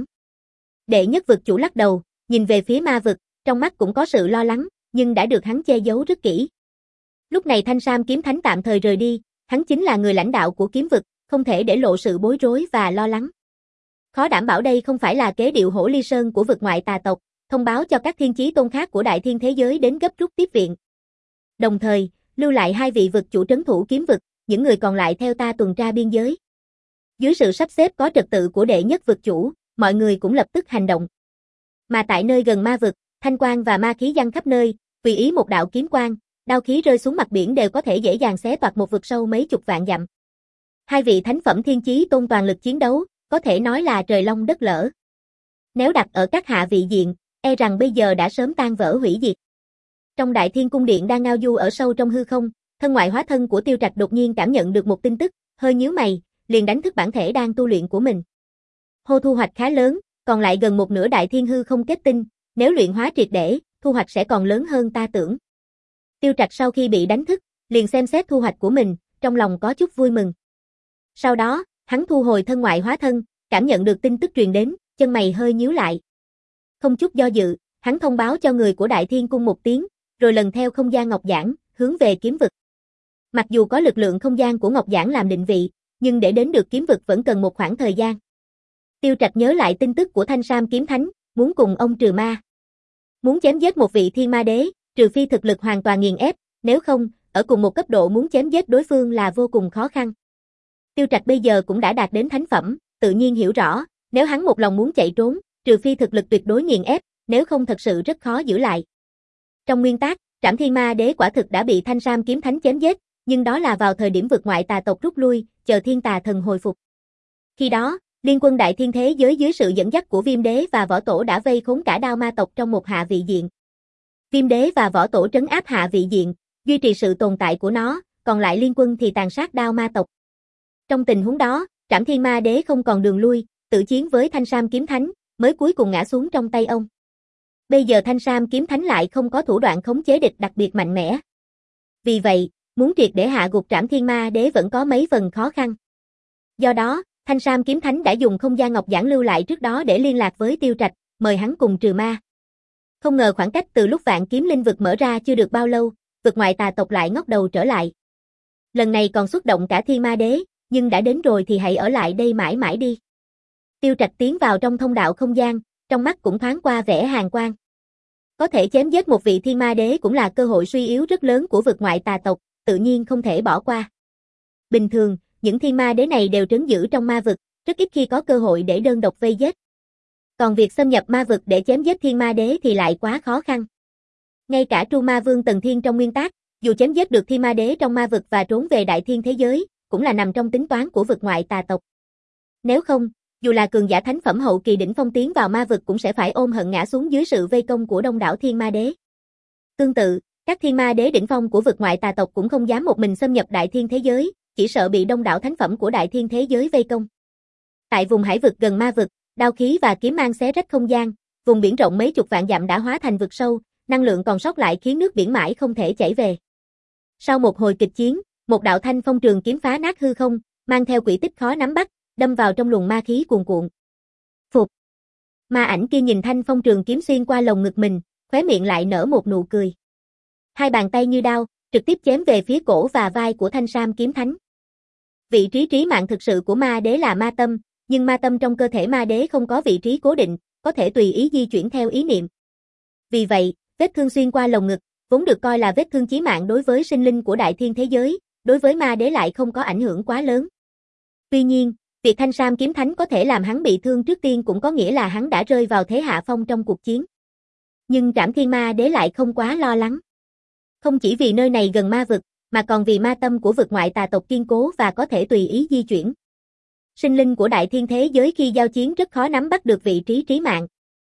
[SPEAKER 1] Đệ nhất vực chủ lắc đầu, nhìn về phía ma vực, trong mắt cũng có sự lo lắng, nhưng đã được hắn che giấu rất kỹ. Lúc này Thanh Sam Kiếm Thánh tạm thời rời đi, hắn chính là người lãnh đạo của kiếm vực, không thể để lộ sự bối rối và lo lắng. Khó đảm bảo đây không phải là kế điệu Hổ Ly Sơn của vực ngoại tà tộc, thông báo cho các thiên chí tôn khác của đại thiên thế giới đến gấp rút tiếp viện. Đồng thời, lưu lại hai vị vực chủ trấn thủ kiếm vực, những người còn lại theo ta tuần tra biên giới. Dưới sự sắp xếp có trật tự của đệ nhất vực chủ, mọi người cũng lập tức hành động. Mà tại nơi gần ma vực, thanh quang và ma khí giăng khắp nơi, tùy ý một đạo kiếm quang, đao khí rơi xuống mặt biển đều có thể dễ dàng xé toạc một vực sâu mấy chục vạn dặm. Hai vị thánh phẩm thiên chí tôn toàn lực chiến đấu, có thể nói là trời long đất lở. Nếu đặt ở các hạ vị diện, e rằng bây giờ đã sớm tan vỡ hủy diệt. Trong Đại Thiên Cung Điện đang ngao du ở sâu trong hư không, thân ngoại hóa thân của Tiêu Trạch đột nhiên cảm nhận được một tin tức, hơi nhíu mày, liền đánh thức bản thể đang tu luyện của mình. Hô thu hoạch khá lớn, còn lại gần một nửa Đại Thiên hư không kết tinh, nếu luyện hóa triệt để, thu hoạch sẽ còn lớn hơn ta tưởng. Tiêu Trạch sau khi bị đánh thức, liền xem xét thu hoạch của mình, trong lòng có chút vui mừng. Sau đó, hắn thu hồi thân ngoại hóa thân, cảm nhận được tin tức truyền đến, chân mày hơi nhíu lại. Không chút do dự, hắn thông báo cho người của Đại Thiên Cung một tiếng, rồi lần theo không gian Ngọc Giản, hướng về kiếm vực. Mặc dù có lực lượng không gian của Ngọc Giản làm định vị, nhưng để đến được kiếm vực vẫn cần một khoảng thời gian. Tiêu Trạch nhớ lại tin tức của Thanh Sam Kiếm Thánh, muốn cùng ông trừ ma. Muốn chém giết một vị thiên ma đế, trừ phi thực lực hoàn toàn nghiền ép, nếu không, ở cùng một cấp độ muốn chém giết đối phương là vô cùng khó khăn. Tiêu Trạch bây giờ cũng đã đạt đến thánh phẩm, tự nhiên hiểu rõ, nếu hắn một lòng muốn chạy trốn, trừ phi thực lực tuyệt đối nghiền ép, nếu không thật sự rất khó giữ lại. Trong nguyên tắc, Trảm Thiên Ma Đế quả thực đã bị Thanh Sam Kiếm Thánh chém giết, nhưng đó là vào thời điểm vực ngoại tà tộc rút lui, chờ thiên tà thần hồi phục. Khi đó, liên quân đại thiên thế giới dưới sự dẫn dắt của Viêm Đế và Võ Tổ đã vây khốn cả Đao Ma tộc trong một hạ vị diện. Viêm Đế và Võ Tổ trấn áp hạ vị diện, duy trì sự tồn tại của nó, còn lại liên quân thì tàn sát Đao Ma tộc. Trong tình huống đó, Trảm Thiên Ma Đế không còn đường lui, tự chiến với Thanh Sam Kiếm Thánh, mới cuối cùng ngã xuống trong tay ông. Bây giờ Thanh Sam Kiếm Thánh lại không có thủ đoạn khống chế địch đặc biệt mạnh mẽ. Vì vậy, muốn triệt để hạ gục Trảm Thiên Ma Đế vẫn có mấy phần khó khăn. Do đó, Thanh Sam Kiếm Thánh đã dùng không gian ngọc giản lưu lại trước đó để liên lạc với Tiêu Trạch, mời hắn cùng trừ ma. Không ngờ khoảng cách từ lúc Vạn Kiếm Linh vực mở ra chưa được bao lâu, vực ngoại tà tộc lại ngóc đầu trở lại. Lần này còn xuất động cả Thiên Ma Đế, nhưng đã đến rồi thì hãy ở lại đây mãi mãi đi. Tiêu Trạch tiến vào trong thông đạo không gian, trong mắt cũng thoáng qua vẻ hàn quang. Có thể chém giết một vị Thiên Ma Đế cũng là cơ hội suy yếu rất lớn của vực ngoại tà tộc, tự nhiên không thể bỏ qua. Bình thường, những Thiên Ma Đế này đều trấn giữ trong ma vực, rất ít khi có cơ hội để đơn độc vây giết. Còn việc xâm nhập ma vực để chém giết Thiên Ma Đế thì lại quá khó khăn. Ngay cả Tru Ma Vương Tần Thiên trong nguyên tác, dù chém giết được Thiên Ma Đế trong ma vực và trốn về đại thiên thế giới, cũng là nằm trong tính toán của vực ngoại tà tộc. Nếu không, dù là cường giả thánh phẩm hậu kỳ đỉnh phong tiến vào ma vực cũng sẽ phải ôm hận ngã xuống dưới sự vây công của đông đảo Thiên Ma Đế. Tương tự, các Thiên Ma Đế đỉnh phong của vực ngoại tà tộc cũng không dám một mình xâm nhập đại thiên thế giới, chỉ sợ bị đông đảo thánh phẩm của đại thiên thế giới vây công. Tại vùng hải vực gần ma vực, đao khí và kiếm mang xé rách không gian, vùng biển rộng mấy chục vạn dặm đã hóa thành vực sâu, năng lượng còn sót lại khiến nước biển mãi không thể chảy về. Sau một hồi kịch chiến, một đạo thanh phong trường kiếm phá nát hư không, mang theo quỹ tích khó nắm bắt, đâm vào trong luồng ma khí cuồn cuộn. Phục. Ma ảnh kia nhìn thanh phong trường kiếm xuyên qua lồng ngực mình, khóe miệng lại nở một nụ cười. Hai bàn tay như đao, trực tiếp chém về phía cổ và vai của Thanh Sam Kiếm Thánh. Vị trí trí mạng thực sự của ma đế là ma tâm, nhưng ma tâm trong cơ thể ma đế không có vị trí cố định, có thể tùy ý di chuyển theo ý niệm. Vì vậy, vết thương xuyên qua lồng ngực, vốn được coi là vết thương chí mạng đối với sinh linh của đại thiên thế giới, đối với ma đế lại không có ảnh hưởng quá lớn. Tuy nhiên, việc Thanh Sam Kiếm Thánh có thể làm hắn bị thương trước tiên cũng có nghĩa là hắn đã rơi vào thế hạ phong trong cuộc chiến. Nhưng Trảm Thiên Ma Đế lại không quá lo lắng. Không chỉ vì nơi này gần ma vực, mà còn vì ma tâm của vực ngoại tà tộc kiên cố và có thể tùy ý di chuyển. Sinh linh của đại thiên thế giới khi giao chiến rất khó nắm bắt được vị trí trí mạng.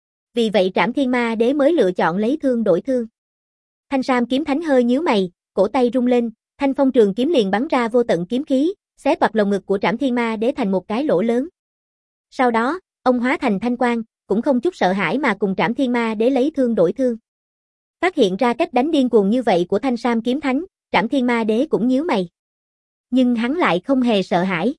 [SPEAKER 1] Vì vậy Trảm Thiên Ma Đế mới lựa chọn lấy thương đổi thương. Thanh Sam Kiếm Thánh hơi nhíu mày, cổ tay rung lên, thanh phong trường kiếm liền bắn ra vô tận kiếm khí, xé toạc lồng ngực của Trảm Thiên Ma Đế thành một cái lỗ lớn. Sau đó, ông hóa thành thanh quang, cũng không chút sợ hãi mà cùng Trảm Thiên Ma Đế lấy thương đổi thương. Phát hiện ra cách đánh điên cuồng như vậy của Thanh Sam Kiếm Thánh, Trảm Thiên Ma Đế cũng nhíu mày. Nhưng hắn lại không hề sợ hãi.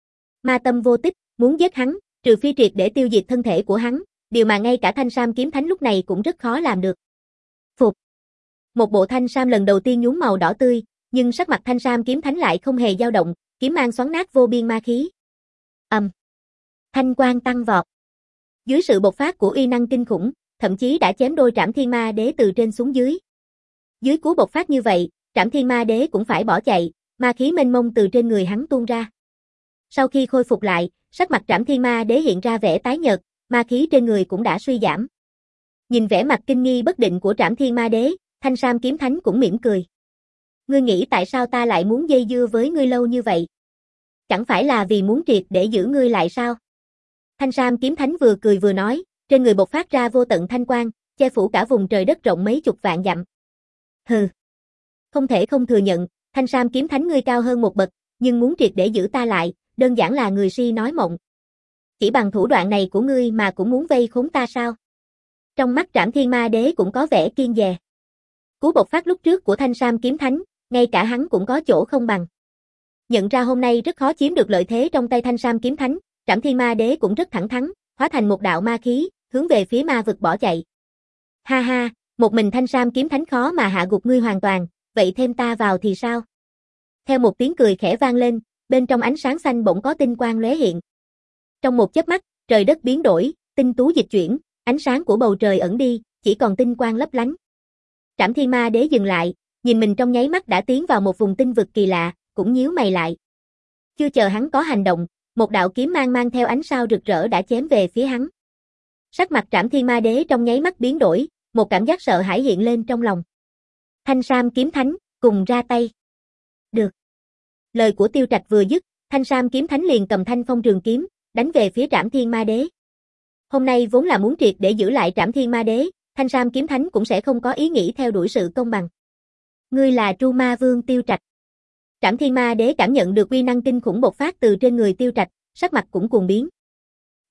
[SPEAKER 1] Ma tâm vô tích, muốn giết hắn, trừ phi triệt để tiêu diệt thân thể của hắn, điều mà ngay cả Thanh Sam Kiếm Thánh lúc này cũng rất khó làm được. Phục. Một bộ thanh sam lần đầu tiên nhuốm màu đỏ tươi, nhưng sắc mặt Thanh Sam Kiếm Thánh lại không hề dao động, kiếm mang xoắn nát vô biên ma khí. Ầm. Um. Thanh quang tăng vọt. Dưới sự bộc phát của uy năng kinh khủng, thậm chí đã chém đôi Trảm Thiên Ma Đế từ trên xuống dưới. Dưới cú bộc phát như vậy, Trảm Thiên Ma Đế cũng phải bỏ chạy, ma khí mênh mông từ trên người hắn tuôn ra. Sau khi khôi phục lại, sắc mặt Trảm Thiên Ma Đế hiện ra vẻ tái nhợt, ma khí trên người cũng đã suy giảm. Nhìn vẻ mặt kinh nghi bất định của Trảm Thiên Ma Đế, Thanh Sam Kiếm Thánh cũng mỉm cười. Ngươi nghĩ tại sao ta lại muốn dây dưa với ngươi lâu như vậy? Chẳng phải là vì muốn triệt để giữ ngươi lại sao? Thanh Sam Kiếm Thánh vừa cười vừa nói, trên người bộc phát ra vô tận thanh quang, che phủ cả vùng trời đất rộng mấy chục vạn dặm. Hừ. Không thể không thừa nhận, Thanh Sam Kiếm Thánh ngươi cao hơn một bậc, nhưng muốn triệt để giữ ta lại, đơn giản là người si nói mộng. Chỉ bằng thủ đoạn này của ngươi mà cũng muốn vây khốn ta sao? Trong mắt Trảm Thiên Ma Đế cũng có vẻ kiên dè. Cú bộc phát lúc trước của Thanh Sam Kiếm Thánh, ngay cả hắn cũng có chỗ không bằng. Nhận ra hôm nay rất khó chiếm được lợi thế trong tay Thanh Sam Kiếm Thánh, Trảm Thiên Ma Đế cũng rất thẳng thắn, hóa thành một đạo ma khí, hướng về phía ma vực bỏ chạy. Ha ha, một mình Thanh Sam Kiếm Thánh khó mà hạ gục ngươi hoàn toàn, vậy thêm ta vào thì sao? Theo một tiếng cười khẽ vang lên, bên trong ánh sáng xanh bỗng có tinh quang lóe hiện. Trong một chớp mắt, trời đất biến đổi, tinh tú dịch chuyển, ánh sáng của bầu trời ẩn đi, chỉ còn tinh quang lấp lánh. Trảm Thiên Ma Đế dừng lại, nhìn mình trong nháy mắt đã tiến vào một vùng tinh vực kỳ lạ, cũng nhíu mày lại. Chưa chờ hắn có hành động, một đạo kiếm mang mang theo ánh sao rực rỡ đã chém về phía hắn. Sắc mặt Trảm Thiên Ma Đế trong nháy mắt biến đổi, một cảm giác sợ hãi hiện lên trong lòng. Thanh Sam Kiếm Thánh, cùng ra tay. Được. Lời của Tiêu Trạch vừa dứt, Thanh Sam Kiếm Thánh liền cầm thanh phong trường kiếm, đánh về phía Trảm Thiên Ma Đế. Hôm nay vốn là muốn triệt để giữ lại Trảm Thiên Ma Đế, Thanh Sam Kiếm Thánh cũng sẽ không có ý nghĩ theo đuổi sự công bằng. Ngươi là Tru Ma Vương Tiêu Trạch. Trảm Thiên Ma Đế cảm nhận được uy năng kinh khủng bộc phát từ trên người Tiêu Trạch, sắc mặt cũng cuồng biến.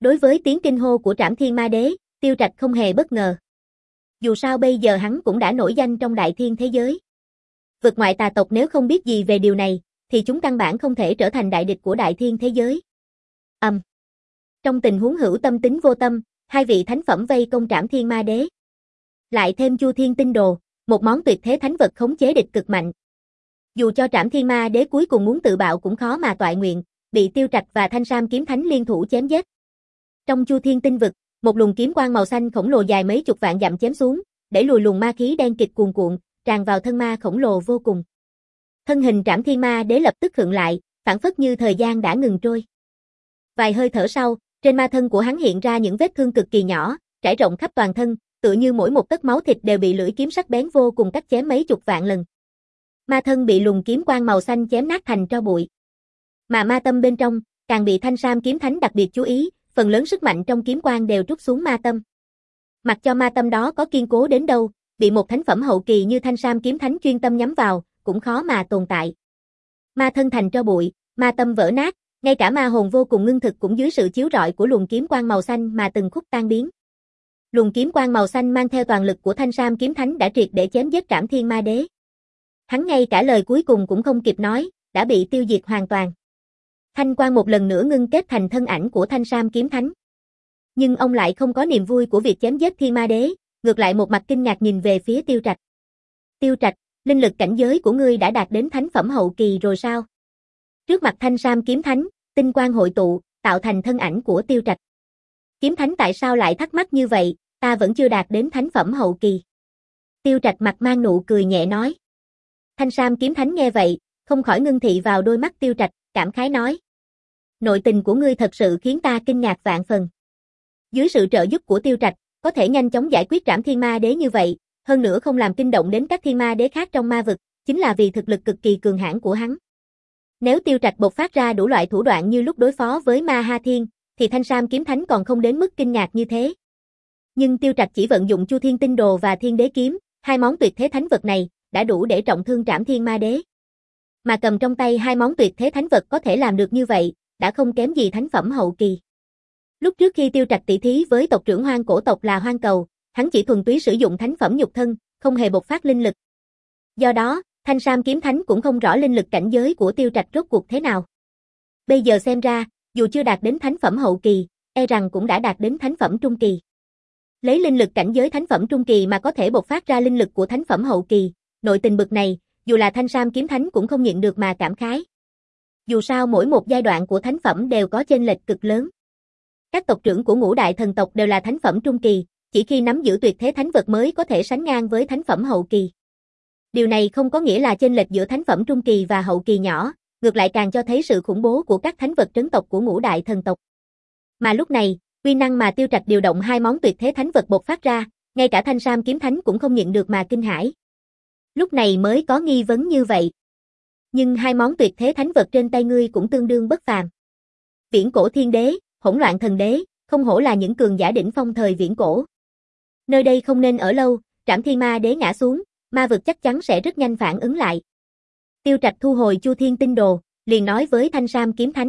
[SPEAKER 1] Đối với tiếng kinh hô của Trảm Thiên Ma Đế, Tiêu Trạch không hề bất ngờ. Dù sao bây giờ hắn cũng đã nổi danh trong đại thiên thế giới. Vực ngoại tà tộc nếu không biết gì về điều này, thì chúng căn bản không thể trở thành đại địch của đại thiên thế giới. Âm. Um. Trong tình huống hữu tâm tính vô tâm, hai vị thánh phẩm vây công Trảm Thiên Ma Đế. Lại thêm Chu Thiên Tinh Đồ, một món tuyệt thế thánh vật khống chế địch cực mạnh. Dù cho Trảm Thiên Ma Đế cuối cùng muốn tự bạo cũng khó mà toại nguyện, bị Tiêu Trạch và Thanh Sam kiếm thánh liên thủ chém giết. Trong Chu Thiên Tinh vực, một luồng kiếm quang màu xanh khổng lồ dài mấy chục vạn dặm chém xuống, để lùi luồng ma khí đen kịt cuồn cuộn, tràn vào thân ma khổng lồ vô cùng. Thân hình Trảm Thiên Ma Đế lập tức khựng lại, phảng phất như thời gian đã ngừng trôi. Vài hơi thở sau, trên ma thân của hắn hiện ra những vết thương cực kỳ nhỏ, trải rộng khắp toàn thân, tựa như mỗi một tấc máu thịt đều bị lưỡi kiếm sắc bén vô cùng cắt chém mấy chục vạn lần. Ma thân bị luồng kiếm quang màu xanh chém nát thành tro bụi. Mà ma tâm bên trong, càng bị Thanh Sam kiếm thánh đặc biệt chú ý, phần lớn sức mạnh trong kiếm quang đều trút xuống ma tâm. Mặc cho ma tâm đó có kiên cố đến đâu, bị một thánh phẩm hậu kỳ như Thanh Sam kiếm thánh chuyên tâm nhắm vào, cũng khó mà tồn tại. Ma thân thành tro bụi, ma tâm vỡ nát, ngay cả ma hồn vô cùng ngưng thực cũng dưới sự chiếu rọi của luồng kiếm quang màu xanh mà từng khúc tan biến. Luồng kiếm quang màu xanh mang theo toàn lực của Thanh Sam kiếm thánh đã triệt để chém giết Trảm Thiên Ma Đế. Hắn ngay cả lời cuối cùng cũng không kịp nói, đã bị tiêu diệt hoàn toàn. Thanh quang một lần nữa ngưng kết thành thân ảnh của Thanh Sam kiếm thánh. Nhưng ông lại không có niềm vui của việc chém giết Thiên Ma Đế, ngược lại một mặt kinh ngạc nhìn về phía Tiêu Trạch. Tiêu Trạch, linh lực cảnh giới của ngươi đã đạt đến thánh phẩm hậu kỳ rồi sao? Trước mặt Thanh Sam kiếm thánh, tinh quang hội tụ, tạo thành thân ảnh của Tiêu Trạch. Kiếm thánh tại sao lại thắc mắc như vậy, ta vẫn chưa đạt đến thánh phẩm hậu kỳ. Tiêu Trạch mặt mang nụ cười nhẹ nói. Thanh Sam kiếm thánh nghe vậy, không khỏi ngưng thị vào đôi mắt Tiêu Trạch, cảm khái nói. Nội tình của ngươi thật sự khiến ta kinh ngạc vạn phần. Dưới sự trợ giúp của Tiêu Trạch, có thể nhanh chóng giải quyết Trảm Thiên Ma Đế như vậy, hơn nữa không làm kinh động đến các thiên ma đế khác trong ma vực, chính là vì thực lực cực kỳ cường hãn của hắn. Nếu Tiêu Trạch bộc phát ra đủ loại thủ đoạn như lúc đối phó với Ma Ha Thiên, thì Thanh Sam kiếm thánh còn không đến mức kinh ngạc như thế. Nhưng Tiêu Trạch chỉ vận dụng Chu Thiên Tinh Đồ và Thiên Đế kiếm, hai món tuyệt thế thánh vật này, đã đủ để trọng thương Trảm Thiên Ma Đế. Mà cầm trong tay hai món tuyệt thế thánh vật có thể làm được như vậy, đã không kém gì thánh phẩm hậu kỳ. Lúc trước khi Tiêu Trạch tỷ thí với tộc trưởng Hoang Cổ tộc là Hoang Cầu, hắn chỉ thuần túy sử dụng thánh phẩm nhục thân, không hề bộc phát linh lực. Do đó, Thanh Sam kiếm thánh cũng không rõ linh lực cảnh giới của Tiêu Trạch rốt cuộc thế nào. Bây giờ xem ra, dù chưa đạt đến thánh phẩm hậu kỳ, e rằng cũng đã đạt đến thánh phẩm trung kỳ. Lấy linh lực cảnh giới thánh phẩm trung kỳ mà có thể bộc phát ra linh lực của thánh phẩm hậu kỳ, nội tình bực này, dù là Thanh Sam kiếm thánh cũng không nhịn được mà cảm khái. Dù sao mỗi một giai đoạn của thánh phẩm đều có chênh lệch cực lớn. Các tộc trưởng của ngũ đại thần tộc đều là thánh phẩm trung kỳ, chỉ khi nắm giữ tuyệt thế thánh vật mới có thể sánh ngang với thánh phẩm hậu kỳ. Điều này không có nghĩa là chênh lệch giữa thánh phẩm trung kỳ và hậu kỳ nhỏ, ngược lại càng cho thấy sự khủng bố của các thánh vật trấn tộc của ngũ đại thần tộc. Mà lúc này, uy năng mà Tiêu Trạch điều động hai món tuyệt thế thánh vật bộc phát ra, ngay cả Thanh Sam kiếm thánh cũng không nhịn được mà kinh hãi. Lúc này mới có nghi vấn như vậy. Nhưng hai món tuyệt thế thánh vật trên tay ngươi cũng tương đương bất phàm. Viễn cổ thiên đế, hỗn loạn thần đế, không hổ là những cường giả đỉnh phong thời viễn cổ. Nơi đây không nên ở lâu, Trảm Thiên Ma Đế ngã xuống, ma vực chắc chắn sẽ rất nhanh phản ứng lại. Tiêu Trạch thu hồi Chu Thiên Tinh Đồ, liền nói với Thanh Sam kiếm thánh.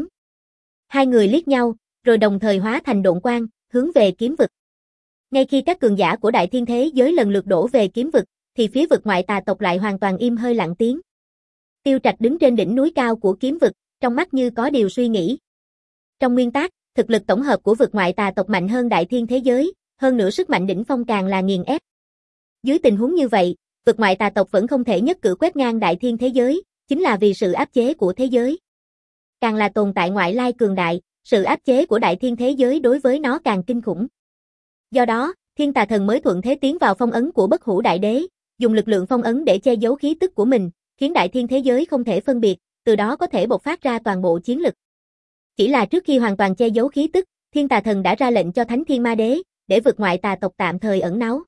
[SPEAKER 1] Hai người liếc nhau, rồi đồng thời hóa thành độn quang, hướng về kiếm vực. Ngay khi các cường giả của đại thiên thế giới lần lượt đổ về kiếm vực, thì phía vực ngoại tà tộc lại hoàn toàn im hơi lặng tiếng. Tiêu Trạch đứng trên đỉnh núi cao của kiếm vực, trong mắt như có điều suy nghĩ. Trong nguyên tắc, thực lực tổng hợp của vực ngoại tà tộc mạnh hơn đại thiên thế giới, hơn nữa sức mạnh đỉnh phong càng là nghiền ép. Dưới tình huống như vậy, vực ngoại tà tộc vẫn không thể nhất cử quét ngang đại thiên thế giới, chính là vì sự áp chế của thế giới. Càng là tồn tại ngoại lai cường đại, sự áp chế của đại thiên thế giới đối với nó càng kinh khủng. Do đó, Thiên Tà Thần mới thuận thế tiến vào phong ấn của Bất Hủ Đại Đế, dùng lực lượng phong ấn để che giấu khí tức của mình, khiến đại thiên thế giới không thể phân biệt, từ đó có thể bộc phát ra toàn bộ chiến lực. Chỉ là trước khi hoàn toàn che giấu khí tức, Thiên Tà Thần đã ra lệnh cho Thánh Thiên Ma Đế, để vực ngoại tà tộc tạm thời ẩn náu.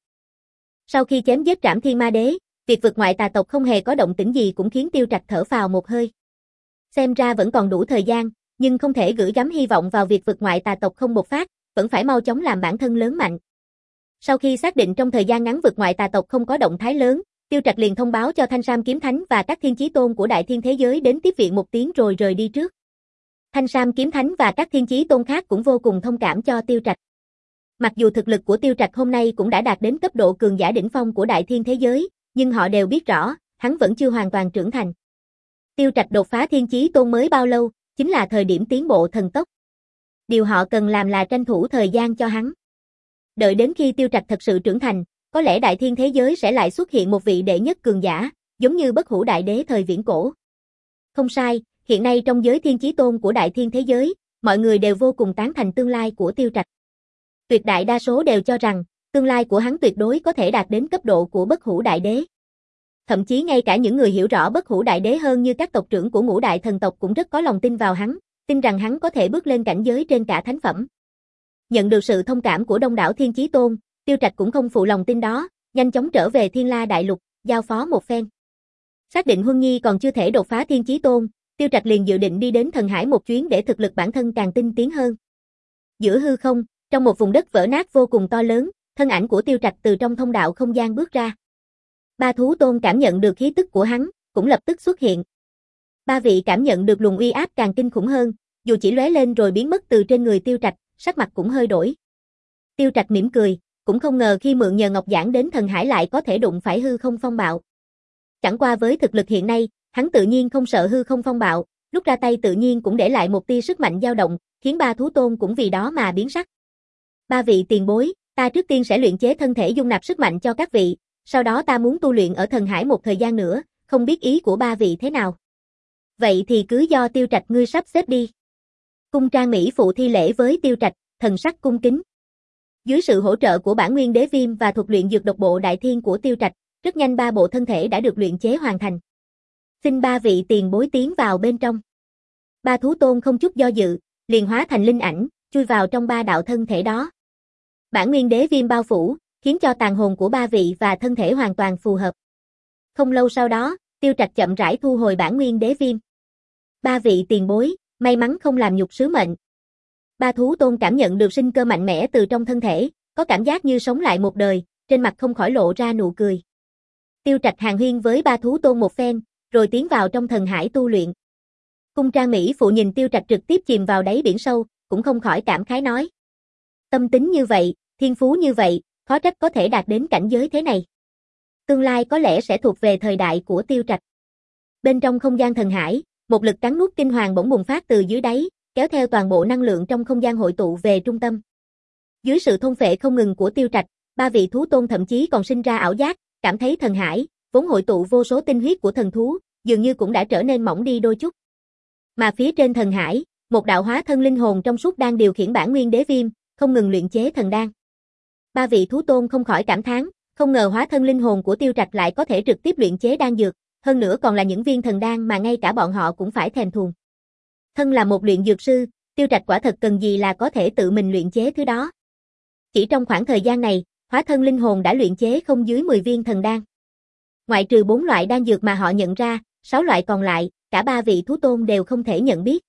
[SPEAKER 1] Sau khi chém giết Trảm Thiên Ma Đế, việc vực ngoại tà tộc không hề có động tĩnh gì cũng khiến Tiêu Trạch thở phào một hơi. Xem ra vẫn còn đủ thời gian, nhưng không thể gửi gắm hy vọng vào việc vực ngoại tà tộc không bộc phát, vẫn phải mau chóng làm bản thân lớn mạnh. Sau khi xác định trong thời gian ngắn vực ngoại tà tộc không có động thái lớn, Tiêu Trạch liền thông báo cho Thanh Sam kiếm thánh và các thiên chí tôn của đại thiên thế giới đến tiếp viện một tiếng rồi rời đi trước. Thanh Sam Kiếm Thánh và các thiên chí tôn khác cũng vô cùng thông cảm cho Tiêu Trạch. Mặc dù thực lực của Tiêu Trạch hôm nay cũng đã đạt đến cấp độ cường giả đỉnh phong của đại thiên thế giới, nhưng họ đều biết rõ, hắn vẫn chưa hoàn toàn trưởng thành. Tiêu Trạch đột phá thiên chí tôn mới bao lâu, chính là thời điểm tiến bộ thần tốc. Điều họ cần làm là tranh thủ thời gian cho hắn. Đợi đến khi Tiêu Trạch thật sự trưởng thành, có lẽ đại thiên thế giới sẽ lại xuất hiện một vị đệ nhất cường giả, giống như Bất Hủ Đại Đế thời viễn cổ. Không sai, hiện nay trong giới thiên chí tôn của đại thiên thế giới, mọi người đều vô cùng tán thành tương lai của Tiêu Trạch. Tuyệt đại đa số đều cho rằng, tương lai của hắn tuyệt đối có thể đạt đến cấp độ của Bất Hủ Đại Đế. Thậm chí ngay cả những người hiểu rõ Bất Hủ Đại Đế hơn như các tộc trưởng của ngũ đại thần tộc cũng rất có lòng tin vào hắn, tin rằng hắn có thể bước lên cảnh giới trên cả thánh phẩm. Nhận được sự thông cảm của đông đảo thiên chí tôn, Tiêu Trạch cũng không phụ lòng tin đó, nhanh chóng trở về Thiên La Đại Lục, giao phó một phen. Xác định Huân Nhi còn chưa thể đột phá thiên chí tôn, Tiêu Trạch liền dự định đi đến Thần Hải một chuyến để thực lực bản thân càng tinh tiến hơn. Giữa hư không, trong một vùng đất vỡ nát vô cùng to lớn, thân ảnh của Tiêu Trạch từ trong thông đạo không gian bước ra. Ba thú tôn cảm nhận được khí tức của hắn, cũng lập tức xuất hiện. Ba vị cảm nhận được luồng uy áp càng kinh khủng hơn, dù chỉ lóe lên rồi biến mất từ trên người Tiêu Trạch, sắc mặt cũng hơi đổi. Tiêu Trạch mỉm cười, cũng không ngờ khi mượn nhờ Ngọc Giản đến Thần Hải lại có thể đụng phải hư không phong bạo. Chẳng qua với thực lực hiện nay, hắn tự nhiên không sợ hư không phong bạo, lúc ra tay tự nhiên cũng để lại một tia sức mạnh dao động, khiến ba thú tôn cũng vì đó mà biến sắc. Ba vị tiền bối, ta trước tiên sẽ luyện chế thân thể dung nạp sức mạnh cho các vị, sau đó ta muốn tu luyện ở Thần Hải một thời gian nữa, không biết ý của ba vị thế nào. Vậy thì cứ do Tiêu Trạch ngươi sắp xếp đi. Cung Trang Mỹ phụ thi lễ với Tiêu Trạch, thần sắc cung kính. Dưới sự hỗ trợ của Bản Nguyên Đế Viêm và thuật luyện dược độc bộ đại thiên của Tiêu Trạch, rất nhanh ba bộ thân thể đã được luyện chế hoàn thành. Xin ba vị tiền bối tiến vào bên trong. Ba thú tôn không chút do dự, liền hóa thành linh ảnh, chui vào trong ba đạo thân thể đó. Bản Nguyên Đế Viêm bao phủ, khiến cho tàn hồn của ba vị và thân thể hoàn toàn phù hợp. Không lâu sau đó, Tiêu Trạch chậm rãi thu hồi Bản Nguyên Đế Viêm. Ba vị tiền bối, may mắn không làm nhục sứ mệnh. Ba thú tôn cảm nhận được sinh cơ mạnh mẽ từ trong thân thể, có cảm giác như sống lại một đời, trên mặt không khỏi lộ ra nụ cười. Tiêu Trạch hàn huyên với ba thú tôn một phen, rồi tiến vào trong Thần Hải tu luyện. Cung Trang Mỹ phụ nhìn Tiêu Trạch trực tiếp chìm vào đáy biển sâu, cũng không khỏi cảm khái nói. Tâm tính như vậy, thiên phú như vậy, khó trách có thể đạt đến cảnh giới thế này. Tương lai có lẽ sẽ thuộc về thời đại của Tiêu Trạch. Bên trong không gian Thần Hải, một lực cắn nuốt kinh hoàng bỗng bùng phát từ dưới đáy, kéo theo toàn bộ năng lượng trong không gian hội tụ về trung tâm. Dưới sự thôn phệ không ngừng của Tiêu Trạch, ba vị thú tôn thậm chí còn sinh ra ảo giác, cảm thấy Thần Hải, vốn hội tụ vô số tinh huyết của thần thú, dường như cũng đã trở nên mỏng đi đôi chút. Mà phía trên Thần Hải, một đạo hóa thân linh hồn trong suốt đang điều khiển Bản Nguyên Đế Viêm, không ngừng luyện chế thần đan. Ba vị thú tôn không khỏi cảm thán, không ngờ hóa thân linh hồn của Tiêu Trạch lại có thể trực tiếp luyện chế đan dược, hơn nữa còn là những viên thần đan mà ngay cả bọn họ cũng phải thèm thuồng. Thân là một luyện dược sư, Tiêu Trạch quả thật cần gì là có thể tự mình luyện chế thứ đó. Chỉ trong khoảng thời gian này, hóa thân linh hồn đã luyện chế không dưới mười viên thần đan. Ngoại trừ bốn loại đan dược mà họ nhận ra, sáu loại còn lại, cả ba vị thú tôn đều không thể nhận biết.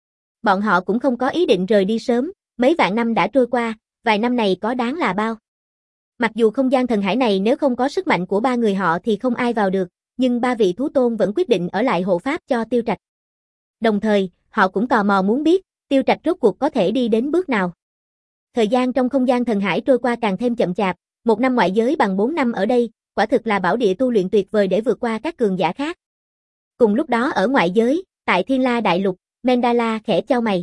[SPEAKER 1] Bọn họ cũng không có ý định rời đi sớm, mấy vạn năm đã trôi qua, vài năm này có đáng là bao. Mặc dù không gian Thần Hải này nếu không có sức mạnh của ba người họ thì không ai vào được, nhưng ba vị thú tôn vẫn quyết định ở lại hộ pháp cho Tiêu Trạch. Đồng thời, họ cũng tò mò muốn biết, Tiêu Trạch rốt cuộc có thể đi đến bước nào. Thời gian trong không gian Thần Hải trôi qua càng thêm chậm chạp, một năm ngoại giới bằng bốn năm ở đây, quả thực là bảo địa tu luyện tuyệt vời để vượt qua các cường giả khác. Cùng lúc đó ở ngoại giới, tại Thiên La Đại Lục, Mendala khẽ chau mày.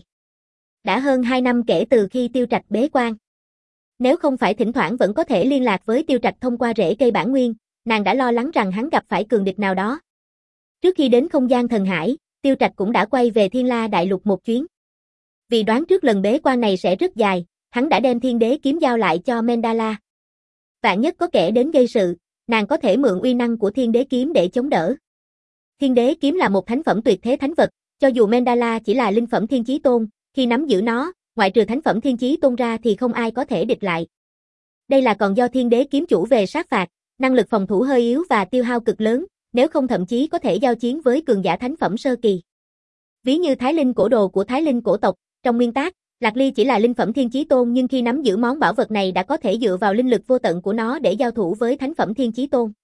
[SPEAKER 1] Đã hơn hai năm kể từ khi Tiêu Trạch bế quan. Nếu không phải thỉnh thoảng vẫn có thể liên lạc với Tiêu Trạch thông qua rễ cây bản nguyên, nàng đã lo lắng rằng hắn gặp phải cường địch nào đó. Trước khi đến không gian Thần Hải, Tiêu Trạch cũng đã quay về Thiên La Đại Lục một chuyến. Vì đoán trước lần bế quan này sẽ rất dài, hắn đã đem Thiên Đế kiếm giao lại cho Mendala. Vạn nhất có kẻ đến gây sự, nàng có thể mượn uy năng của Thiên Đế kiếm để chống đỡ. Thiên Đế kiếm là một thánh phẩm tuyệt thế thánh vật, cho dù Mendala chỉ là linh phẩm thiên chí tôn, khi nắm giữ nó, ngoại trừ thánh phẩm thiên chí tôn ra thì không ai có thể địch lại. Đây là còn do Thiên Đế kiếm chủ về sát phạt, năng lực phòng thủ hơi yếu và tiêu hao cực lớn, nếu không thậm chí có thể giao chiến với cường giả thánh phẩm sơ kỳ. Ví như Thái Linh cổ đồ của Thái Linh cổ tộc, trong nguyên tác, Lạc Ly chỉ là linh phẩm thiên chí tôn nhưng khi nắm giữ món bảo vật này đã có thể dựa vào linh lực vô tận của nó để giao thủ với thánh phẩm thiên chí tôn.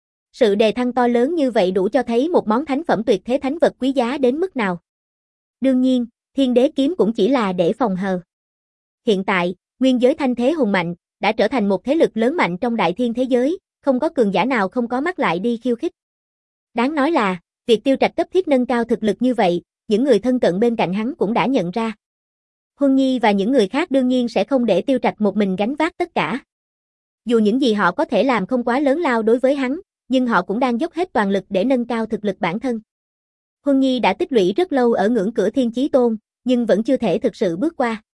[SPEAKER 1] Sự đề thăng to lớn như vậy đủ cho thấy một món thánh phẩm tuyệt thế thánh vật quý giá đến mức nào. Đương nhiên, Thiên đế kiếm cũng chỉ là để phòng hờ. Hiện tại, nguyên giới thanh thế hùng mạnh, đã trở thành một thế lực lớn mạnh trong đại thiên thế giới, không có cường giả nào không có mắt lại đi khiêu khích. Đáng nói là, việc Tiêu Trạch cấp thiết nâng cao thực lực như vậy, những người thân cận bên cạnh hắn cũng đã nhận ra. Huân Nhi và những người khác đương nhiên sẽ không để Tiêu Trạch một mình gánh vác tất cả. Dù những gì họ có thể làm không quá lớn lao đối với hắn, nhưng họ cũng đang dốc hết toàn lực để nâng cao thực lực bản thân. Huân Nhi đã tích lũy rất lâu ở ngưỡng cửa Thiên Chí Tôn, nhưng vẫn chưa thể thực sự bước qua.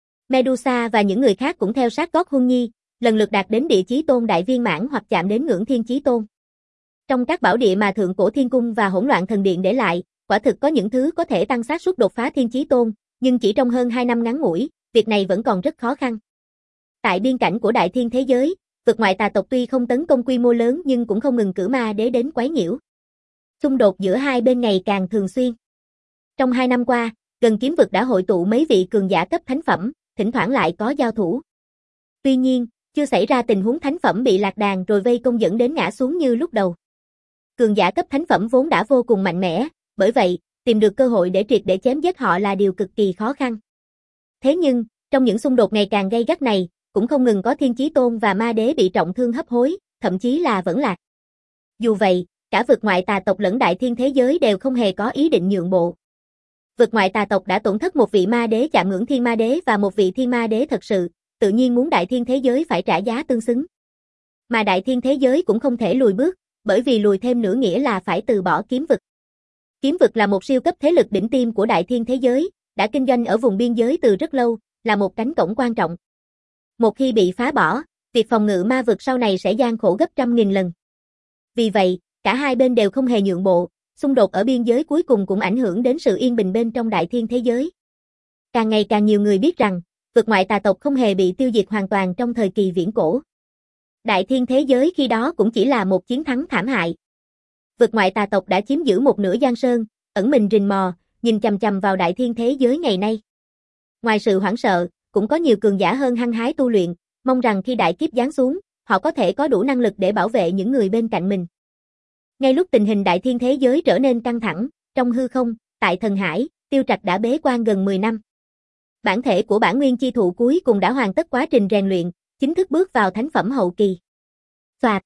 [SPEAKER 1] Medusa và những người khác cũng theo sát gót Huân Nhi, lần lượt đạt đến địa Chí Tôn đại viên mãn hoặc chạm đến ngưỡng Thiên Chí Tôn. Trong các bảo địa mà Thượng Cổ Thiên Cung và Hỗn Loạn Thần Điện để lại, quả thực có những thứ có thể tăng xác suất đột phá Thiên Chí Tôn, nhưng chỉ trong hơn hai năm ngắn ngủi, việc này vẫn còn rất khó khăn. Tại biên cảnh của đại thiên thế giới, vực ngoại tà tộc tuy không tấn công quy mô lớn nhưng cũng không ngừng cử ma đế đến quấy nhiễu. Xung đột giữa hai bên ngày càng thường xuyên. Trong hai năm qua, gần kiếm vực đã hội tụ mấy vị cường giả cấp thánh phẩm, thỉnh thoảng lại có giao thủ. Tuy nhiên, chưa xảy ra tình huống thánh phẩm bị lạc đàn rồi vây công dẫn đến ngã xuống như lúc đầu. Cường giả cấp thánh phẩm vốn đã vô cùng mạnh mẽ, bởi vậy, tìm được cơ hội để triệt để chém giết họ là điều cực kỳ khó khăn. Thế nhưng, trong những xung đột ngày càng gay gắt này, cũng không ngừng có Thiên Chí Tôn và ma đế bị trọng thương hấp hối, thậm chí là vẫn lạc. Dù vậy, cả vực ngoại tà tộc lẫn đại thiên thế giới đều không hề có ý định nhượng bộ. Vực ngoại tà tộc đã tổn thất một vị ma đế chạm ngưỡng thiên ma đế và một vị thiên ma đế thật sự, tự nhiên muốn đại thiên thế giới phải trả giá tương xứng. Mà đại thiên thế giới cũng không thể lùi bước, bởi vì lùi thêm nữa nghĩa là phải từ bỏ kiếm vực. Kiếm vực là một siêu cấp thế lực đỉnh tiêm của đại thiên thế giới, đã kinh doanh ở vùng biên giới từ rất lâu, là một cánh cổng quan trọng. Một khi bị phá bỏ, việc phòng ngự ma vực sau này sẽ gian khổ gấp trăm nghìn lần. Vì vậy, cả hai bên đều không hề nhượng bộ, xung đột ở biên giới cuối cùng cũng ảnh hưởng đến sự yên bình bên trong đại thiên thế giới. Càng ngày càng nhiều người biết rằng, vực ngoại tà tộc không hề bị tiêu diệt hoàn toàn trong thời kỳ viễn cổ. Đại thiên thế giới khi đó cũng chỉ là một chiến thắng thảm hại. Vực ngoại tà tộc đã chiếm giữ một nửa Giang Sơn, ẩn mình rình mò, nhìn chằm chằm vào đại thiên thế giới ngày nay. Ngoài sự hoảng sợ, cũng có nhiều cường giả hơn hăng hái tu luyện, mong rằng khi đại kiếp giáng xuống, họ có thể có đủ năng lực để bảo vệ những người bên cạnh mình. Ngay lúc tình hình đại thiên thế giới trở nên căng thẳng, trong hư không, tại Thần Hải, Tiêu Trạch đã bế quan gần mười năm. Bản thể của bản nguyên chi thụ cuối cùng đã hoàn tất quá trình rèn luyện, chính thức bước vào thánh phẩm hậu kỳ. Soạt.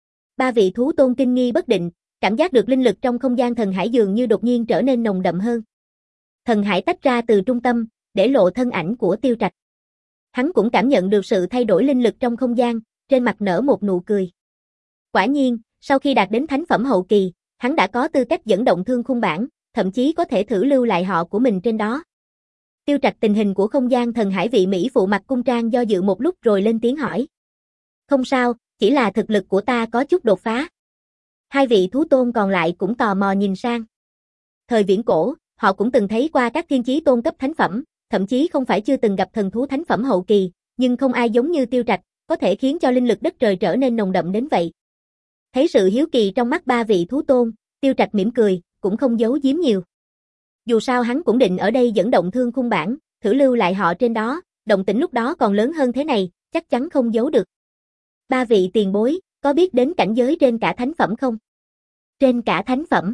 [SPEAKER 1] Ba vị thú tôn kinh nghi bất định, cảm giác được linh lực trong không gian Thần Hải dường như đột nhiên trở nên nồng đậm hơn. Thần Hải tách ra từ trung tâm, để lộ thân ảnh của Tiêu Trạch. Hắn cũng cảm nhận được sự thay đổi linh lực trong không gian, trên mặt nở một nụ cười. Quả nhiên, sau khi đạt đến thánh phẩm hậu kỳ, hắn đã có tư cách dẫn động thương khung bản, thậm chí có thể thử lưu lại họ của mình trên đó. Tiêu Trạch tình hình của không gian Thần Hải vị Mỹ phụ mặt cung trang do dự một lúc rồi lên tiếng hỏi. Không sao, chỉ là thực lực của ta có chút đột phá. Hai vị thú tôn còn lại cũng tò mò nhìn sang. Thời viễn cổ, họ cũng từng thấy qua các thiên chí tôn cấp thánh phẩm, thậm chí không phải chưa từng gặp thần thú thánh phẩm hậu kỳ, nhưng không ai giống như Tiêu Trạch, có thể khiến cho linh lực đất trời trở nên nồng đậm đến vậy. Thấy sự hiếu kỳ trong mắt ba vị thú tôn, Tiêu Trạch mỉm cười, cũng không giấu giếm nhiều. Dù sao hắn cũng định ở đây dẫn động thương khung bản, thử lưu lại họ trên đó, động tĩnh lúc đó còn lớn hơn thế này, chắc chắn không giấu được. Ba vị tiền bối, có biết đến cảnh giới trên cả thánh phẩm không? Trên cả thánh phẩm.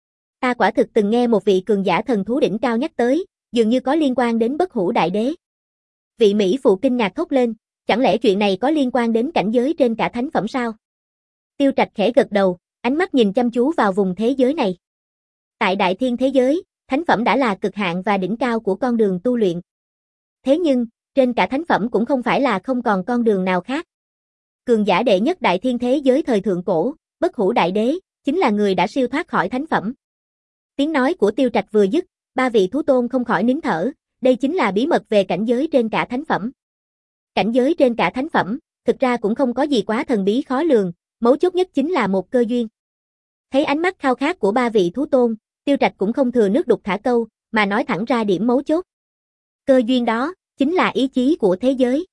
[SPEAKER 1] Ta quả thực từng nghe một vị cường giả thần thú đỉnh cao nhắc tới, dường như có liên quan đến Bất Hủ Đại Đế. Vị Mỹ phụ kinh ngạc thốt lên, chẳng lẽ chuyện này có liên quan đến cảnh giới trên cả thánh phẩm sao? Tiêu Trạch khẽ gật đầu, ánh mắt nhìn chăm chú vào vùng thế giới này. Tại đại thiên thế giới, thánh phẩm đã là cực hạn và đỉnh cao của con đường tu luyện. Thế nhưng, trên cả thánh phẩm cũng không phải là không còn con đường nào khác. Cường giả đệ nhất đại thiên thế giới thời thượng cổ, Bất Hủ Đại Đế, chính là người đã siêu thoát khỏi thánh phẩm. Tiếng nói của Tiêu Trạch vừa dứt, ba vị thú tôn không khỏi nín thở, đây chính là bí mật về cảnh giới trên cả thánh phẩm. Cảnh giới trên cả thánh phẩm, thực ra cũng không có gì quá thần bí khó lường, mấu chốt nhất chính là một cơ duyên. Thấy ánh mắt khao khát của ba vị thú tôn, Tiêu Trạch cũng không thừa nước đục thả câu, mà nói thẳng ra điểm mấu chốt. Cơ duyên đó, chính là ý chí của thế giới.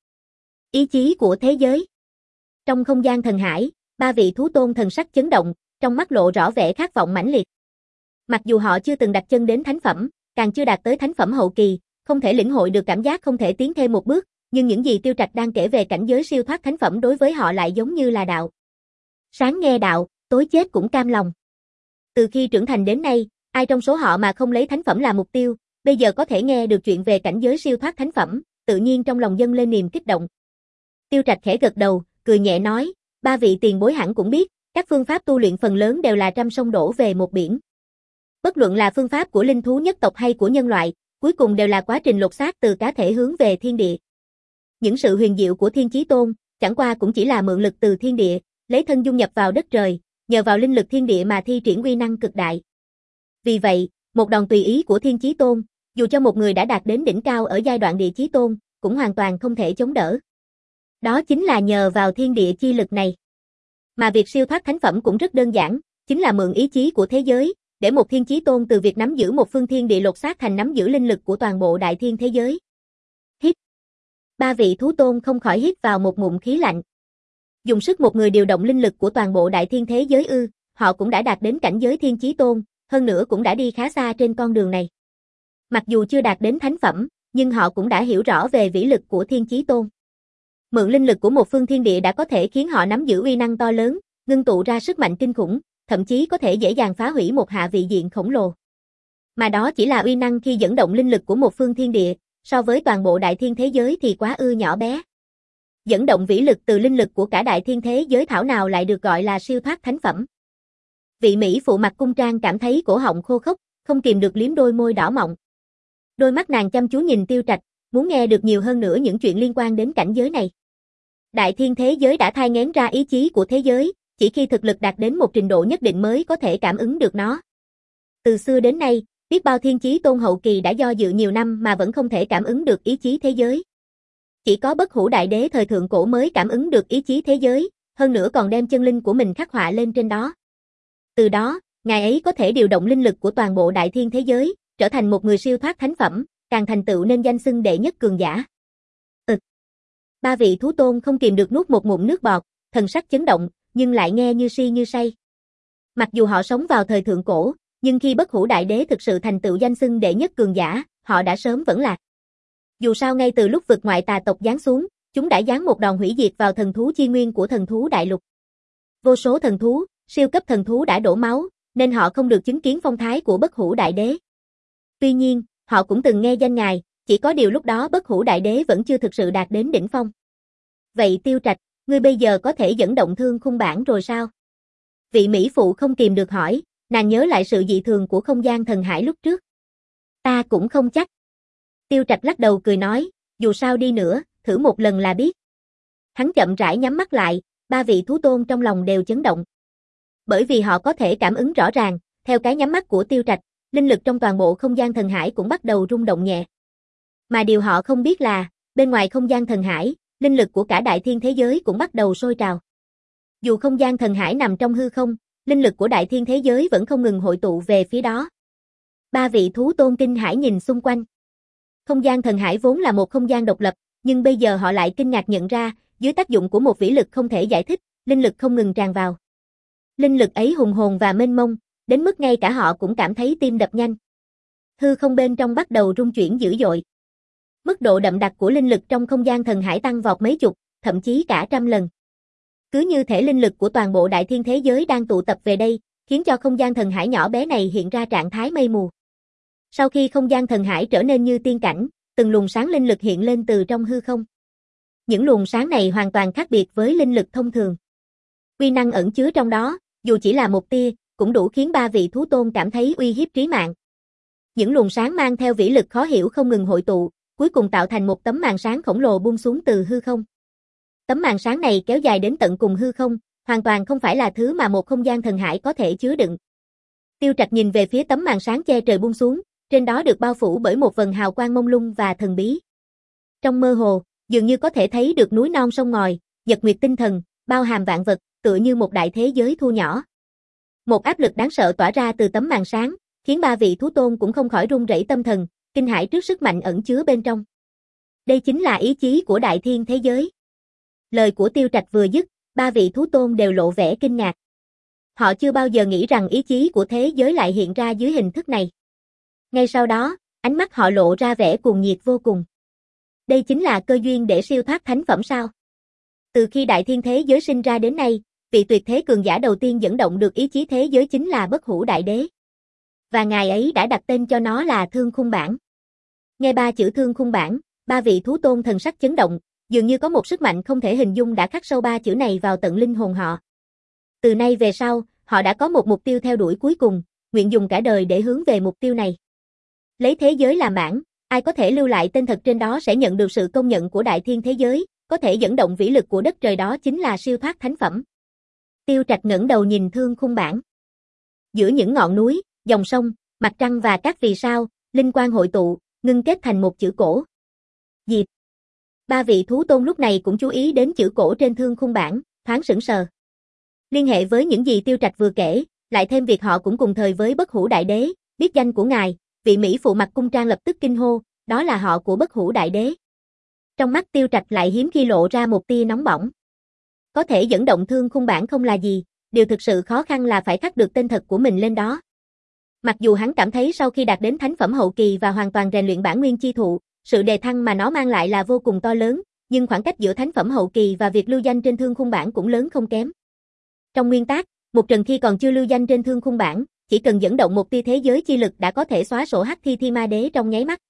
[SPEAKER 1] Ý chí của thế giới. Trong không gian thần hải, ba vị thú tôn thần sắc chấn động, trong mắt lộ rõ vẻ khát vọng mãnh liệt. Mặc dù họ chưa từng đặt chân đến thánh phẩm, càng chưa đạt tới thánh phẩm hậu kỳ, không thể lĩnh hội được cảm giác không thể tiến thêm một bước, nhưng những gì Tiêu Trạch đang kể về cảnh giới siêu thoát thánh phẩm đối với họ lại giống như là đạo. Sáng nghe đạo, tối chết cũng cam lòng. Từ khi trưởng thành đến nay, ai trong số họ mà không lấy thánh phẩm là mục tiêu, bây giờ có thể nghe được chuyện về cảnh giới siêu thoát thánh phẩm, tự nhiên trong lòng dâng lên niềm kích động. Tiêu Trạch khẽ gật đầu, cười nhẹ nói, ba vị tiền bối hẳn cũng biết, các phương pháp tu luyện phần lớn đều là trăm sông đổ về một biển. Bất luận là phương pháp của linh thú nhất tộc hay của nhân loại, cuối cùng đều là quá trình lột xác từ cá thể hướng về thiên địa. Những sự huyền diệu của Thiên Chí Tôn, chẳng qua cũng chỉ là mượn lực từ thiên địa, lấy thân dung nhập vào đất trời, nhờ vào linh lực thiên địa mà thi triển uy năng cực đại. Vì vậy, một đòn tùy ý của Thiên Chí Tôn, dù cho một người đã đạt đến đỉnh cao ở giai đoạn Địa Chí Tôn, cũng hoàn toàn không thể chống đỡ. Đó chính là nhờ vào thiên địa chi lực này. Mà việc siêu thoát thánh phẩm cũng rất đơn giản, chính là mượn ý chí của thế giới, để một Thiên Chí Tôn từ việc nắm giữ một phương thiên địa lột xác thành nắm giữ linh lực của toàn bộ đại thiên thế giới. Hít. Ba vị thú tôn không khỏi hít vào một ngụm khí lạnh. Dùng sức một người điều động linh lực của toàn bộ đại thiên thế giới ư, họ cũng đã đạt đến cảnh giới Thiên Chí Tôn, hơn nữa cũng đã đi khá xa trên con đường này. Mặc dù chưa đạt đến thánh phẩm, nhưng họ cũng đã hiểu rõ về vĩ lực của Thiên Chí Tôn. Mượn linh lực của một phương thiên địa đã có thể khiến họ nắm giữ uy năng to lớn, ngưng tụ ra sức mạnh kinh khủng, thậm chí có thể dễ dàng phá hủy một hạ vị diện khổng lồ. Mà đó chỉ là uy năng khi dẫn động linh lực của một phương thiên địa, so với toàn bộ đại thiên thế giới thì quá ư nhỏ bé. Dẫn động vĩ lực từ linh lực của cả đại thiên thế giới thảo nào lại được gọi là siêu thoát thánh phẩm. Vị Mỹ phụ mặt cung trang cảm thấy cổ họng khô khốc, không kìm được liếm đôi môi đỏ mọng. Đôi mắt nàng chăm chú nhìn Tiêu Trạch, muốn nghe được nhiều hơn nữa những chuyện liên quan đến cảnh giới này. Đại thiên thế giới đã thai nghén ra ý chí của thế giới, chỉ khi thực lực đạt đến một trình độ nhất định mới có thể cảm ứng được nó. Từ xưa đến nay, biết bao Thiên Chí Tôn hậu kỳ đã do dự nhiều năm mà vẫn không thể cảm ứng được ý chí thế giới. Chỉ có Bất Hủ Đại Đế thời thượng cổ mới cảm ứng được ý chí thế giới, hơn nữa còn đem chân linh của mình khắc họa lên trên đó. Từ đó, ngài ấy có thể điều động linh lực của toàn bộ đại thiên thế giới, trở thành một người siêu thoát thánh phẩm, càng thành tựu nên danh xưng đệ nhất cường giả. Ừ. Ba vị thú tôn không kìm được nuốt một ngụm nước bọt, thần sắc chấn động, nhưng lại nghe như si như say. Mặc dù họ sống vào thời thượng cổ, nhưng khi Bất Hủ Đại Đế thực sự thành tựu danh xưng đệ nhất cường giả, họ đã sớm vẫn lạc. Dù sao ngay từ lúc vực ngoại tà tộc giáng xuống, chúng đã giáng một đòn hủy diệt vào thần thú chi nguyên của thần thú đại lục. Vô số thần thú, siêu cấp thần thú đã đổ máu, nên họ không được chứng kiến phong thái của Bất Hủ Đại Đế. Tuy nhiên, họ cũng từng nghe danh ngài, chỉ có điều lúc đó Bất Hủ Đại Đế vẫn chưa thực sự đạt đến đỉnh phong. Vậy Tiêu Trạch, ngươi bây giờ có thể dẫn động thương khung bản rồi sao? Vị Mỹ phụ không kìm được hỏi, nàng nhớ lại sự dị thường của không gian thần hải lúc trước. Ta cũng không chắc. Tiêu Trạch lắc đầu cười nói, dù sao đi nữa, thử một lần là biết. Hắn chậm rãi nhắm mắt lại, ba vị thú tôn trong lòng đều chấn động. Bởi vì họ có thể cảm ứng rõ ràng, theo cái nhắm mắt của Tiêu Trạch, linh lực trong toàn bộ không gian thần hải cũng bắt đầu rung động nhẹ. Mà điều họ không biết là, bên ngoài không gian thần hải, linh lực của cả đại thiên thế giới cũng bắt đầu sôi trào. Dù không gian thần hải nằm trong hư không, linh lực của đại thiên thế giới vẫn không ngừng hội tụ về phía đó. Ba vị thú tôn kinh hãi nhìn xung quanh. Không gian thần hải vốn là một không gian độc lập, nhưng bây giờ họ lại kinh ngạc nhận ra, dưới tác dụng của một vĩ lực không thể giải thích, linh lực không ngừng tràn vào. Linh lực ấy hùng hồn và mênh mông, đến mức ngay cả họ cũng cảm thấy tim đập nhanh. Hư không bên trong bắt đầu rung chuyển dữ dội. Mức độ đậm đặc của linh lực trong không gian thần hải tăng vọt mấy chục, thậm chí cả trăm lần. Cứ như thể linh lực của toàn bộ đại thiên thế giới đang tụ tập về đây, khiến cho không gian thần hải nhỏ bé này hiện ra trạng thái mây mù. Sau khi không gian thần hải trở nên như tiên cảnh, từng luồng sáng linh lực hiện lên từ trong hư không. Những luồng sáng này hoàn toàn khác biệt với linh lực thông thường. Uy năng ẩn chứa trong đó, dù chỉ là một tia, cũng đủ khiến ba vị thú tôn cảm thấy uy hiếp trí mạng. Những luồng sáng mang theo vĩ lực khó hiểu không ngừng hội tụ, cuối cùng tạo thành một tấm màn sáng khổng lồ buông xuống từ hư không. Tấm màn sáng này kéo dài đến tận cùng hư không, hoàn toàn không phải là thứ mà một không gian thần hải có thể chứa đựng. Tiêu Trạch nhìn về phía tấm màn sáng che trời buông xuống, trên đó được bao phủ bởi một vầng hào quang mông lung và thần bí. Trong mơ hồ, dường như có thể thấy được núi non sông ngòi, nhật nguyệt tinh thần, bao hàm vạn vật, tựa như một đại thế giới thu nhỏ. Một áp lực đáng sợ tỏa ra từ tấm màn sáng, khiến ba vị thú tôn cũng không khỏi run rẩy tâm thần, kinh hãi trước sức mạnh ẩn chứa bên trong. Đây chính là ý chí của đại thiên thế giới. Lời của Tiêu Trạch vừa dứt, ba vị thú tôn đều lộ vẻ kinh ngạc. Họ chưa bao giờ nghĩ rằng ý chí của thế giới lại hiện ra dưới hình thức này. Ngay sau đó, ánh mắt họ lộ ra vẻ cuồng nhiệt vô cùng. Đây chính là cơ duyên để siêu thoát thánh phẩm sao? Từ khi đại thiên thế giới sinh ra đến nay, vị tuyệt thế cường giả đầu tiên dẫn động được ý chí thế giới chính là Bất Hủ Đại Đế. Và ngài ấy đã đặt tên cho nó là Thương Khung Bản. Nghe ba chữ thương khung bảng, ba vị thú tôn thần sắc chấn động, dường như có một sức mạnh không thể hình dung đã khắc sâu ba chữ này vào tận linh hồn họ. Từ nay về sau, họ đã có một mục tiêu theo đuổi cuối cùng, nguyện dùng cả đời để hướng về mục tiêu này. Lấy thế giới làm bảng, ai có thể lưu lại tên thật trên đó sẽ nhận được sự công nhận của đại thiên thế giới, có thể dẫn động vĩ lực của đất trời đó chính là siêu thoát thánh phẩm. Tiêu Trạch ngẩng đầu nhìn thương khung bảng. Giữa những ngọn núi, dòng sông, mặt trăng và các vì sao, linh quang hội tụ, ngưng kết thành một chữ cổ. Diệp. Ba vị thú tôn lúc này cũng chú ý đến chữ cổ trên thương khung bảng, thoáng sững sờ. Liên hệ với những gì Tiêu Trạch vừa kể, lại thêm việc họ cũng cùng thời với Bất Hủ Đại Đế, biết danh của ngài, vị Mỹ phụ mặc cung trang lập tức kinh hô, đó là họ của Bất Hủ Đại Đế. Trong mắt Tiêu Trạch lại hiếm khi lộ ra một tia nóng bỏng. Có thể dẫn động thương khung bảng không là gì, điều thực sự khó khăn là phải khắc được tên thật của mình lên đó. Mặc dù hắn cảm thấy sau khi đạt đến thánh phẩm hậu kỳ và hoàn toàn rèn luyện bản nguyên chi thụ, sự đề thăng mà nó mang lại là vô cùng to lớn, nhưng khoảng cách giữa thánh phẩm hậu kỳ và việc lưu danh trên thương khung bảng cũng lớn không kém. Trong nguyên tắc, một trần khi còn chưa lưu danh trên thương khung bảng, chỉ cần dẫn động một tia thế giới chi lực đã có thể xóa sổ hắc thi thi ma đế trong nháy mắt.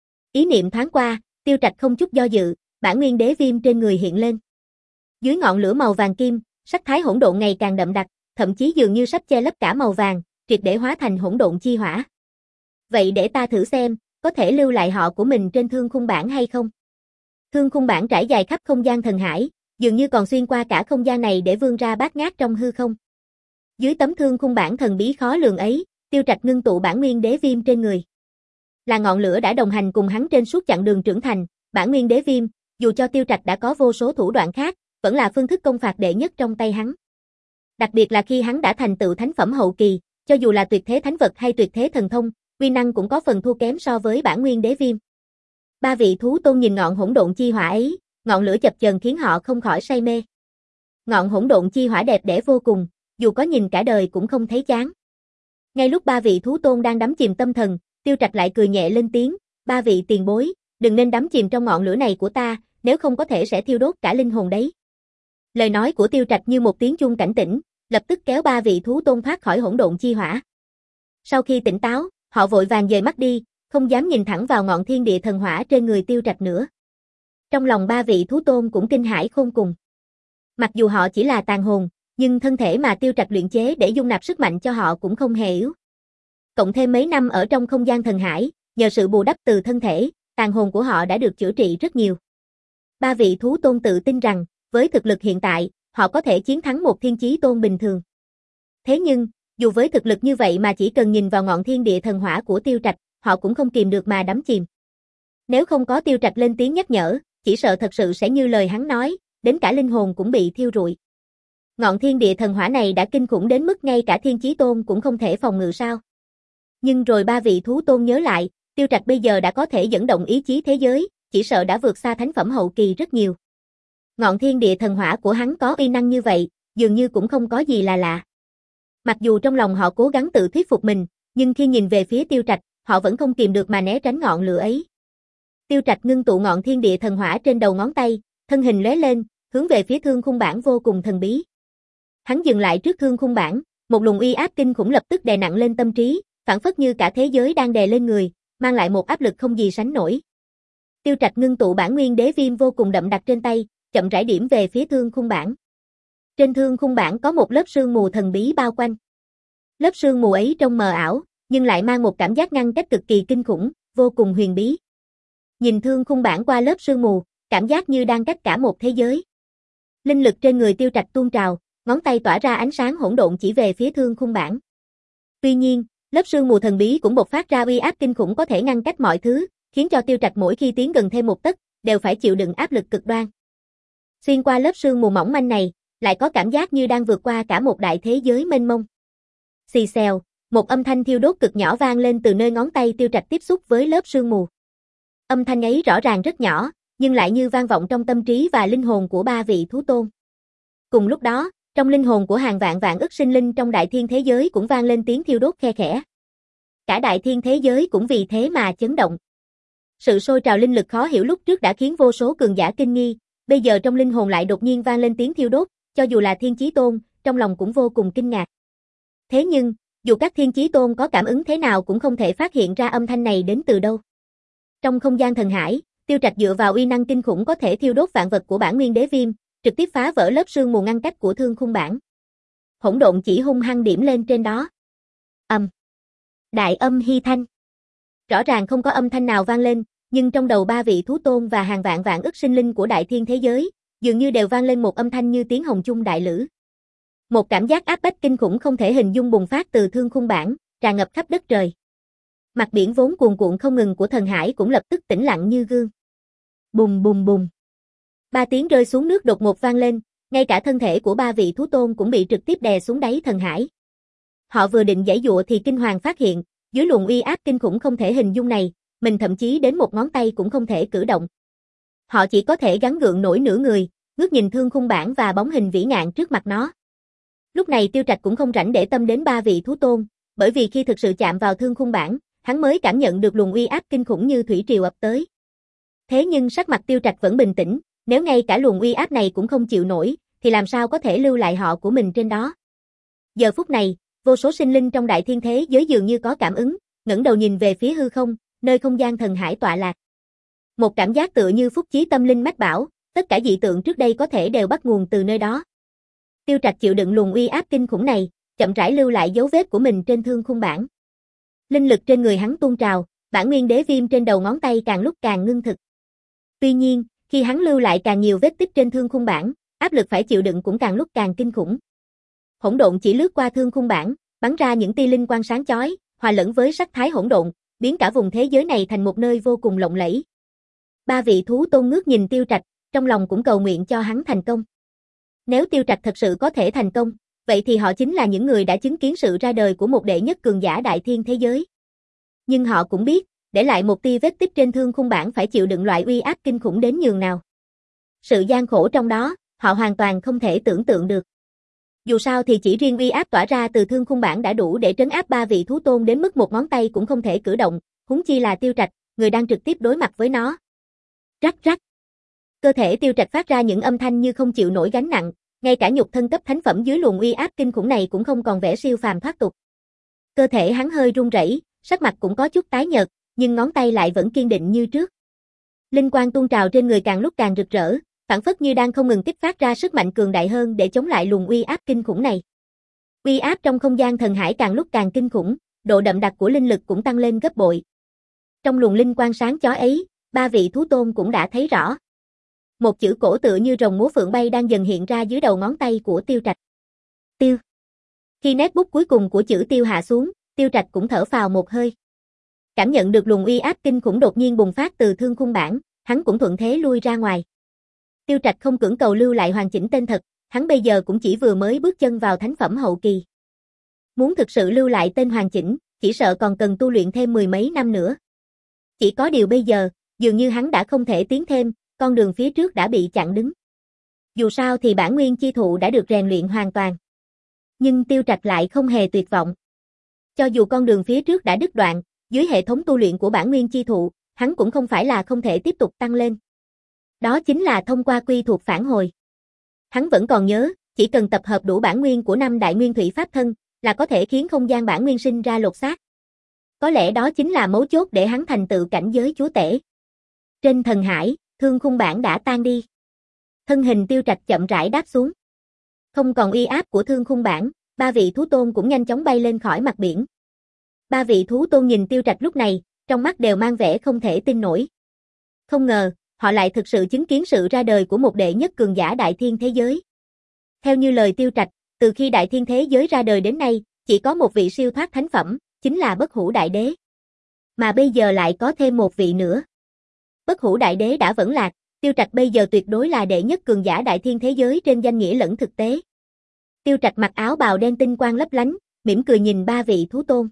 [SPEAKER 1] Ý niệm thoáng qua, Tiêu Trạch không chút do dự, bản nguyên đế viêm trên người hiện lên. Dưới ngọn lửa màu vàng kim, sắc thái hỗn độn ngày càng đậm đặc, thậm chí dường như sắp che lấp cả màu vàng, triệt để hóa thành hỗn độn chi hỏa. Vậy để ta thử xem, có thể lưu lại họ của mình trên thương khung bảng hay không? Thương khung bảng trải dài khắp không gian thần hải, dường như còn xuyên qua cả không gian này để vươn ra bát ngát trong hư không. Dưới tấm thương khung bảng thần bí khó lường ấy, Tiêu Trạch ngưng tụ bản nguyên đế viêm trên người. Là ngọn lửa đã đồng hành cùng hắn trên suốt chặng đường trưởng thành, bản nguyên đế viêm, dù cho Tiêu Trạch đã có vô số thủ đoạn khác, vẫn là phương thức công phạt đệ nhất trong tay hắn. Đặc biệt là khi hắn đã thành tựu thánh phẩm hậu kỳ, cho dù là tuyệt thế thánh vật hay tuyệt thế thần thông, uy năng cũng có phần thua kém so với bản nguyên đế viêm. Ba vị thú tôn nhìn ngọn hỗn độn chi hỏa ấy, ngọn lửa chập chờn khiến họ không khỏi say mê. Ngọn hỗn độn chi hỏa đẹp đẽ vô cùng, dù có nhìn cả đời cũng không thấy chán. Ngay lúc ba vị thú tôn đang đắm chìm tâm thần, Tiêu Trạch lại cười nhẹ lên tiếng, ba vị tiền bối, đừng nên đắm chìm trong ngọn lửa này của ta, nếu không có thể sẽ thiêu đốt cả linh hồn đấy. Lời nói của Tiêu Trạch như một tiếng chuông cảnh tỉnh, lập tức kéo ba vị thú tôn thoát khỏi hỗn độn chi hỏa. Sau khi tỉnh táo, họ vội vàng dời mắt đi, không dám nhìn thẳng vào ngọn thiên địa thần hỏa trên người Tiêu Trạch nữa. Trong lòng ba vị thú tôn cũng kinh hãi khôn cùng. Mặc dù họ chỉ là tàn hồn, nhưng thân thể mà Tiêu Trạch luyện chế để dung nạp sức mạnh cho họ cũng không hề yếu. Cộng thêm mấy năm ở trong không gian thần hải, nhờ sự bù đắp từ thân thể, tàn hồn của họ đã được chữa trị rất nhiều. Ba vị thú tôn tự tin rằng, với thực lực hiện tại, họ có thể chiến thắng một thiên chí tôn bình thường. Thế nhưng, dù với thực lực như vậy mà chỉ cần nhìn vào ngọn thiên địa thần hỏa của Tiêu Trạch, họ cũng không kìm được mà đắm chìm. Nếu không có Tiêu Trạch lên tiếng nhắc nhở, chỉ sợ thật sự sẽ như lời hắn nói, đến cả linh hồn cũng bị thiêu rụi. Ngọn thiên địa thần hỏa này đã kinh khủng đến mức ngay cả thiên chí tôn cũng không thể phòng ngự sao. Nhưng rồi ba vị thú tôn nhớ lại, Tiêu Trạch bây giờ đã có thể dẫn động ý chí thế giới, chỉ sợ đã vượt xa thánh phẩm hậu kỳ rất nhiều. Ngọn thiên địa thần hỏa của hắn có uy năng như vậy, dường như cũng không có gì là lạ. Mặc dù trong lòng họ cố gắng tự thuyết phục mình, nhưng khi nhìn về phía Tiêu Trạch, họ vẫn không kìm được mà né tránh ngọn lửa ấy. Tiêu Trạch ngưng tụ ngọn thiên địa thần hỏa trên đầu ngón tay, thân hình lóe lên, hướng về phía thương khung bảng vô cùng thần bí. Hắn dừng lại trước thương khung bảng, một luồng uy áp kinh khủng lập tức đè nặng lên tâm trí, phảng phất như cả thế giới đang đè lên người, mang lại một áp lực không gì sánh nổi. Tiêu Trạch ngưng tụ bản nguyên đế viêm vô cùng đậm đặc trên tay, chậm rãi điểm về phía thương khung bảng. Trên thương khung bảng có một lớp sương mù thần bí bao quanh. Lớp sương mù ấy trông mờ ảo, nhưng lại mang một cảm giác ngăn cách cực kỳ kinh khủng, vô cùng huyền bí. Nhìn thương khung bảng qua lớp sương mù, cảm giác như đang cách cả một thế giới. Linh lực trên người Tiêu Trạch tuôn trào, ngón tay tỏa ra ánh sáng hỗn độn chỉ về phía thương khung bảng. Tuy nhiên, lớp sương mù thần bí cũng bộc phát ra uy áp kinh khủng có thể ngăn cách mọi thứ, khiến cho Tiêu Trạch mỗi khi tiến gần thêm một tấc, đều phải chịu đựng áp lực cực đoan. Xuyên qua lớp sương mù mỏng manh này, lại có cảm giác như đang vượt qua cả một đại thế giới mênh mông. Xì xèo, một âm thanh thiêu đốt cực nhỏ vang lên từ nơi ngón tay Tiêu Trạch tiếp xúc với lớp sương mù. Âm thanh ấy rõ ràng rất nhỏ, nhưng lại như vang vọng trong tâm trí và linh hồn của ba vị thú tôn. Cùng lúc đó, trong linh hồn của hàng vạn vạn ức sinh linh trong đại thiên thế giới cũng vang lên tiếng thiêu đốt khe khẽ. Cả đại thiên thế giới cũng vì thế mà chấn động. Sự sôi trào linh lực khó hiểu lúc trước đã khiến vô số cường giả kinh nghi, bây giờ trong linh hồn lại đột nhiên vang lên tiếng thiêu đốt, cho dù là thiên chí tôn, trong lòng cũng vô cùng kinh ngạc. Thế nhưng, dù các thiên chí tôn có cảm ứng thế nào cũng không thể phát hiện ra âm thanh này đến từ đâu. Trong không gian thần hải, Tiêu Trạch dựa vào uy năng kinh khủng có thể thiêu đốt vạn vật của bản nguyên đế viêm, trực tiếp phá vỡ lớp sương mù ngăn cách của thương khung bản. Hỗn độn chỉ hung hăng điểm lên trên đó. Âm. Đại âm hy thanh. Rõ ràng không có âm thanh nào vang lên, nhưng trong đầu ba vị thú tôn và hàng vạn vạn ức sinh linh của đại thiên thế giới, dường như đều vang lên một âm thanh như tiếng hồng chung đại lữ. Một cảm giác áp bách kinh khủng không thể hình dung bùng phát từ thương khung bản, tràn ngập khắp đất trời. Mặt biển vốn cuồn cuộn không ngừng của thần hải cũng lập tức tĩnh lặng như gương. Bùng bùng bùng. Ba tiếng rơi xuống nước đột ngột vang lên, ngay cả thân thể của ba vị thú tôn cũng bị trực tiếp đè xuống đáy thần hải. Họ vừa định giãy dụa thì kinh hoàng phát hiện, dưới luồng uy áp kinh khủng không thể hình dung này, mình thậm chí đến một ngón tay cũng không thể cử động. Họ chỉ có thể gắng gượng nổi nửa người, ngước nhìn thương khung bản và bóng hình vĩ ngạn trước mặt nó. Lúc này Tiêu Trạch cũng không rảnh để tâm đến ba vị thú tôn, bởi vì khi thực sự chạm vào thương khung bản, hắn mới cảm nhận được luồng uy áp kinh khủng như thủy triều ập tới. Thế nhưng sắc mặt Tiêu Trạch vẫn bình tĩnh, nếu ngay cả luồng uy áp này cũng không chịu nổi, thì làm sao có thể lưu lại họ của mình trên đó. Giờ phút này, vô số sinh linh trong đại thiên thế giới dường như có cảm ứng, ngẩng đầu nhìn về phía hư không, nơi không gian thần hải tọa lạc. Một cảm giác tựa như phúc chí tâm linh mách bảo, tất cả dị tượng trước đây có thể đều bắt nguồn từ nơi đó. Tiêu Trạch chịu đựng luồng uy áp kinh khủng này, chậm rãi lưu lại dấu vết của mình trên thương khung bản. Linh lực trên người hắn tuôn trào, bản nguyên đế viêm trên đầu ngón tay càng lúc càng ngưng thực. Tuy nhiên, khi hắn lưu lại càng nhiều vết tích trên thương khung bản, áp lực phải chịu đựng cũng càng lúc càng kinh khủng. Hỗn độn chỉ lướt qua thương khung bản, bắn ra những tia linh quang sáng chói, hòa lẫn với sắc thái hỗn độn, biến cả vùng thế giới này thành một nơi vô cùng lộng lẫy. Ba vị thú tôn ngước nhìn Tiêu Trạch, trong lòng cũng cầu nguyện cho hắn thành công. Nếu Tiêu Trạch thật sự có thể thành công, vậy thì họ chính là những người đã chứng kiến sự ra đời của một đệ nhất cường giả đại thiên thế giới. Nhưng họ cũng biết, để lại một tia vết tích trên thương khung bản phải chịu đựng loại uy áp kinh khủng đến nhường nào. Sự gian khổ trong đó, họ hoàn toàn không thể tưởng tượng được. Dù sao thì chỉ riêng uy áp tỏa ra từ thương khung bản đã đủ để trấn áp ba vị thú tôn đến mức một ngón tay cũng không thể cử động, huống chi là Tiêu Trạch, người đang trực tiếp đối mặt với nó. Rắc rắc. Cơ thể Tiêu Trạch phát ra những âm thanh như không chịu nổi gánh nặng, ngay cả nhục thân cấp thánh phẩm dưới luồng uy áp kinh khủng này cũng không còn vẻ siêu phàm thoát tục. Cơ thể hắn hơi run rẩy, sắc mặt cũng có chút tái nhợt, nhưng ngón tay lại vẫn kiên định như trước. Linh quang tuôn trào trên người càng lúc càng rực rỡ, phản phất như đang không ngừng kích phát ra sức mạnh cường đại hơn để chống lại luồng uy áp kinh khủng này. Uy áp trong không gian thần hải càng lúc càng kinh khủng, độ đậm đặc của linh lực cũng tăng lên gấp bội. Trong luồng linh quang sáng chói ấy, ba vị thú tôn cũng đã thấy rõ. Một chữ cổ tựa như rồng múa phượng bay đang dần hiện ra dưới đầu ngón tay của Tiêu Trạch. Tiêu. Khi nét bút cuối cùng của chữ Tiêu hạ xuống, Tiêu Trạch cũng thở phào một hơi. Cảm nhận được luồng uy áp kinh khủng đột nhiên bùng phát từ thương khung bản, hắn cũng thuận thế lui ra ngoài. Tiêu Trạch không cưỡng cầu lưu lại hoàn chỉnh tên thật, hắn bây giờ cũng chỉ vừa mới bước chân vào thánh phẩm hậu kỳ. Muốn thực sự lưu lại tên hoàn chỉnh, chỉ sợ còn cần tu luyện thêm mười mấy năm nữa. Chỉ có điều bây giờ, dường như hắn đã không thể tiến thêm, con đường phía trước đã bị chặn đứng. Dù sao thì bản nguyên chi thụ đã được rèn luyện hoàn toàn. Nhưng Tiêu Trạch lại không hề tuyệt vọng. Cho dù con đường phía trước đã đứt đoạn, dưới hệ thống tu luyện của bản nguyên chi thụ, hắn cũng không phải là không thể tiếp tục tăng lên. Đó chính là thông qua quy thuộc phản hồi. Hắn vẫn còn nhớ, chỉ cần tập hợp đủ bản nguyên của năm đại nguyên thủy pháp thân, là có thể khiến không gian bản nguyên sinh ra lột xác. Có lẽ đó chính là mấu chốt để hắn thành tựu cảnh giới chúa tể. Trên thần hải, thương khung bản đã tan đi. Thân hình Tiêu Trạch chậm rãi đáp xuống. Không còn uy áp của thương khung bản, ba vị thú tôn cũng nhanh chóng bay lên khỏi mặt biển. Ba vị thú tôn nhìn Tiêu Trạch lúc này, trong mắt đều mang vẻ không thể tin nổi. Không ngờ, họ lại thực sự chứng kiến sự ra đời của một đệ nhất cường giả đại thiên thế giới. Theo như lời Tiêu Trạch, từ khi đại thiên thế giới ra đời đến nay, chỉ có một vị siêu thoát thánh phẩm, chính là Bất Hủ Đại Đế. Mà bây giờ lại có thêm một vị nữa. Bất Hủ Đại Đế đã vẫn lạc, Tiêu Trạch bây giờ tuyệt đối là đệ nhất cường giả đại thiên thế giới trên danh nghĩa lẫn thực tế. Tiêu Trạch mặc áo bào đen tinh quang lấp lánh, mỉm cười nhìn ba vị thú tôn.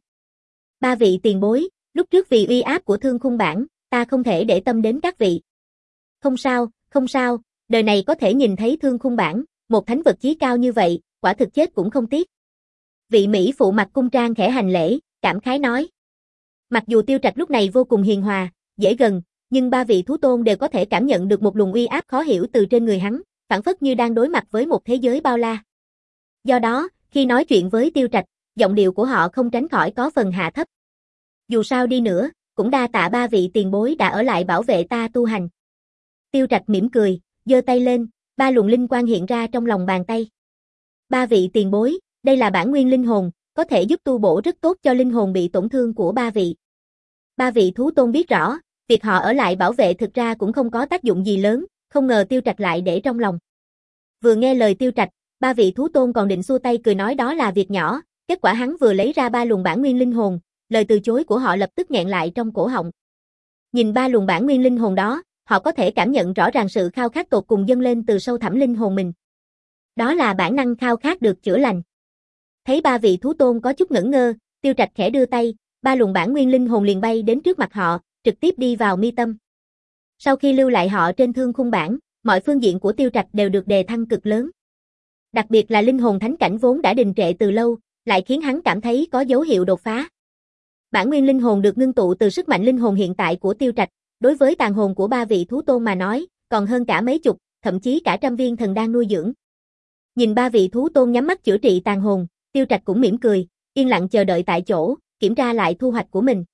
[SPEAKER 1] Ba vị tiền bối, lúc trước vì uy áp của thương khung bản, ta không thể để tâm đến các vị. Không sao, không sao, đời này có thể nhìn thấy thương khung bản, một thánh vật chí cao như vậy, quả thực chết cũng không tiếc. Vị Mỹ phụ mặc cung trang khẽ hành lễ, cảm khái nói. Mặc dù Tiêu Trạch lúc này vô cùng hiền hòa, dễ gần, nhưng ba vị thú tôn đều có thể cảm nhận được một luồng uy áp khó hiểu từ trên người hắn, phản phất như đang đối mặt với một thế giới bao la. Do đó, khi nói chuyện với Tiêu Trạch, giọng điệu của họ không tránh khỏi có phần hạ thấp. Dù sao đi nữa, cũng cũng đa tạ ba vị tiền bối đã ở lại bảo vệ ta tu hành. Tiêu Trạch mỉm cười, giơ tay lên, ba luồng linh quang hiện ra trong lòng bàn tay. Ba vị tiền bối, đây là bản nguyên linh hồn, có thể giúp tu bổ rất tốt cho linh hồn bị tổn thương của ba vị. Ba vị thú tôn biết rõ, việc họ ở lại bảo vệ thực ra cũng không có tác dụng gì lớn, không ngờ Tiêu Trạch lại để trong lòng. Vừa nghe lời Tiêu Trạch, ba vị thú tôn còn định xua tay cười nói đó là việc nhỏ, kết quả hắn vừa lấy ra ba luồng bản nguyên linh hồn, lời từ chối của họ lập tức nghẹn lại trong cổ họng. Nhìn ba luồng bản nguyên linh hồn đó, họ có thể cảm nhận rõ ràng sự khao khát tột cùng dâng lên từ sâu thẳm linh hồn mình. Đó là bản năng khao khát được chữa lành. Thấy ba vị thú tôn có chút ngẩn ngơ, Tiêu Trạch khẽ đưa tay, ba luồng bản nguyên linh hồn liền bay đến trước mặt họ, trực tiếp đi vào mi tâm. Sau khi lưu lại họ trên thương khung bản, mọi phương diện của Tiêu Trạch đều được đề thăng cực lớn. Đặc biệt là linh hồn thánh cảnh vốn đã đình trệ từ lâu, lại khiến hắn cảm thấy có dấu hiệu đột phá. Bản nguyên linh hồn được ngưng tụ từ sức mạnh linh hồn hiện tại của Tiêu Trạch, đối với tàn hồn của ba vị thú tôn mà nói, còn hơn cả mấy chục, thậm chí cả trăm viên thần đang nuôi dưỡng. Nhìn ba vị thú tôn nhắm mắt chữa trị tàn hồn, Tiêu Trạch cũng mỉm cười, yên lặng chờ đợi tại chỗ, kiểm tra lại thu hoạch của mình.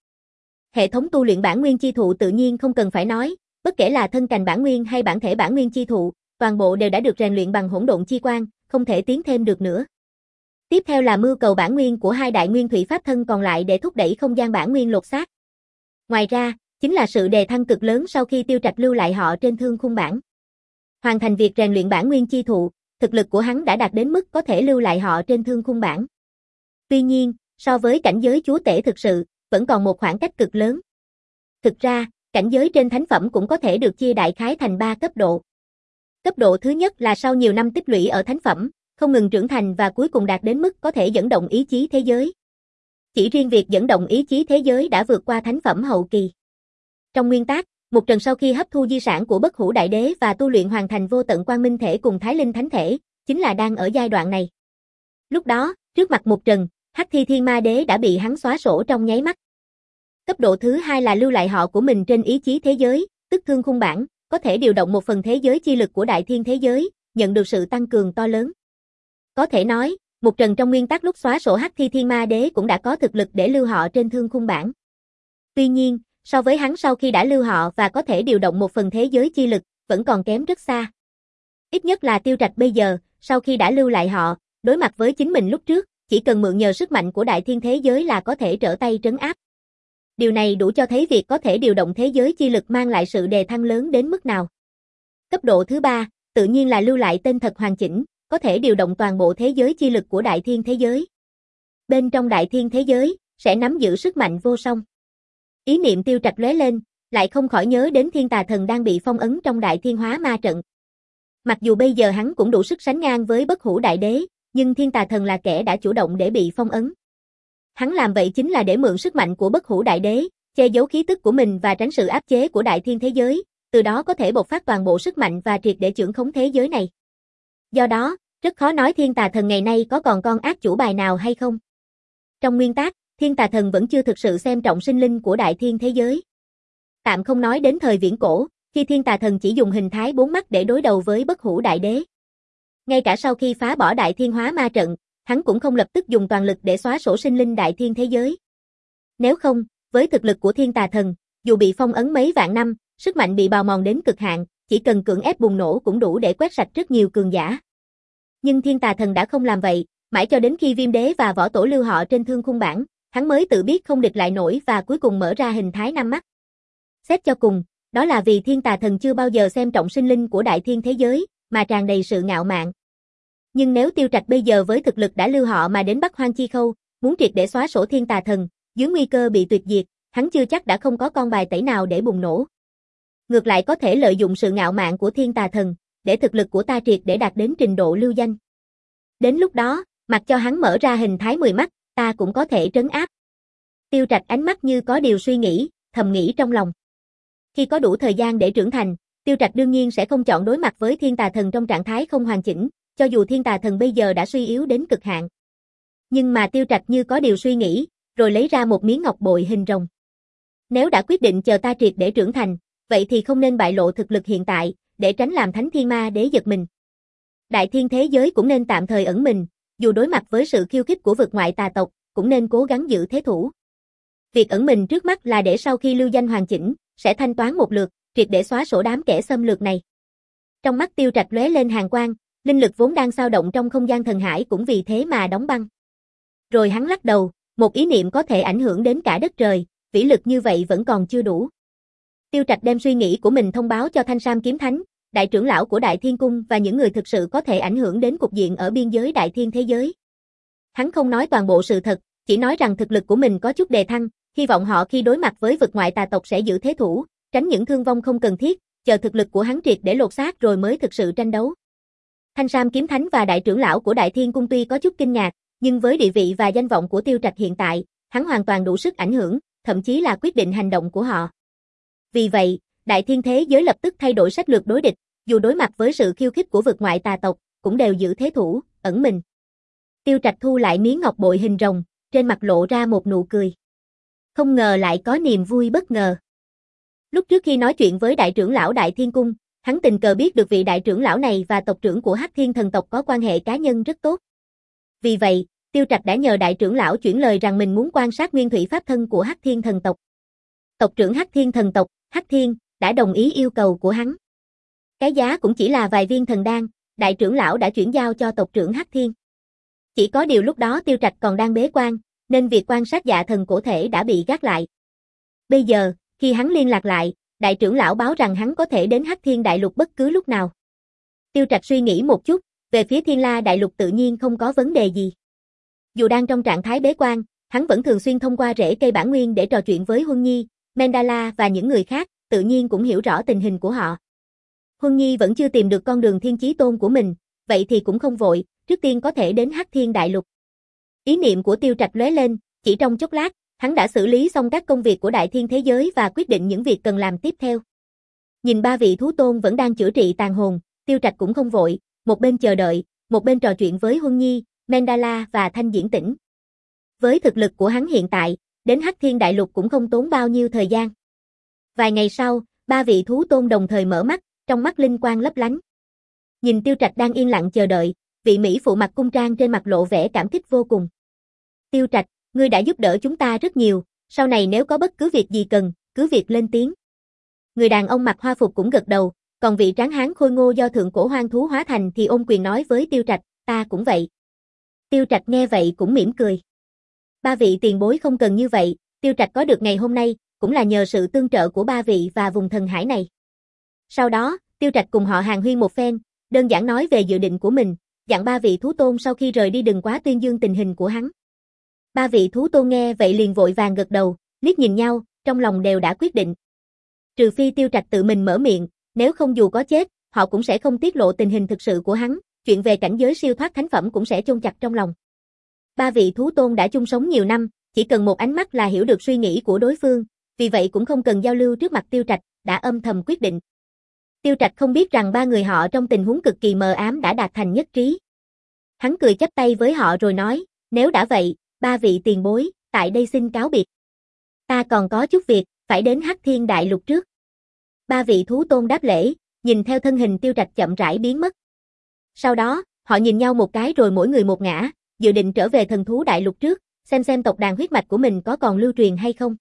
[SPEAKER 1] Hệ thống tu luyện bản nguyên chi thụ tự nhiên không cần phải nói, bất kể là thân cành bản nguyên hay bản thể bản nguyên chi thụ, toàn bộ đều đã được rèn luyện bằng hỗn độn chi quang, không thể tiến thêm được nữa. Tiếp theo là mưu cầu bản nguyên của hai đại nguyên thủy pháp thân còn lại để thúc đẩy không gian bản nguyên lột xác. Ngoài ra, chính là sự đề thăng cực lớn sau khi Tiêu Trạch lưu lại họ trên thương khung bản. Hoàn thành việc rèn luyện bản nguyên chi thụ, thực lực của hắn đã đạt đến mức có thể lưu lại họ trên thương khung bản. Tuy nhiên, so với cảnh giới chúa tể thực sự, vẫn còn một khoảng cách cực lớn. Thực ra, cảnh giới trên thánh phẩm cũng có thể được chia đại khái thành ba cấp độ. Cấp độ thứ nhất là sau nhiều năm tích lũy ở thánh phẩm, không ngừng trưởng thành và cuối cùng đạt đến mức có thể dẫn động ý chí thế giới. Chỉ riêng việc dẫn động ý chí thế giới đã vượt qua thánh phẩm hậu kỳ. Trong nguyên tắc, Mục Trần sau khi hấp thu di sản của Bất Hủ Đại Đế và tu luyện hoàn thành vô tận quang minh thể cùng Thái Linh Thánh Thể, chính là đang ở giai đoạn này. Lúc đó, trước mặt Mục Trần, Hắc Thi Thiên Ma Đế đã bị hắn xóa sổ trong nháy mắt. Cấp độ thứ hai là lưu lại họ của mình trên ý chí thế giới, tức thương khung bản, có thể điều động một phần thế giới chi lực của đại thiên thế giới, nhận được sự tăng cường to lớn. Có thể nói, Mục Trần trong nguyên tắc lúc xóa sổ Hắc Thi Thiên Ma Đế cũng đã có thực lực để lưu họ trên thương khung bản. Tuy nhiên, so với hắn sau khi đã lưu họ và có thể điều động một phần thế giới chi lực, vẫn còn kém rất xa. Ít nhất là Tiêu Trạch bây giờ, sau khi đã lưu lại họ, đối mặt với chính mình lúc trước, chỉ cần mượn nhờ sức mạnh của đại thiên thế giới là có thể trở tay trấn áp. Điều này đủ cho thấy việc có thể điều động thế giới chi lực mang lại sự đề thăng lớn đến mức nào. Cấp độ thứ ba, tự nhiên là lưu lại tên thật hoàn chỉnh, có thể điều động toàn bộ thế giới chi lực của đại thiên thế giới. Bên trong đại thiên thế giới, sẽ nắm giữ sức mạnh vô song. Ý niệm Tiêu Trạch lóe lên, lại không khỏi nhớ đến Thiên Tà Thần đang bị phong ấn trong đại thiên hóa ma trận. Mặc dù bây giờ hắn cũng đủ sức sánh ngang với Bất Hủ Đại Đế, nhưng Thiên Tà Thần là kẻ đã chủ động để bị phong ấn. Hắn làm vậy chính là để mượn sức mạnh của Bất Hủ Đại Đế, che giấu khí tức của mình và tránh sự áp chế của đại thiên thế giới, từ đó có thể bộc phát toàn bộ sức mạnh và triệt để chưởng khống thế giới này. Do đó, rất khó nói Thiên Tà Thần ngày nay có còn con ác chủ bài nào hay không. Trong nguyên tắc, Thiên Tà Thần vẫn chưa thực sự xem trọng sinh linh của đại thiên thế giới. Tạm không nói đến thời viễn cổ, khi Thiên Tà Thần chỉ dùng hình thái bốn mắt để đối đầu với Bất Hủ Đại Đế. Ngay cả sau khi phá bỏ đại thiên hóa ma trận, hắn cũng không lập tức dùng toàn lực để xóa sổ sinh linh đại thiên thế giới. Nếu không, với thực lực của Thiên Tà Thần, dù bị phong ấn mấy vạn năm, sức mạnh bị bào mòn đến cực hạn, chỉ cần cưỡng ép bùng nổ cũng đủ để quét sạch rất nhiều cường giả. Nhưng Thiên Tà Thần đã không làm vậy, mãi cho đến khi Viêm Đế và Võ Tổ lưu họ trên thương khung bản, hắn mới tự biết không địch lại nổi và cuối cùng mở ra hình thái năm mắt. Xét cho cùng, đó là vì Thiên Tà Thần chưa bao giờ xem trọng sinh linh của đại thiên thế giới, mà tràn đầy sự ngạo mạn. Nhưng nếu Tiêu Trạch bây giờ với thực lực đã lưu họ mà đến Bắc Hoang Chi Khâu, muốn triệt để xóa sổ Thiên Tà Thần, dưới nguy cơ bị tuyệt diệt, hắn chưa chắc đã không có con bài tẩy nào để bùng nổ. Ngược lại có thể lợi dụng sự ngạo mạn của Thiên Tà Thần, để thực lực của ta triệt để đạt đến trình độ lưu danh. Đến lúc đó, mặc cho hắn mở ra hình thái mười mắt, ta cũng có thể trấn áp. Tiêu Trạch ánh mắt như có điều suy nghĩ, thầm nghĩ trong lòng. Khi có đủ thời gian để trưởng thành, Tiêu Trạch đương nhiên sẽ không chọn đối mặt với Thiên Tà Thần trong trạng thái không hoàn chỉnh, cho dù Thiên Tà Thần bây giờ đã suy yếu đến cực hạn. Nhưng mà Tiêu Trạch như có điều suy nghĩ, rồi lấy ra một miếng ngọc bội hình rồng. Nếu đã quyết định chờ ta triệt để trưởng thành, vậy thì không nên bại lộ thực lực hiện tại, để tránh làm Thánh Thiên Ma Đế giật mình. Đại thiên thế giới cũng nên tạm thời ẩn mình, dù đối mặt với sự khiêu khích của vực ngoại tà tộc, cũng nên cố gắng giữ thế thủ. Việc ẩn mình trước mắt là để sau khi lưu danh hoàn chỉnh, sẽ thanh toán một lượt, triệt để xóa sổ đám kẻ xâm lược này. Trong mắt Tiêu Trạch lóe lên hàn quang, linh lực vốn đang dao động trong không gian thần hải cũng vì thế mà đóng băng. Rồi hắn lắc đầu, một ý niệm có thể ảnh hưởng đến cả đất trời, vĩ lực như vậy vẫn còn chưa đủ. Tiêu Trạch đem suy nghĩ của mình thông báo cho Thanh Sam Kiếm Thánh, đại trưởng lão của Đại Thiên Cung và những người thực sự có thể ảnh hưởng đến cục diện ở biên giới Đại Thiên thế giới. Hắn không nói toàn bộ sự thật, chỉ nói rằng thực lực của mình có chút đề thăng, hy vọng họ khi đối mặt với vực ngoại tà tộc sẽ giữ thế thủ, tránh những thương vong không cần thiết, chờ thực lực của hắn triệt để lột xác rồi mới thực sự tranh đấu. Thanh Sam Kiếm Thánh và đại trưởng lão của Đại Thiên Cung tuy có chút kinh ngạc, nhưng với địa vị và danh vọng của Tiêu Trạch hiện tại, hắn hoàn toàn đủ sức ảnh hưởng, thậm chí là quyết định hành động của họ. Vì vậy, Đại Thiên thế giới lập tức thay đổi sách lược đối địch, dù đối mặt với sự khiêu khích của vực ngoại tà tộc, cũng đều giữ thế thủ, ẩn mình. Tiêu Trạch thu lại miếng ngọc bội hình rồng, trên mặt lộ ra một nụ cười. Không ngờ lại có niềm vui bất ngờ. Lúc trước khi nói chuyện với đại trưởng lão Đại Thiên Cung, hắn tình cờ biết được vị đại trưởng lão này và tộc trưởng của Hắc Thiên thần tộc có quan hệ cá nhân rất tốt. Vì vậy, Tiêu Trạch đã nhờ đại trưởng lão chuyển lời rằng mình muốn quan sát nguyên thủy pháp thân của Hắc Thiên thần tộc. Tộc trưởng Hắc Thiên thần tộc, Hắc Thiên, đã đồng ý yêu cầu của hắn. Cái giá cũng chỉ là vài viên thần đan, đại trưởng lão đã chuyển giao cho tộc trưởng Hắc Thiên. Chỉ có điều lúc đó Tiêu Trạch còn đang bế quan, nên việc quan sát dạ thần cổ thể đã bị gác lại. Bây giờ, khi hắn liên lạc lại, đại trưởng lão báo rằng hắn có thể đến Hắc Thiên Đại Lục bất cứ lúc nào. Tiêu Trạch suy nghĩ một chút, về phía Thiên La Đại Lục tự nhiên không có vấn đề gì. Dù đang trong trạng thái bế quan, hắn vẫn thường xuyên thông qua rễ cây bản nguyên để trò chuyện với Huân Nhi, Mendala và những người khác, tự nhiên cũng hiểu rõ tình hình của họ. Huân Nhi vẫn chưa tìm được con đường Thiên Chí Tôn của mình, vậy thì cũng không vội, trước tiên có thể đến Hắc Thiên Đại Lục. Ý niệm của Tiêu Trạch lóe lên, chỉ trong chốc lát, hắn đã xử lý xong các công việc của Đại Thiên thế giới và quyết định những việc cần làm tiếp theo. Nhìn ba vị thú tôn vẫn đang chữa trị tàn hồn, Tiêu Trạch cũng không vội, một bên chờ đợi, một bên trò chuyện với Huân Nhi, Mendala và Thanh Diễn Tĩnh. Với thực lực của hắn hiện tại, đến Hắc Thiên Đại Lục cũng không tốn bao nhiêu thời gian. Vài ngày sau, ba vị thú tôn đồng thời mở mắt, trong mắt linh quang lấp lánh. Nhìn Tiêu Trạch đang yên lặng chờ đợi, vị mỹ phụ mặc cung trang trên mặt lộ vẻ cảm kích vô cùng. Tiêu Trạch, ngươi đã giúp đỡ chúng ta rất nhiều, sau này nếu có bất cứ việc gì cần, cứ việc lên tiếng. Người đàn ông mặc hoa phục cũng gật đầu, còn vị tráng hán khôi ngô do thượng cổ hoang thú hóa thành thì ôm quyền nói với Tiêu Trạch, ta cũng vậy. Tiêu Trạch nghe vậy cũng mỉm cười. Ba vị tiền bối không cần như vậy, Tiêu Trạch có được ngày hôm nay, cũng là nhờ sự tương trợ của ba vị và vùng thần hải này. Sau đó, Tiêu Trạch cùng họ hàng huyên một phen, đơn giản nói về dự định của mình, dặn ba vị thú tôn sau khi rời đi đừng quá tuyên dương tình hình của hắn. Ba vị thú tôn nghe vậy liền vội vàng gật đầu, liếc nhìn nhau, trong lòng đều đã quyết định. Trừ phi Tiêu Trạch tự mình mở miệng, nếu không dù có chết, họ cũng sẽ không tiết lộ tình hình thực sự của hắn, chuyện về cảnh giới siêu thoát thánh phẩm cũng sẽ chôn chặt trong lòng. Ba vị thú tôn đã chung sống nhiều năm, chỉ cần một ánh mắt là hiểu được suy nghĩ của đối phương, vì vậy cũng không cần giao lưu trước mặt Tiêu Trạch, đã âm thầm quyết định. Tiêu Trạch không biết rằng ba người họ trong tình huống cực kỳ mờ ám đã đạt thành nhất trí. Hắn cười chắp tay với họ rồi nói, nếu đã vậy, ba vị tiền bối, tại đây xin cáo biệt. Ta còn có chút việc, phải đến Hắc Thiên Đại Lục trước. Ba vị thú tôn đáp lễ, nhìn theo thân hình Tiêu Trạch chậm rãi biến mất. Sau đó, họ nhìn nhau một cái rồi mỗi người một ngã, dự định trở về thần thú đại lục trước, xem xem tộc đàn huyết mạch của mình có còn lưu truyền hay không.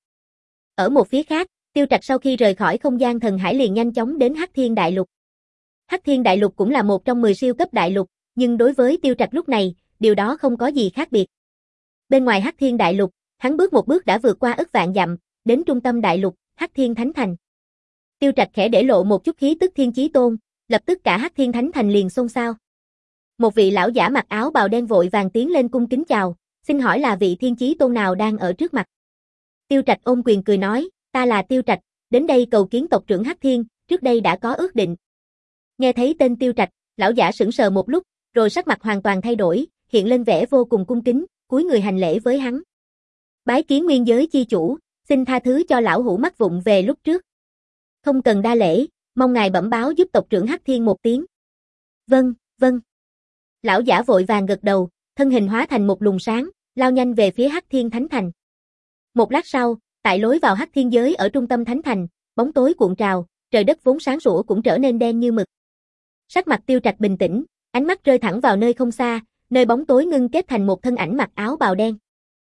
[SPEAKER 1] Ở một phía khác, Tiêu Trạch sau khi rời khỏi không gian thần hải liền nhanh chóng đến Hắc Thiên Đại Lục. Hắc Thiên Đại Lục cũng là một trong mười siêu cấp đại lục, nhưng đối với Tiêu Trạch lúc này, điều đó không có gì khác biệt. Bên ngoài Hắc Thiên Đại Lục, hắn bước một bước đã vượt qua ức vạn dặm, đến trung tâm đại lục, Hắc Thiên Thánh Thành. Tiêu Trạch khẽ để lộ một chút khí tức Thiên Chí Tôn, lập tức cả Hắc Thiên Thánh Thành liền xôn xao. Một vị lão giả mặc áo bào đen vội vàng tiến lên cung kính chào, xin hỏi là vị Thiên Chí Tôn nào đang ở trước mặt. Tiêu Trạch ôm quyền cười nói, ta là Tiêu Trạch, đến đây cầu kiến tộc trưởng Hắc Thiên, trước đây đã có ước định. Nghe thấy tên Tiêu Trạch, lão giả sững sờ một lúc, rồi sắc mặt hoàn toàn thay đổi, hiện lên vẻ vô cùng cung kính, cúi người hành lễ với hắn. Bái kiến nguyên giới chi chủ, xin tha thứ cho lão hủ mắc vụng về lúc trước. Không cần đa lễ, mong ngài bẩm báo giúp tộc trưởng Hắc Thiên một tiếng. Vâng, vâng. Lão giả vội vàng gật đầu, thân hình hóa thành một luồng sáng, lao nhanh về phía Hắc Thiên Thánh Thành. Một lát sau, tại lối vào Hắc Thiên giới ở trung tâm Thánh Thành, bóng tối cuộn trào, trời đất vốn sáng sủa cũng trở nên đen như mực. Sắc mặt Tiêu Trạch bình tĩnh, ánh mắt rơi thẳng vào nơi không xa, nơi bóng tối ngưng kết thành một thân ảnh mặc áo bào đen.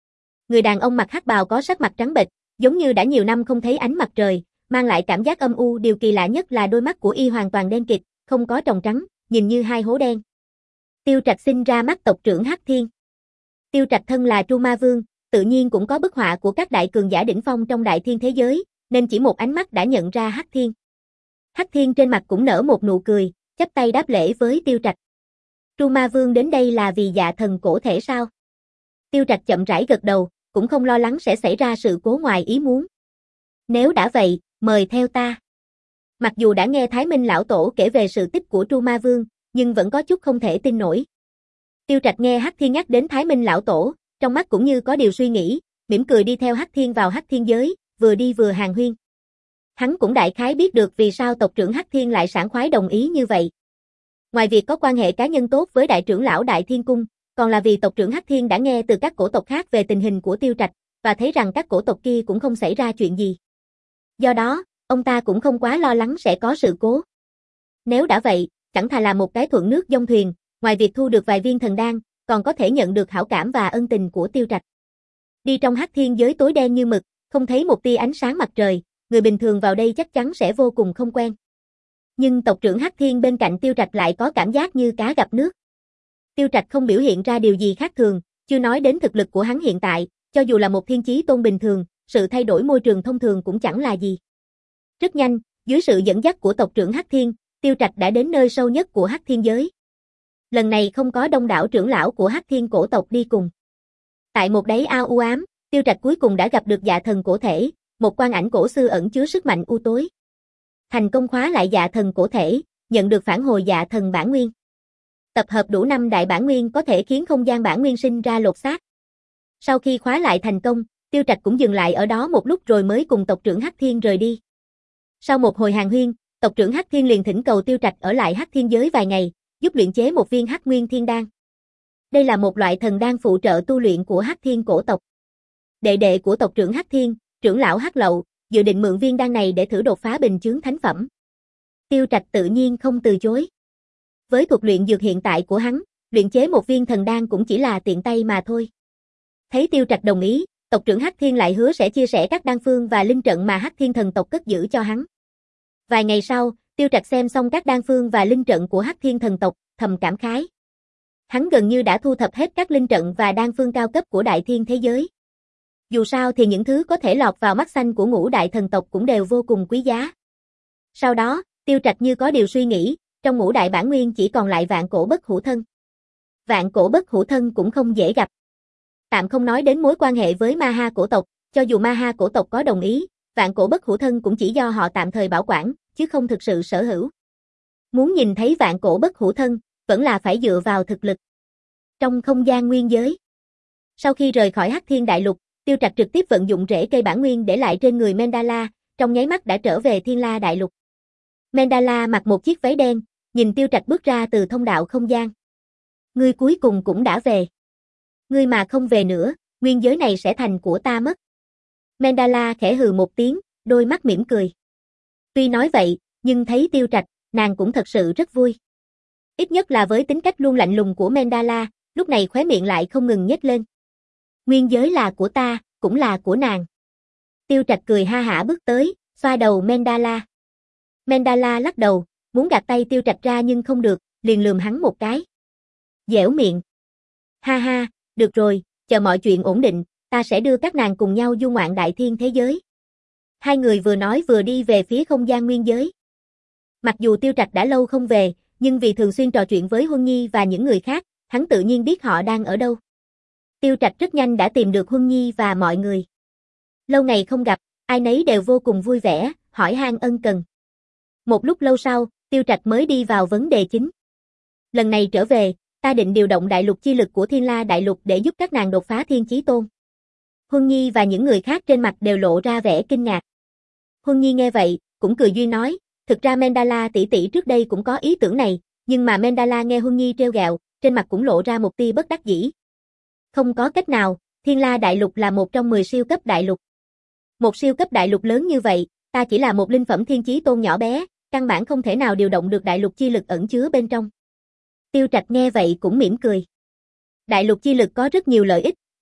[SPEAKER 1] người đàn ông mặc hắc bào có sắc mặt trắng bệch, giống như đã nhiều năm không thấy ánh mặt trời, mang lại cảm giác âm u. Điều kỳ lạ nhất là đôi mắt của y hoàn toàn đen kịt, không có tròng trắng, nhìn như hai hố đen. Tiêu Trạch sinh ra mắt tộc trưởng Hắc Thiên. Tiêu Trạch thân là Tru Ma Vương, tự nhiên cũng có bức họa của các đại cường giả đỉnh phong trong đại thiên thế giới, nên chỉ một ánh mắt đã nhận ra Hắc Thiên. Hắc Thiên trên mặt cũng nở một nụ cười, chắp tay đáp lễ với Tiêu Trạch. Tru Ma Vương đến đây là vì dạ thần cổ thể sao? Tiêu Trạch chậm rãi gật đầu, cũng không lo lắng sẽ xảy ra sự cố ngoài ý muốn. Nếu đã vậy, mời theo ta. Mặc dù đã nghe Thái Minh lão tổ kể về sự tích của Tru Ma Vương, nhưng vẫn có chút không thể tin nổi. Tiêu Trạch nghe Hắc Thiên nhắc đến Thái Minh lão tổ, trong mắt cũng như có điều suy nghĩ, mỉm cười đi theo Hắc Thiên vào Hắc Thiên giới, vừa đi vừa hàn huyên. Hắn cũng đại khái biết được vì sao tộc trưởng Hắc Thiên lại sảng khoái đồng ý như vậy. Ngoài việc có quan hệ cá nhân tốt với đại trưởng lão Đại Thiên Cung, còn là vì tộc trưởng Hắc Thiên đã nghe từ các cổ tộc khác về tình hình của Tiêu Trạch, và thấy rằng các cổ tộc kia cũng không xảy ra chuyện gì. Do đó, ông ta cũng không quá lo lắng sẽ có sự cố. Nếu đã vậy, chẳng thà là một cái thuận nước dông thuyền, ngoài việc thu được vài viên thần đan, còn có thể nhận được hảo cảm và ân tình của Tiêu Trạch. Đi trong Hắc Thiên giới tối đen như mực, không thấy một tia ánh sáng mặt trời, người bình thường vào đây chắc chắn sẽ vô cùng không quen. Nhưng tộc trưởng Hắc Thiên bên cạnh Tiêu Trạch lại có cảm giác như cá gặp nước. Tiêu Trạch không biểu hiện ra điều gì khác thường, chưa nói đến thực lực của hắn hiện tại, cho dù là một thiên chí tôn bình thường, sự thay đổi môi trường thông thường cũng chẳng là gì. Rất nhanh, dưới sự dẫn dắt của tộc trưởng Hắc Thiên, Tiêu Trạch đã đến nơi sâu nhất của Hắc Thiên giới. Lần này không có đông đảo trưởng lão của Hắc Thiên cổ tộc đi cùng. Tại một đáy ao u ám, Tiêu Trạch cuối cùng đã gặp được dạ thần cổ thể, một quan ảnh cổ xưa ẩn chứa sức mạnh u tối. Thành công khóa lại dạ thần cổ thể, nhận được phản hồi dạ thần bản nguyên. Tập hợp đủ năm đại bản nguyên có thể khiến không gian bản nguyên sinh ra lột xác. Sau khi khóa lại thành công, Tiêu Trạch cũng dừng lại ở đó một lúc rồi mới cùng tộc trưởng Hắc Thiên rời đi. Sau một hồi hàn huyên, tộc trưởng Hắc Thiên liền thỉnh cầu Tiêu Trạch ở lại Hắc Thiên giới vài ngày, giúp luyện chế một viên Hắc Nguyên Thiên Đan. Đây là một loại thần đan phụ trợ tu luyện của Hắc Thiên cổ tộc. Đệ đệ của tộc trưởng Hắc Thiên, trưởng lão Hắc Lậu, dự định mượn viên đan này để thử đột phá bình chướng thánh phẩm. Tiêu Trạch tự nhiên không từ chối. Với thuật luyện dược hiện tại của hắn, luyện chế một viên thần đan cũng chỉ là tiện tay mà thôi. Thấy Tiêu Trạch đồng ý, tộc trưởng Hắc Thiên lại hứa sẽ chia sẻ các đan phương và linh trận mà Hắc Thiên thần tộc cất giữ cho hắn. Vài ngày sau, Tiêu Trạch xem xong các đan phương và linh trận của Hắc Thiên thần tộc, thầm cảm khái. Hắn gần như đã thu thập hết các linh trận và đan phương cao cấp của đại thiên thế giới. Dù sao thì những thứ có thể lọt vào mắt xanh của ngũ đại thần tộc cũng đều vô cùng quý giá. Sau đó, Tiêu Trạch như có điều suy nghĩ, trong ngũ đại bản nguyên chỉ còn lại vạn cổ bất hủ thân. Vạn cổ bất hủ thân cũng không dễ gặp. Tạm không nói đến mối quan hệ với Ma Ha cổ tộc, cho dù Ma Ha cổ tộc có đồng ý, vạn cổ bất hủ thân cũng chỉ do họ tạm thời bảo quản, chứ không thực sự sở hữu. Muốn nhìn thấy vạn cổ bất hủ thân, vẫn là phải dựa vào thực lực. Trong không gian nguyên giới. Sau khi rời khỏi Hắc Thiên đại lục, Tiêu Trạch trực tiếp vận dụng rễ cây bản nguyên để lại trên người Mendala, trong nháy mắt đã trở về Thiên La đại lục. Mendala mặc một chiếc váy đen, nhìn Tiêu Trạch bước ra từ thông đạo không gian. Ngươi cuối cùng cũng đã về. Ngươi mà không về nữa, nguyên giới này sẽ thành của ta mất. Mendala khẽ hừ một tiếng, đôi mắt mỉm cười. Tuy nói vậy, nhưng thấy Tiêu Trạch, nàng cũng thật sự rất vui. Ít nhất là với tính cách luôn lạnh lùng của Mendala, lúc này khóe miệng lại không ngừng nhếch lên. Nguyên giới là của ta, cũng là của nàng. Tiêu Trạch cười ha hả bước tới, xoa đầu Mendala. Mendala lắc đầu, muốn gạt tay Tiêu Trạch ra nhưng không được, liền lườm hắn một cái. Dẻo miệng. Ha ha, được rồi, chờ mọi chuyện ổn định, ta sẽ đưa các nàng cùng nhau du ngoạn đại thiên thế giới. Hai người vừa nói vừa đi về phía không gian nguyên giới. Mặc dù Tiêu Trạch đã lâu không về, nhưng vì thường xuyên trò chuyện với Huân Nhi và những người khác, hắn tự nhiên biết họ đang ở đâu. Tiêu Trạch rất nhanh đã tìm được Huân Nhi và mọi người. Lâu ngày không gặp, ai nấy đều vô cùng vui vẻ, hỏi han ân cần. Một lúc lâu sau, Tiêu Trạch mới đi vào vấn đề chính. Lần này trở về, ta định điều động đại lục chi lực của Thiên La đại lục để giúp các nàng đột phá thiên chí tôn. Huân Nhi và những người khác trên mặt đều lộ ra vẻ kinh ngạc. Huân Nhi nghe vậy, cũng cười duyên nói, thực ra Mendala tỷ tỷ trước đây cũng có ý tưởng này, nhưng mà Mendala nghe Huân Nhi trêu ghẹo, trên mặt cũng lộ ra một tia bất đắc dĩ. Không có cách nào, Thiên La đại lục là một trong mười siêu cấp đại lục. Một siêu cấp đại lục lớn như vậy, ta chỉ là một linh phẩm thiên chí tôn nhỏ bé, căn bản không thể nào điều động được đại lục chi lực ẩn chứa bên trong. Tiêu Trạch nghe vậy cũng mỉm cười. Đại lục chi lực có rất nhiều lợi ích,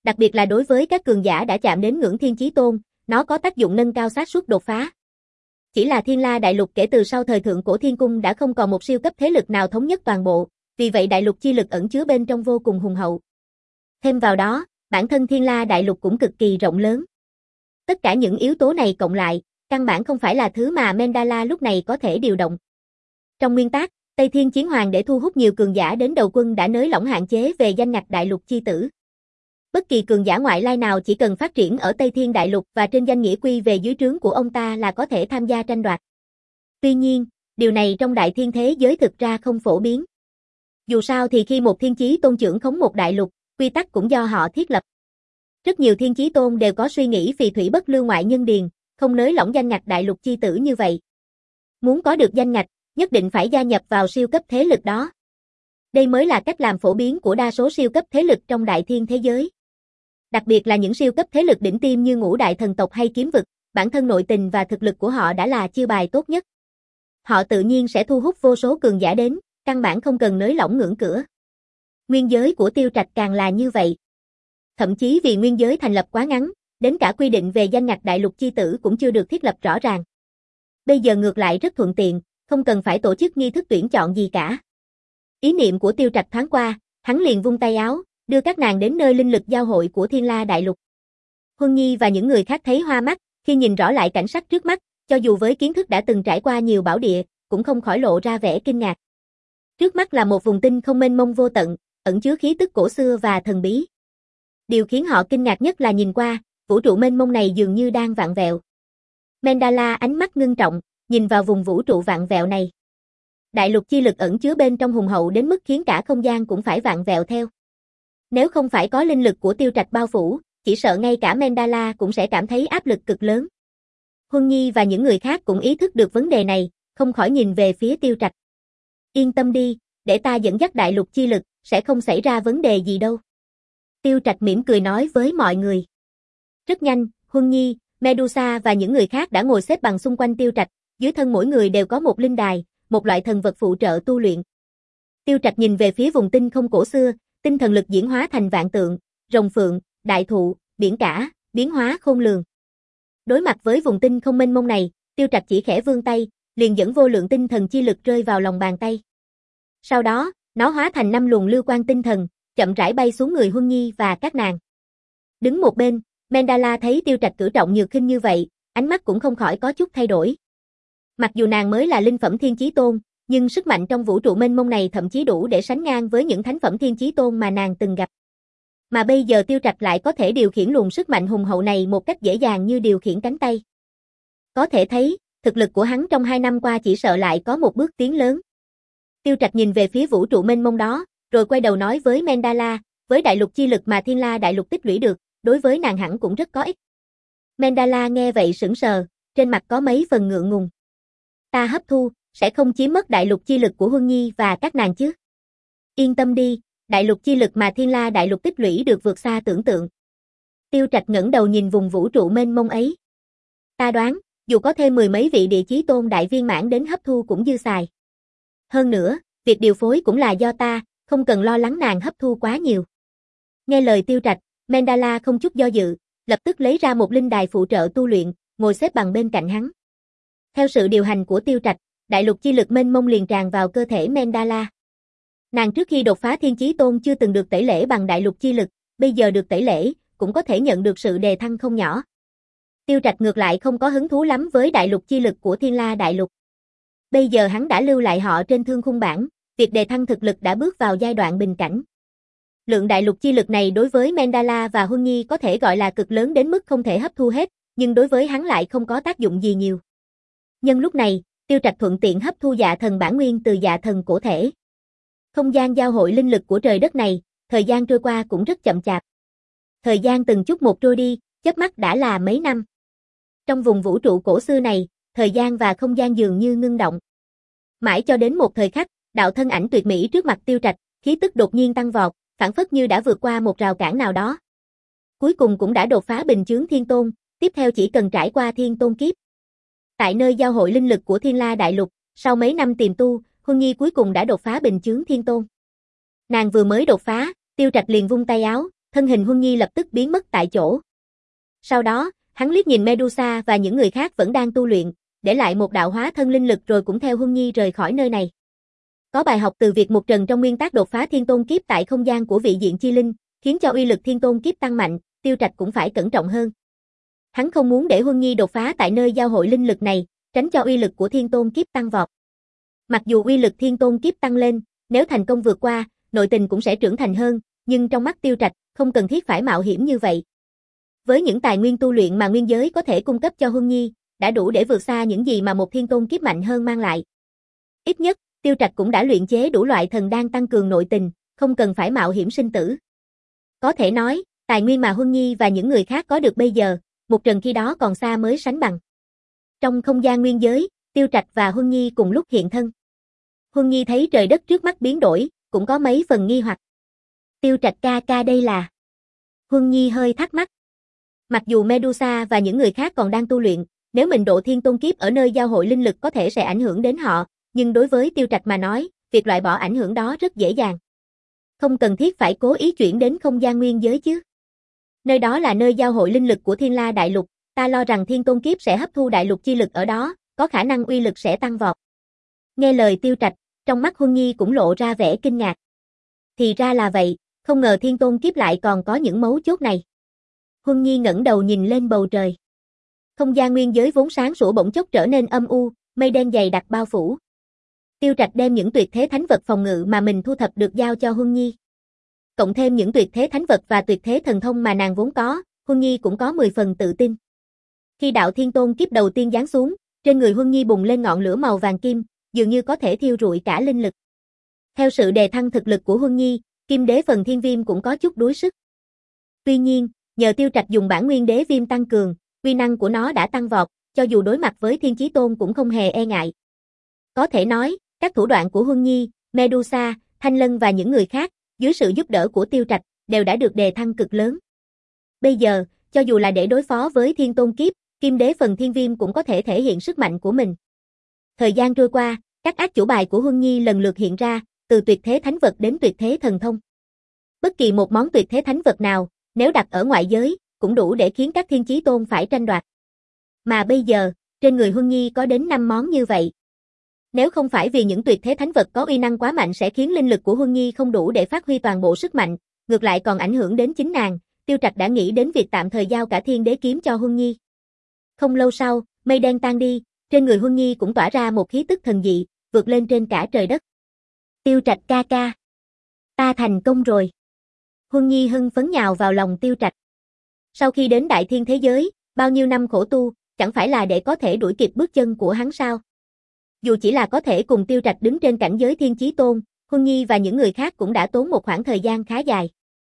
[SPEAKER 1] Đặc biệt là đối với các cường giả đã chạm đến ngưỡng Thiên Chí Tôn, nó có tác dụng nâng cao xác suất đột phá. Chỉ là Thiên La Đại Lục kể từ sau thời thượng cổ Thiên Cung đã không còn một siêu cấp thế lực nào thống nhất toàn bộ, vì vậy đại lục chi lực ẩn chứa bên trong vô cùng hùng hậu. Thêm vào đó, bản thân Thiên La Đại Lục cũng cực kỳ rộng lớn. Tất cả những yếu tố này cộng lại, căn bản không phải là thứ mà Mandala lúc này có thể điều động. Trong nguyên tắc, Tây Thiên Chiến Hoàng để thu hút nhiều cường giả đến đầu quân đã nới lỏng hạn chế về danh ngạch đại lục chi tử. Bất kỳ cường giả ngoại lai nào chỉ cần phát triển ở Tây Thiên Đại Lục và trên danh nghĩa quy về dưới trướng của ông ta là có thể tham gia tranh đoạt. Tuy nhiên, điều này trong đại thiên thế giới thực ra không phổ biến. Dù sao thì khi một thiên chí tôn trưởng khống một đại lục, quy tắc cũng do họ thiết lập. Rất nhiều thiên chí tôn đều có suy nghĩ phì thủy bất lưu ngoại nhân điền, không nới lỏng danh ngạch đại lục chi tử như vậy. Muốn có được danh ngạch, nhất định phải gia nhập vào siêu cấp thế lực đó. Đây mới là cách làm phổ biến của đa số siêu cấp thế lực trong đại thiên thế giới. Đặc biệt là những siêu cấp thế lực đỉnh tiêm như ngũ đại thần tộc hay kiếm vực, bản thân nội tình và thực lực của họ đã là chiêu bài tốt nhất. Họ tự nhiên sẽ thu hút vô số cường giả đến, căn bản không cần nới lỏng ngưỡng cửa. Nguyên giới của Tiêu Trạch càng là như vậy. Thậm chí vì nguyên giới thành lập quá ngắn, đến cả quy định về danh ngạch đại lục chi tử cũng chưa được thiết lập rõ ràng. Bây giờ ngược lại rất thuận tiện, không cần phải tổ chức nghi thức tuyển chọn gì cả. Ý niệm của Tiêu Trạch thoáng qua, hắn liền vung tay áo, đưa các nàng đến nơi linh lực giao hội của Thiên La Đại Lục. Huân Nhi và những người khác thấy hoa mắt, khi nhìn rõ lại cảnh sắc trước mắt, cho dù với kiến thức đã từng trải qua nhiều bảo địa, cũng không khỏi lộ ra vẻ kinh ngạc. Trước mắt là một vùng tinh không mênh mông vô tận, ẩn chứa khí tức cổ xưa và thần bí. Điều khiến họ kinh ngạc nhất là nhìn qua, vũ trụ mênh mông này dường như đang vặn vẹo. Mandala ánh mắt ngưng trọng, nhìn vào vùng vũ trụ vặn vẹo này. Đại lục chi lực ẩn chứa bên trong hùng hậu đến mức khiến cả không gian cũng phải vặn vẹo theo. Nếu không phải có linh lực của Tiêu Trạch bao phủ, chỉ sợ ngay cả Mandala cũng sẽ cảm thấy áp lực cực lớn. Huân Nhi và những người khác cũng ý thức được vấn đề này, không khỏi nhìn về phía Tiêu Trạch. Yên tâm đi, để ta dẫn dắt đại lục chi lực, sẽ không xảy ra vấn đề gì đâu. Tiêu Trạch mỉm cười nói với mọi người. Rất nhanh, Huân Nhi, Medusa và những người khác đã ngồi xếp bằng xung quanh Tiêu Trạch, dưới thân mỗi người đều có một linh đài, một loại thần vật phụ trợ tu luyện. Tiêu Trạch nhìn về phía vùng tinh không cổ xưa, tinh thần lực diễn hóa thành vạn tượng, rồng phượng, đại thụ, biển cả, biến hóa khôn lường. Đối mặt với vùng tinh không mênh mông này, Tiêu Trạch chỉ khẽ vươn tay, liền dẫn vô lượng tinh thần chi lực rơi vào lòng bàn tay. Sau đó, nó hóa thành năm luồng lưu quang tinh thần, chậm rãi bay xuống người Huân Nhi và các nàng. Đứng một bên, Mandala thấy Tiêu Trạch cử trọng nhược khinh như vậy, ánh mắt cũng không khỏi có chút thay đổi. Mặc dù nàng mới là linh phẩm thiên chí tôn, nhưng sức mạnh trong vũ trụ mênh mông này thậm chí đủ để sánh ngang với những thánh phẩm thiên chí tôn mà nàng từng gặp. Mà bây giờ Tiêu Trạch lại có thể điều khiển luồng sức mạnh hùng hậu này một cách dễ dàng như điều khiển cánh tay. Có thể thấy, thực lực của hắn trong hai năm qua chỉ sợ lại có một bước tiến lớn. Tiêu Trạch nhìn về phía vũ trụ mênh mông đó, rồi quay đầu nói với Mandala, với đại lục chi lực mà Thiên La Đại Lục tích lũy được, đối với nàng hẳn cũng rất có ích. Mandala nghe vậy sững sờ, trên mặt có mấy phần ngượng ngùng. Ta hấp thu, sẽ không chiếm mất đại lục chi lực của Huân Nhi và các nàng chứ? Yên tâm đi, đại lục chi lực mà Thiên La Đại Lục tích lũy được vượt xa tưởng tượng. Tiêu Trạch ngẩng đầu nhìn vùng vũ trụ mênh mông ấy. Ta đoán, dù có thêm mười mấy vị địa chí tôn đại viên mãn đến hấp thu cũng dư xài. Hơn nữa, việc điều phối cũng là do ta, không cần lo lắng nàng hấp thu quá nhiều. Nghe lời Tiêu Trạch, Mandala không chút do dự, lập tức lấy ra một linh đài phụ trợ tu luyện, ngồi xếp bằng bên cạnh hắn. Theo sự điều hành của Tiêu Trạch, đại lục chi lực mênh mông liền tràn vào cơ thể Mandala. Nàng trước khi đột phá thiên chí tôn chưa từng được tẩy lễ bằng đại lục chi lực, bây giờ được tẩy lễ, cũng có thể nhận được sự đề thăng không nhỏ. Tiêu Trạch ngược lại không có hứng thú lắm với đại lục chi lực của Thiên La Đại Lục. Bây giờ hắn đã lưu lại họ trên thương khung bản, việc đề thăng thực lực đã bước vào giai đoạn bình cảnh. Lượng đại lục chi lực này đối với Mandala và Huân Nhi có thể gọi là cực lớn đến mức không thể hấp thu hết, nhưng đối với hắn lại không có tác dụng gì nhiều. Nhân lúc này, Tiêu Trạch thuận tiện hấp thu dạ thần bản nguyên từ dạ thần cổ thể. Không gian giao hội linh lực của trời đất này, thời gian trôi qua cũng rất chậm chạp. Thời gian từng chút một trôi đi, chớp mắt đã là mấy năm. Trong vùng vũ trụ cổ xưa này, thời gian và không gian dường như ngưng động. Mãi cho đến một thời khắc, đạo thân ảnh tuyệt mỹ trước mặt Tiêu Trạch, khí tức đột nhiên tăng vọt, phảng phất như đã vượt qua một rào cản nào đó. Cuối cùng cũng đã đột phá bình chướng thiên tôn, tiếp theo chỉ cần trải qua thiên tôn kiếp. Tại nơi giao hội linh lực của Thiên La Đại Lục, sau mấy năm tìm tu, Huân Nhi cuối cùng đã đột phá bình chướng thiên tôn. Nàng vừa mới đột phá, Tiêu Trạch liền vung tay áo, thân hình Huân Nhi lập tức biến mất tại chỗ. Sau đó, hắn liếc nhìn Medusa và những người khác vẫn đang tu luyện, để lại một đạo hóa thân linh lực rồi cũng theo Huân Nhi rời khỏi nơi này. Có bài học từ việc Mục Trần trong nguyên tắc đột phá thiên tôn kiếp tại không gian của vị diện chi linh, khiến cho uy lực thiên tôn kiếp tăng mạnh, Tiêu Trạch cũng phải cẩn trọng hơn. Hắn không muốn để Huân Nhi đột phá tại nơi giao hội linh lực này, tránh cho uy lực của thiên tôn kiếp tăng vọt. Mặc dù uy lực thiên tôn kiếp tăng lên, nếu thành công vượt qua, nội tình cũng sẽ trưởng thành hơn, nhưng trong mắt Tiêu Trạch, không cần thiết phải mạo hiểm như vậy. Với những tài nguyên tu luyện mà nguyên giới có thể cung cấp cho Huân Nhi, đã đủ để vượt xa những gì mà một thiên tôn kiếp mạnh hơn mang lại. Ít nhất, Tiêu Trạch cũng đã luyện chế đủ loại thần đan tăng cường nội tình, không cần phải mạo hiểm sinh tử. Có thể nói, tài nguyên mà Huân Nhi và những người khác có được bây giờ, Mục Trần khi đó còn xa mới sánh bằng. Trong không gian nguyên giới, Tiêu Trạch và Huân Nhi cùng lúc hiện thân. Huân Nhi thấy trời đất trước mắt biến đổi, cũng có mấy phần nghi hoặc. Tiêu Trạch ca ca đây là... Huân Nhi hơi thắc mắc. Mặc dù Medusa và những người khác còn đang tu luyện, nếu mình độ thiên tôn kiếp ở nơi giao hội linh lực có thể sẽ ảnh hưởng đến họ, nhưng đối với Tiêu Trạch mà nói, việc loại bỏ ảnh hưởng đó rất dễ dàng. Không cần thiết phải cố ý chuyển đến không gian nguyên giới chứ. Nơi đó là nơi giao hội linh lực của Thiên La Đại Lục, ta lo rằng thiên tôn kiếp sẽ hấp thu đại lục chi lực ở đó, có khả năng uy lực sẽ tăng vọt. Nghe lời Tiêu Trạch, trong mắt Huân Nhi cũng lộ ra vẻ kinh ngạc. Thì ra là vậy, không ngờ thiên tôn kiếp lại còn có những mấu chốt này. Huân Nhi ngẩng đầu nhìn lên bầu trời. Không gian nguyên giới vốn sáng sủa bỗng chốc trở nên âm u, mây đen dày đặc bao phủ. Tiêu Trạch đem những tuyệt thế thánh vật phòng ngự mà mình thu thập được giao cho Huân Nhi. Cộng thêm những tuyệt thế thánh vật và tuyệt thế thần thông mà nàng vốn có, Huân Nhi cũng có mười phần tự tin. Khi đạo thiên tôn kiếp đầu tiên giáng xuống, trên người Huân Nhi bùng lên ngọn lửa màu vàng kim, dường như có thể thiêu rụi cả linh lực. Theo sự đề thăng thực lực của Huân Nhi, Kim Đế phần Thiên Viêm cũng có chút đuối sức. Tuy nhiên, nhờ Tiêu Trạch dùng bản nguyên đế viêm tăng cường, uy năng của nó đã tăng vọt, cho dù đối mặt với Thiên Chí Tôn cũng không hề e ngại. Có thể nói, các thủ đoạn của Huân Nhi, Medusa, Thanh Lân và những người khác, dưới sự giúp đỡ của Tiêu Trạch, đều đã được đề thăng cực lớn. Bây giờ, cho dù là để đối phó với Thiên Tôn kiếp, Kim Đế phần Thiên Viêm cũng có thể thể hiện sức mạnh của mình. Thời gian trôi qua, các át chủ bài của Huân Nhi lần lượt hiện ra, từ tuyệt thế thánh vật đến tuyệt thế thần thông. Bất kỳ một món tuyệt thế thánh vật nào, nếu đặt ở ngoại giới, cũng đủ để khiến các Thiên Chí Tôn phải tranh đoạt. Mà bây giờ, trên người Huân Nhi có đến năm món như vậy. Nếu không phải vì những tuyệt thế thánh vật có uy năng quá mạnh sẽ khiến linh lực của Huân Nhi không đủ để phát huy toàn bộ sức mạnh, ngược lại còn ảnh hưởng đến chính nàng, Tiêu Trạch đã nghĩ đến việc tạm thời giao cả Thiên Đế kiếm cho Huân Nhi. Không lâu sau, mây đen tan đi, trên người Huân Nhi cũng tỏa ra một khí tức thần dị, vượt lên trên cả trời đất. Tiêu Trạch ca ca, ta thành công rồi. Huân Nhi hưng phấn nhào vào lòng Tiêu Trạch. Sau khi đến đại thiên thế giới, bao nhiêu năm khổ tu, chẳng phải là để có thể đuổi kịp bước chân của hắn sao? Dù chỉ là có thể cùng Tiêu Trạch đứng trên cảnh giới Thiên Chí Tôn, Huân Nhi và những người khác cũng đã tốn một khoảng thời gian khá dài.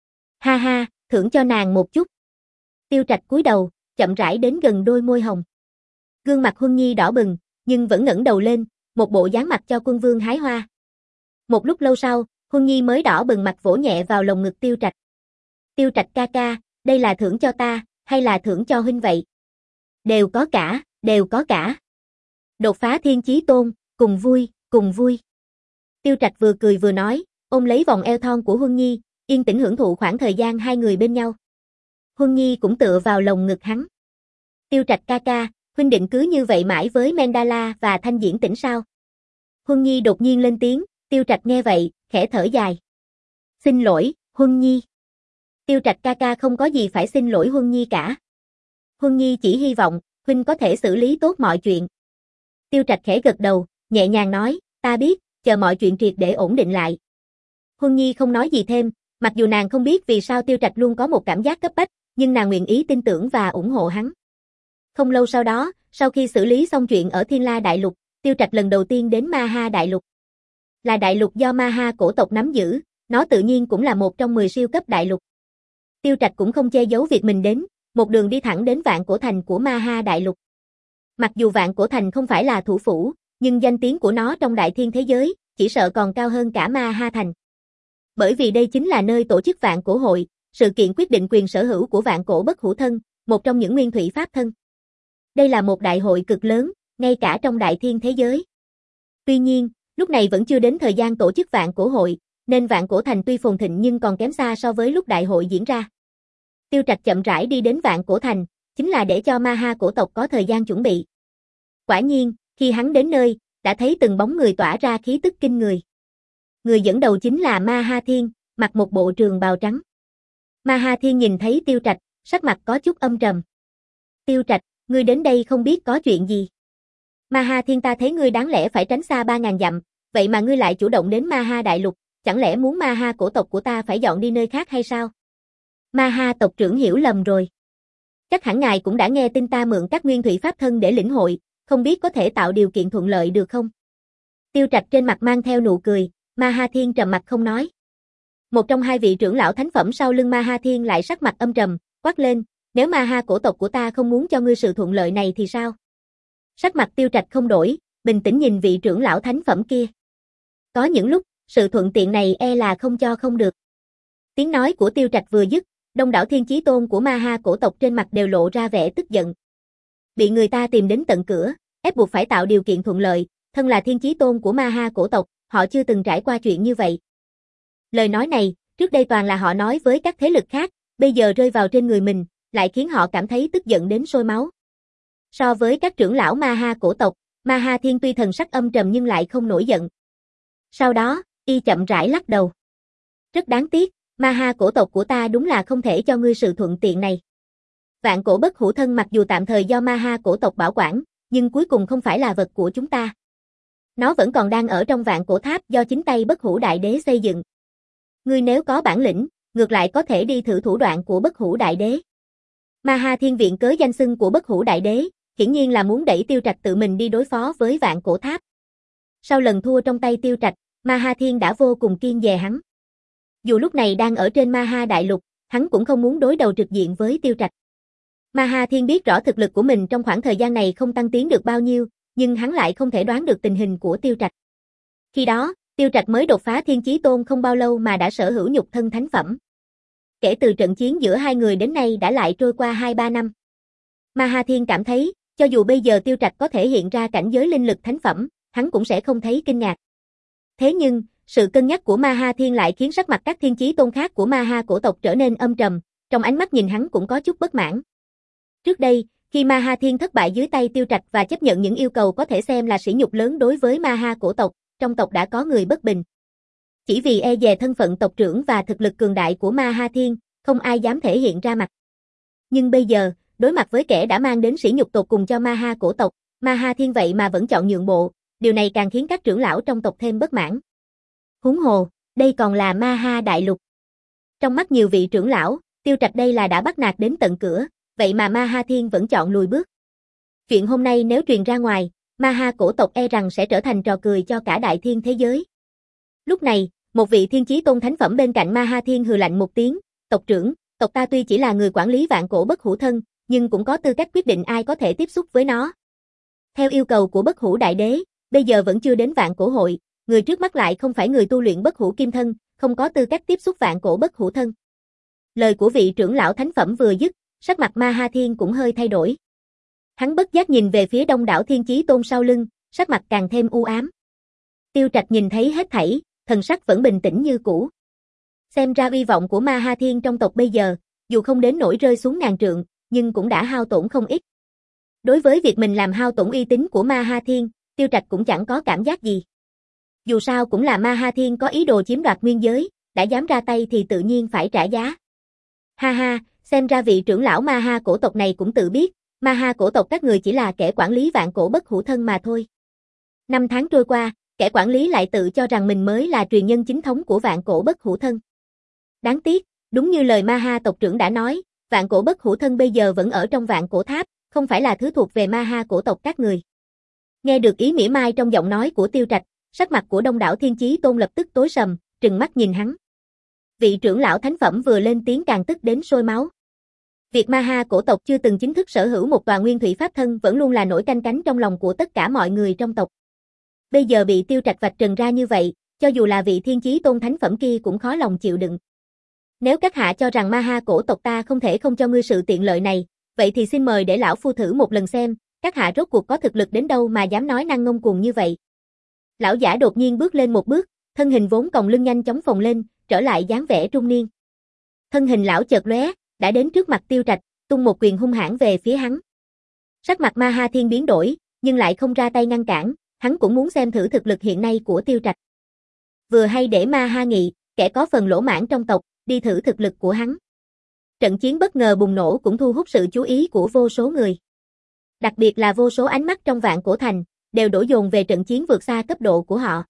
[SPEAKER 1] Ha ha, thưởng cho nàng một chút. Tiêu Trạch cúi đầu, chậm rãi đến gần đôi môi hồng. Gương mặt Huân Nhi đỏ bừng, nhưng vẫn ngẩng đầu lên, một bộ dáng mặt cho quân vương hái hoa. Một lúc lâu sau, Huân Nhi mới đỏ bừng mặt vỗ nhẹ vào lồng ngực Tiêu Trạch. Tiêu Trạch ca ca, đây là thưởng cho ta, hay là thưởng cho huynh vậy? Đều có cả, đều có cả. Đột phá Thiên Chí Tôn, cùng vui, cùng vui. Tiêu Trạch vừa cười vừa nói, ôm lấy vòng eo thon của Huân Nhi, yên tĩnh hưởng thụ khoảng thời gian hai người bên nhau. Huân Nhi cũng tựa vào lồng ngực hắn. Tiêu Trạch ca ca, huynh định cứ như vậy mãi với Mendala và Thanh Diễn Tỉnh sao? Huân Nhi đột nhiên lên tiếng, Tiêu Trạch nghe vậy, khẽ thở dài. Xin lỗi, Huân Nhi. Tiêu Trạch ca ca không có gì phải xin lỗi Huân Nhi cả. Huân Nhi chỉ hy vọng, huynh có thể xử lý tốt mọi chuyện. Tiêu Trạch khẽ gật đầu, nhẹ nhàng nói, ta biết, chờ mọi chuyện triệt để ổn định lại. Huân Nhi không nói gì thêm, mặc dù nàng không biết vì sao Tiêu Trạch luôn có một cảm giác cấp bách, nhưng nàng nguyện ý tin tưởng và ủng hộ hắn. Không lâu sau đó, sau khi xử lý xong chuyện ở Thiên La Đại Lục, Tiêu Trạch lần đầu tiên đến Ma Ha Đại Lục. Là đại lục do Ma Ha cổ tộc nắm giữ, nó tự nhiên cũng là một trong mười siêu cấp đại lục. Tiêu Trạch cũng không che giấu việc mình đến, một đường đi thẳng đến Vạn Cổ Thành của Ma Ha Đại Lục. Mặc dù Vạn Cổ Thành không phải là thủ phủ, nhưng danh tiếng của nó trong đại thiên thế giới, chỉ sợ còn cao hơn cả Ma Ha Thành. Bởi vì đây chính là nơi tổ chức Vạn Cổ Hội, sự kiện quyết định quyền sở hữu của Vạn Cổ Bất Hủ Thân, một trong những nguyên thủy pháp thân. Đây là một đại hội cực lớn, ngay cả trong đại thiên thế giới. Tuy nhiên, lúc này vẫn chưa đến thời gian tổ chức Vạn Cổ Hội, nên Vạn Cổ Thành tuy phồn thịnh nhưng còn kém xa so với lúc đại hội diễn ra. Tiêu Trạch chậm rãi đi đến Vạn Cổ Thành, chính là để cho Ma Ha cổ tộc có thời gian chuẩn bị. Quả nhiên, khi hắn đến nơi, đã thấy từng bóng người tỏa ra khí tức kinh người. Người dẫn đầu chính là Ma Ha Thiên, mặc một bộ trường bào trắng. Ma Ha Thiên nhìn thấy Tiêu Trạch, sắc mặt có chút âm trầm. Tiêu Trạch, ngươi đến đây không biết có chuyện gì. Ma Ha Thiên, ta thấy ngươi đáng lẽ phải tránh xa ba ngàn dặm, vậy mà ngươi lại chủ động đến Ma Ha đại lục, chẳng lẽ muốn Ma Ha cổ tộc của ta phải dọn đi nơi khác hay sao? Ma Ha tộc trưởng hiểu lầm rồi. Chắc hẳn ngài cũng đã nghe tin ta mượn các nguyên thủy pháp thân để lĩnh hội, không biết có thể tạo điều kiện thuận lợi được không? Tiêu Trạch trên mặt mang theo nụ cười, Ma Ha Thiên trầm mặt không nói. Một trong hai vị trưởng lão thánh phẩm sau lưng Ma Ha Thiên lại sắc mặt âm trầm, quát lên, nếu Ma Ha cổ tộc của ta không muốn cho ngươi sự thuận lợi này thì sao? Sắc mặt Tiêu Trạch không đổi, bình tĩnh nhìn vị trưởng lão thánh phẩm kia. Có những lúc, sự thuận tiện này e là không cho không được. Tiếng nói của Tiêu Trạch vừa dứt, đông đảo thiên chí tôn của Ma Ha cổ tộc trên mặt đều lộ ra vẻ tức giận. Bị người ta tìm đến tận cửa, ép buộc phải tạo điều kiện thuận lợi, thân là thiên chí tôn của Ma Ha cổ tộc, họ chưa từng trải qua chuyện như vậy. Lời nói này, trước đây toàn là họ nói với các thế lực khác, bây giờ rơi vào trên người mình, lại khiến họ cảm thấy tức giận đến sôi máu. So với các trưởng lão Ma Ha cổ tộc, Ma Ha Thiên tuy thần sắc âm trầm nhưng lại không nổi giận. Sau đó, y chậm rãi lắc đầu. Rất đáng tiếc, Ma Ha cổ tộc của ta đúng là không thể cho ngươi sự thuận tiện này. Vạn cổ bất hủ thân mặc dù tạm thời do Ma Ha cổ tộc bảo quản, nhưng cuối cùng không phải là vật của chúng ta. Nó vẫn còn đang ở trong vạn cổ tháp do chính tay bất hủ đại đế xây dựng. Ngươi nếu có bản lĩnh, ngược lại có thể đi thử thủ đoạn của bất hủ đại đế. Ma Ha Thiên viện cớ danh xưng của bất hủ đại đế, hiển nhiên là muốn đẩy Tiêu Trạch tự mình đi đối phó với vạn cổ tháp. Sau lần thua trong tay Tiêu Trạch, Ma Ha Thiên đã vô cùng kiêng dè hắn. Dù lúc này đang ở trên Ma Ha đại lục, hắn cũng không muốn đối đầu trực diện với Tiêu Trạch. Ma Ha Thiên biết rõ thực lực của mình trong khoảng thời gian này không tăng tiến được bao nhiêu, nhưng hắn lại không thể đoán được tình hình của Tiêu Trạch. Khi đó, Tiêu Trạch mới đột phá thiên chí tôn không bao lâu mà đã sở hữu nhục thân thánh phẩm. Kể từ trận chiến giữa hai người đến nay đã lại trôi qua hai ba năm. Ma Ha Thiên cảm thấy, cho dù bây giờ Tiêu Trạch có thể hiện ra cảnh giới linh lực thánh phẩm, hắn cũng sẽ không thấy kinh ngạc. Thế nhưng, sự cân nhắc của Ma Ha Thiên lại khiến sắc mặt các thiên chí tôn khác của Ma Ha cổ tộc trở nên âm trầm, trong ánh mắt nhìn hắn cũng có chút bất mãn. Trước đây, khi Ma Ha Thiên thất bại dưới tay Tiêu Trạch và chấp nhận những yêu cầu có thể xem là sỉ nhục lớn đối với Ma Ha cổ tộc, trong tộc đã có người bất bình. Chỉ vì e dè thân phận tộc trưởng và thực lực cường đại của Ma Ha Thiên, không ai dám thể hiện ra mặt. Nhưng bây giờ, đối mặt với kẻ đã mang đến sỉ nhục tột cùng cho Ma Ha cổ tộc, Ma Ha Thiên vậy mà vẫn chọn nhượng bộ, điều này càng khiến các trưởng lão trong tộc thêm bất mãn. Huống hồ, đây còn là Ma Ha đại lục. Trong mắt nhiều vị trưởng lão, Tiêu Trạch đây là đã bắt nạt đến tận cửa, vậy mà Ma Ha Thiên vẫn chọn lùi bước. Chuyện hôm nay nếu truyền ra ngoài, Ma Ha cổ tộc e rằng sẽ trở thành trò cười cho cả đại thiên thế giới. Lúc này, một vị thiên chí tôn thánh phẩm bên cạnh Ma Ha Thiên hừ lạnh một tiếng, tộc trưởng, tộc ta tuy chỉ là người quản lý vạn cổ bất hủ thân, nhưng cũng có tư cách quyết định ai có thể tiếp xúc với nó. Theo yêu cầu của bất hủ đại đế, bây giờ vẫn chưa đến vạn cổ hội, người trước mắt lại không phải người tu luyện bất hủ kim thân, không có tư cách tiếp xúc vạn cổ bất hủ thân. Lời của vị trưởng lão thánh phẩm vừa dứt, sắc mặt Ma Ha Thiên cũng hơi thay đổi. Hắn bất giác nhìn về phía đông đảo thiên chí tôn sau lưng, sắc mặt càng thêm u ám. Tiêu Trạch nhìn thấy hết thảy, thần sắc vẫn bình tĩnh như cũ. Xem ra uy vọng của Ma Ha Thiên trong tộc bây giờ, dù không đến nỗi rơi xuống ngàn trượng, nhưng cũng đã hao tổn không ít. Đối với việc mình làm hao tổn uy tín của Ma Ha Thiên, Tiêu Trạch cũng chẳng có cảm giác gì. Dù sao cũng là Ma Ha Thiên có ý đồ chiếm đoạt nguyên giới, đã dám ra tay thì tự nhiên phải trả giá. Ha ha, xem ra vị trưởng lão Ma Ha cổ tộc này cũng tự biết, Ma Ha cổ tộc các người chỉ là kẻ quản lý vạn cổ bất hủ thân mà thôi. Năm tháng trôi qua, kẻ quản lý lại tự cho rằng mình mới là truyền nhân chính thống của vạn cổ bất hủ thân. Đáng tiếc, đúng như lời Ma Ha tộc trưởng đã nói, vạn cổ bất hủ thân bây giờ vẫn ở trong vạn cổ tháp, không phải là thứ thuộc về Ma Ha cổ tộc các người. Nghe được ý mỉa mai trong giọng nói của Tiêu Trạch, sắc mặt của đông đảo thiên chí tôn lập tức tối sầm, trừng mắt nhìn hắn. Vị trưởng lão thánh phẩm vừa lên tiếng càng tức đến sôi máu. Việc Ma Ha cổ tộc chưa từng chính thức sở hữu một tòa nguyên thủy pháp thân vẫn luôn là nỗi canh cánh trong lòng của tất cả mọi người trong tộc. Bây giờ bị Tiêu Trạch vạch trần ra như vậy, cho dù là vị thiên chí tôn thánh phẩm kia cũng khó lòng chịu đựng. Nếu các hạ cho rằng Ma Ha cổ tộc ta không thể không cho ngươi sự tiện lợi này, vậy thì xin mời để lão phu thử một lần xem, các hạ rốt cuộc có thực lực đến đâu mà dám nói năng ngông cuồng như vậy. Lão giả đột nhiên bước lên một bước, Thân hình vốn còng lưng nhanh chóng phồng lên, trở lại dáng vẻ trung niên. Thân hình lão chợt lóe, đã đến trước mặt Tiêu Trạch, tung một quyền hung hãn về phía hắn. Sắc mặt Ma Ha Thiên biến đổi, nhưng lại không ra tay ngăn cản, hắn cũng muốn xem thử thực lực hiện nay của Tiêu Trạch. Vừa hay để Ma Ha Nghị, kẻ có phần lỗ mãng trong tộc, đi thử thực lực của hắn. Trận chiến bất ngờ bùng nổ cũng thu hút sự chú ý của vô số người. Đặc biệt là vô số ánh mắt trong Vạn Cổ Thành, đều đổ dồn về trận chiến vượt xa cấp độ của họ.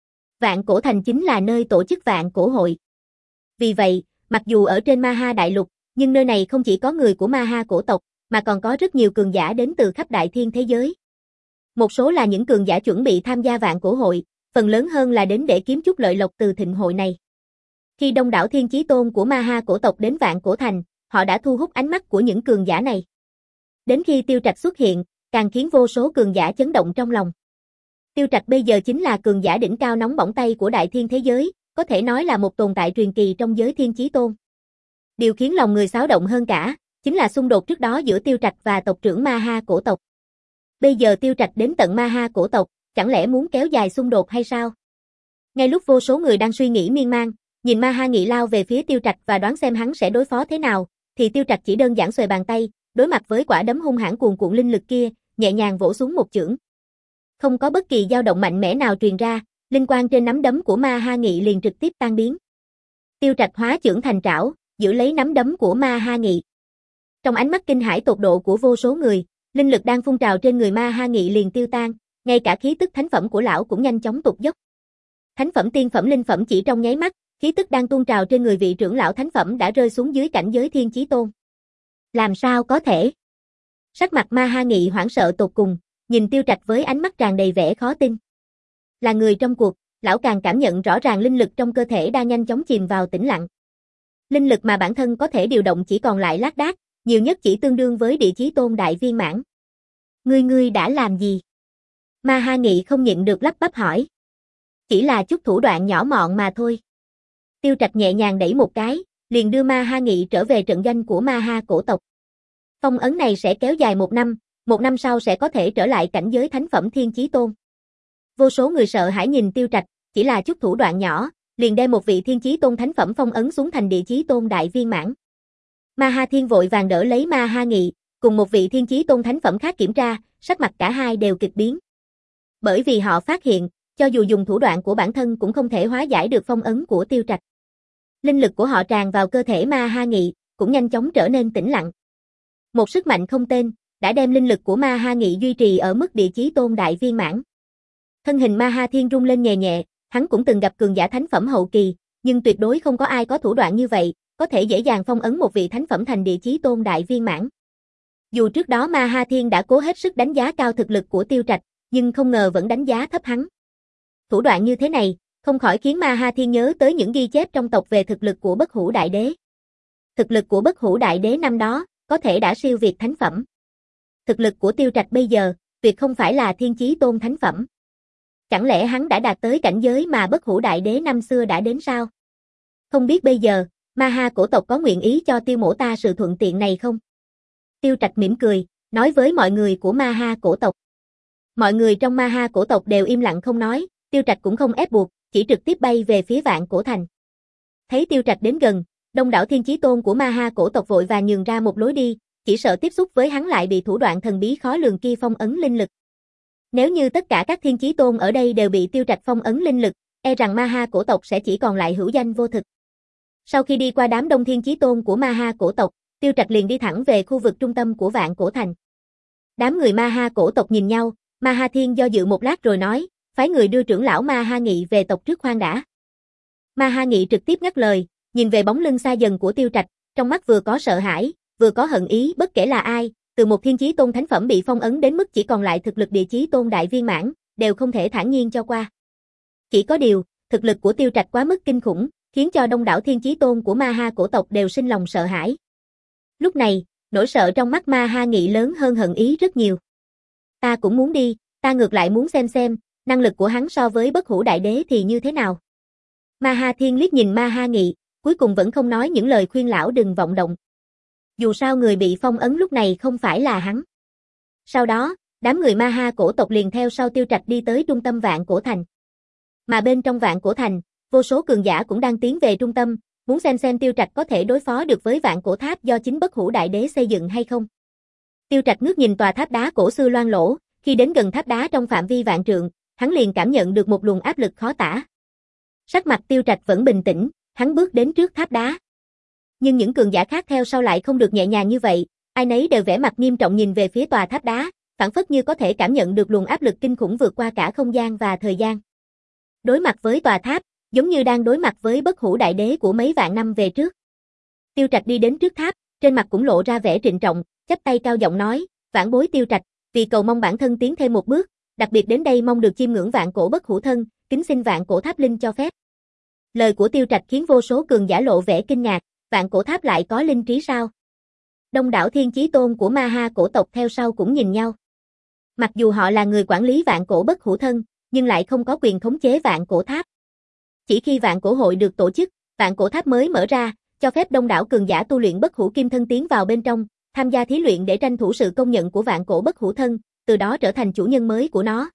[SPEAKER 1] Vạn Cổ Thành chính là nơi tổ chức Vạn Cổ Hội. Vì vậy, mặc dù ở trên Ma Ha Đại Lục, nhưng nơi này không chỉ có người của Ma Ha cổ tộc, mà còn có rất nhiều cường giả đến từ khắp đại thiên thế giới. Một số là những cường giả chuẩn bị tham gia Vạn Cổ Hội, phần lớn hơn là đến để kiếm chút lợi lộc từ thịnh hội này. Khi đông đảo thiên chí tôn của Ma Ha cổ tộc đến Vạn Cổ Thành, họ đã thu hút ánh mắt của những cường giả này. Đến khi Tiêu Trạch xuất hiện, càng khiến vô số cường giả chấn động trong lòng. Tiêu Trạch bây giờ chính là cường giả đỉnh cao nóng bỏng tay của đại thiên thế giới, có thể nói là một tồn tại truyền kỳ trong giới thiên chí tôn. Điều khiến lòng người xáo động hơn cả, chính là xung đột trước đó giữa Tiêu Trạch và tộc trưởng Ma Ha cổ tộc. Bây giờ Tiêu Trạch đến tận Ma Ha cổ tộc, chẳng lẽ muốn kéo dài xung đột hay sao? Ngay lúc vô số người đang suy nghĩ miên man, nhìn Ma Ha Nghị lao về phía Tiêu Trạch và đoán xem hắn sẽ đối phó thế nào, thì Tiêu Trạch chỉ đơn giản xuề bàn tay, đối mặt với quả đấm hung hãn cuồn cuộn linh lực kia, nhẹ nhàng vỗ xuống một chưởng. Không có bất kỳ dao động mạnh mẽ nào truyền ra, linh quang trên nắm đấm của Ma Ha Nghị liền trực tiếp tan biến. Tiêu Trạch hóa chưởng thành trảo, giữ lấy nắm đấm của Ma Ha Nghị. Trong ánh mắt kinh hãi tột độ của vô số người, linh lực đang phun trào trên người Ma Ha Nghị liền tiêu tan, ngay cả khí tức thánh phẩm của lão cũng nhanh chóng tụt dốc. Thánh phẩm tiên phẩm linh phẩm chỉ trong nháy mắt, khí tức đang tuôn trào trên người vị trưởng lão thánh phẩm đã rơi xuống dưới cảnh giới thiên chí tôn. Làm sao có thể? Sắc mặt Ma Ha Nghị hoảng sợ tột cùng, nhìn Tiêu Trạch với ánh mắt tràn đầy vẻ khó tin. Là người trong cuộc, lão càng cảm nhận rõ ràng linh lực trong cơ thể đang nhanh chóng chìm vào tĩnh lặng. Linh lực mà bản thân có thể điều động chỉ còn lại lác đác, nhiều nhất chỉ tương đương với địa chí tôn đại viên mãn. Ngươi ngươi đã làm gì? Ma Ha Nghị không nhịn được lắp bắp hỏi. Chỉ là chút thủ đoạn nhỏ mọn mà thôi. Tiêu Trạch nhẹ nhàng đẩy một cái, liền đưa Ma Ha Nghị trở về trận doanh của Ma Ha cổ tộc. Phong ấn này sẽ kéo dài một năm, một năm sau sẽ có thể trở lại cảnh giới thánh phẩm thiên chí tôn. Vô số người sợ hãi nhìn Tiêu Trạch, chỉ là chút thủ đoạn nhỏ, liền đem một vị thiên chí tôn thánh phẩm phong ấn xuống thành địa chí tôn đại viên mãn. Ma Ha Thiên vội vàng đỡ lấy Ma Ha Nghị, cùng một vị thiên chí tôn thánh phẩm khác kiểm tra, sắc mặt cả hai đều kịch biến. Bởi vì họ phát hiện, cho dù dùng thủ đoạn của bản thân cũng không thể hóa giải được phong ấn của Tiêu Trạch. Linh lực của họ tràn vào cơ thể Ma Ha Nghị, cũng nhanh chóng trở nên tĩnh lặng. Một sức mạnh không tên, đã đem linh lực của Ma Ha Nghị duy trì ở mức địa chí tôn đại viên mãn. Thân hình Ma Ha Thiên rung lên nhẹ nhẹ, hắn cũng từng gặp cường giả thánh phẩm hậu kỳ, nhưng tuyệt đối không có ai có thủ đoạn như vậy, có thể dễ dàng phong ấn một vị thánh phẩm thành địa chí tôn đại viên mãn. Dù trước đó Ma Ha Thiên đã cố hết sức đánh giá cao thực lực của Tiêu Trạch, nhưng không ngờ vẫn đánh giá thấp hắn. Thủ đoạn như thế này, không khỏi khiến Ma Ha Thiên nhớ tới những ghi chép trong tộc về thực lực của Bất Hủ Đại Đế. Thực lực của Bất Hủ Đại Đế năm đó, có thể đã siêu việt thánh phẩm. Thực lực của Tiêu Trạch bây giờ, tuyệt không phải là thiên chí tôn thánh phẩm. Chẳng lẽ hắn đã đạt tới cảnh giới mà Bất Hủ Đại Đế năm xưa đã đến sao? Không biết bây giờ, Ma Ha cổ tộc có nguyện ý cho Tiêu mỗ ta sự thuận tiện này không? Tiêu Trạch mỉm cười, nói với mọi người của Ma Ha cổ tộc. Mọi người trong Ma Ha cổ tộc đều im lặng không nói, Tiêu Trạch cũng không ép buộc, chỉ trực tiếp bay về phía Vạn Cổ Thành. Thấy Tiêu Trạch đến gần, đông đảo thiên chí tôn của Ma Ha cổ tộc vội vàng nhường ra một lối đi, chỉ sợ tiếp xúc với hắn lại bị thủ đoạn thần bí khó lường kia phong ấn linh lực. Nếu như tất cả các thiên chí tôn ở đây đều bị Tiêu Trạch phong ấn linh lực, e rằng Ma Ha cổ tộc sẽ chỉ còn lại hữu danh vô thực. Sau khi đi qua đám đông thiên chí tôn của Ma Ha cổ tộc, Tiêu Trạch liền đi thẳng về khu vực trung tâm của Vạn Cổ Thành. Đám người Ma Ha cổ tộc nhìn nhau, Ma Ha Thiên do dự một lát rồi nói, phái người đưa trưởng lão Ma Ha Nghị về tộc trước khoan đã. Ma Ha Nghị trực tiếp ngắt lời, nhìn về bóng lưng xa dần của Tiêu Trạch, trong mắt vừa có sợ hãi, vừa có hận ý bất kể là ai, từ một thiên chí tôn thánh phẩm bị phong ấn đến mức chỉ còn lại thực lực địa chí tôn đại viên mãn, đều không thể thản nhiên cho qua. Chỉ có điều, thực lực của Tiêu Trạch quá mức kinh khủng, khiến cho đông đảo thiên chí tôn của Ma Ha cổ tộc đều sinh lòng sợ hãi. Lúc này, nỗi sợ trong mắt Ma Ha Nghị lớn hơn hận ý rất nhiều. Ta cũng muốn đi, ta ngược lại muốn xem xem, năng lực của hắn so với Bất Hủ Đại Đế thì như thế nào. Ma Ha Thiên liếc nhìn Ma Ha Nghị, cuối cùng vẫn không nói những lời khuyên lão đừng vọng động. Dù sao người bị phong ấn lúc này không phải là hắn. Sau đó, đám người Ma Ha cổ tộc liền theo sau Tiêu Trạch đi tới trung tâm Vạn Cổ Thành. Mà bên trong Vạn Cổ Thành, vô số cường giả cũng đang tiến về trung tâm, muốn xem xem Tiêu Trạch có thể đối phó được với Vạn Cổ Tháp do chính Bất Hủ Đại Đế xây dựng hay không. Tiêu Trạch ngước nhìn tòa tháp đá cổ xưa loang lổ, khi đến gần tháp đá trong phạm vi vạn trượng, hắn liền cảm nhận được một luồng áp lực khó tả. Sắc mặt Tiêu Trạch vẫn bình tĩnh, hắn bước đến trước tháp đá. Nhưng những cường giả khác theo sau lại không được nhẹ nhàng như vậy, ai nấy đều vẻ mặt nghiêm trọng nhìn về phía tòa tháp đá, phảng phất như có thể cảm nhận được luồng áp lực kinh khủng vượt qua cả không gian và thời gian. Đối mặt với tòa tháp, giống như đang đối mặt với Bất Hủ Đại Đế của mấy vạn năm về trước. Tiêu Trạch đi đến trước tháp, trên mặt cũng lộ ra vẻ trịnh trọng, chắp tay cao giọng nói, vãn bối Tiêu Trạch, vì cầu mong bản thân tiến thêm một bước, đặc biệt đến đây mong được chiêm ngưỡng vạn cổ bất hủ thân, kính xin vạn cổ tháp linh cho phép. Lời của Tiêu Trạch khiến vô số cường giả lộ vẻ kinh ngạc, vạn cổ tháp lại có linh trí sao? Đông đảo thiên chí tôn của ma ha cổ tộc theo sau cũng nhìn nhau. Mặc dù họ là người quản lý vạn cổ bất hủ thân, nhưng lại không có quyền khống chế vạn cổ tháp. Chỉ khi vạn cổ hội được tổ chức, vạn cổ tháp mới mở ra, cho phép đông đảo cường giả tu luyện bất hủ kim thân tiến vào bên trong, tham gia thí luyện để tranh thủ sự công nhận của vạn cổ bất hủ thân, từ đó trở thành chủ nhân mới của nó.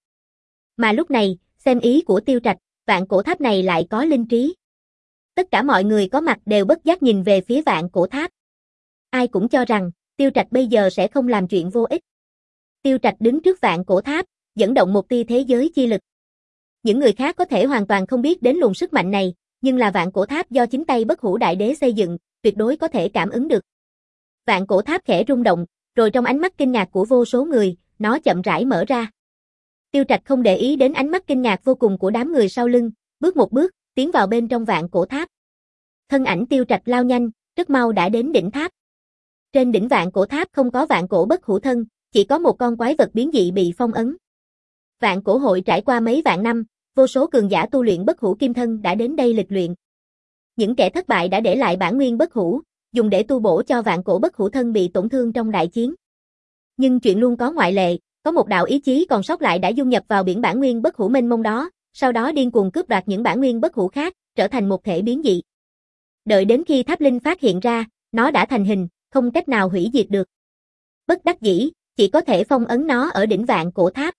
[SPEAKER 1] Mà lúc này, xem ý của Tiêu Trạch, vạn cổ tháp này lại có linh trí. Tất cả mọi người có mặt đều bất giác nhìn về phía vạn cổ tháp. Ai cũng cho rằng, Tiêu Trạch bây giờ sẽ không làm chuyện vô ích. Tiêu Trạch đứng trước vạn cổ tháp, dẫn động một tia thế giới chi lực. Những người khác có thể hoàn toàn không biết đến luồng sức mạnh này, nhưng là vạn cổ tháp do chính tay Bất Hủ Đại Đế xây dựng, tuyệt đối có thể cảm ứng được. Vạn cổ tháp khẽ rung động, rồi trong ánh mắt kinh ngạc của vô số người, nó chậm rãi mở ra. Tiêu Trạch không để ý đến ánh mắt kinh ngạc vô cùng của đám người sau lưng, bước một bước, tiến vào bên trong vạn cổ tháp. Thân ảnh Tiêu Trạch lao nhanh, rất mau đã đến đỉnh tháp. Trên đỉnh vạn cổ tháp không có vạn cổ bất hủ thân, chỉ có một con quái vật biến dị bị phong ấn. Vạn cổ hội trải qua mấy vạn năm, vô số cường giả tu luyện bất hủ kim thân đã đến đây lịch luyện. Những kẻ thất bại đã để lại bản nguyên bất hủ, dùng để tu bổ cho vạn cổ bất hủ thân bị tổn thương trong đại chiến. Nhưng chuyện luôn có ngoại lệ, có một đạo ý chí còn sót lại đã dung nhập vào biển bản nguyên bất hủ mênh mông đó, sau đó điên cuồng cướp đoạt những bản nguyên bất hủ khác, trở thành một thể biến dị. Đợi đến khi tháp linh phát hiện ra, nó đã thành hình, không cách nào hủy diệt được. Bất đắc dĩ, chỉ có thể phong ấn nó ở đỉnh vạn cổ tháp.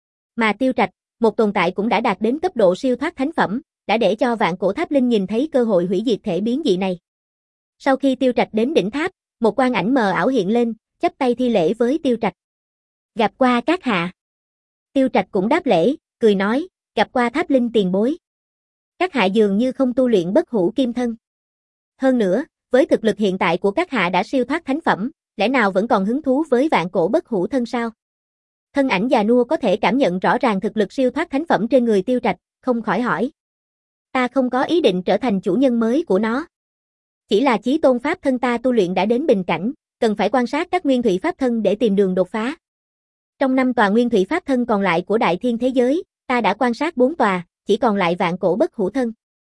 [SPEAKER 1] Mà Tiêu Trạch, một tồn tại cũng đã đạt đến cấp độ siêu thoát thánh phẩm, đã để cho vạn cổ tháp linh nhìn thấy cơ hội hủy diệt thể biến dị này. Sau khi Tiêu Trạch đến đỉnh tháp, một quang ảnh mờ ảo hiện lên, chắp tay thi lễ với Tiêu Trạch. Gặp qua các hạ. Tiêu Trạch cũng đáp lễ, cười nói, gặp qua tháp linh tiền bối. Các hạ dường như không tu luyện bất hủ kim thân. Hơn nữa, với thực lực hiện tại của các hạ đã siêu thoát thánh phẩm, lẽ nào vẫn còn hứng thú với vạn cổ bất hủ thân sao? Thân ảnh già nua có thể cảm nhận rõ ràng thực lực siêu thoát thánh phẩm trên người Tiêu Trạch, không khỏi hỏi. Ta không có ý định trở thành chủ nhân mới của nó. Chỉ là chí tôn pháp thân ta tu luyện đã đến bình cảnh, cần phải quan sát các nguyên thủy pháp thân để tìm đường đột phá. Trong năm tòa nguyên thủy pháp thân còn lại của đại thiên thế giới, ta đã quan sát bốn tòa, chỉ còn lại vạn cổ bất hủ thân.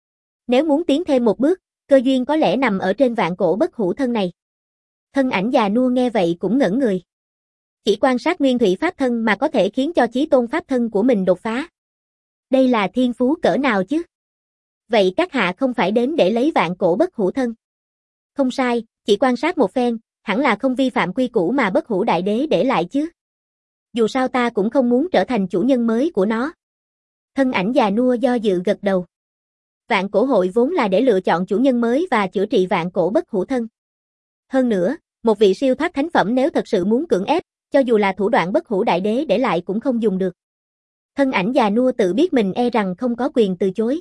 [SPEAKER 1] Nếu muốn tiến thêm một bước, cơ duyên có lẽ nằm ở trên vạn cổ bất hủ thân này. Thân ảnh già nua nghe vậy cũng ngẩn người. Chỉ quan sát nguyên thủy pháp thân mà có thể khiến cho chí tôn pháp thân của mình đột phá. Đây là thiên phú cỡ nào chứ? Vậy các hạ không phải đến để lấy vạn cổ bất hủ thân. Không sai, chỉ quan sát một phen, hẳn là không vi phạm quy củ mà Bất Hủ Đại Đế để lại chứ. Dù sao ta cũng không muốn trở thành chủ nhân mới của nó. Thân ảnh già nua do dự gật đầu. Vạn cổ hội vốn là để lựa chọn chủ nhân mới và chữa trị vạn cổ bất hủ thân. Hơn nữa, một vị siêu thoát thánh phẩm nếu thật sự muốn cưỡng ép, cho dù là thủ đoạn Bất Hủ Đại Đế để lại cũng không dùng được. Thân ảnh già nua tự biết mình e rằng không có quyền từ chối.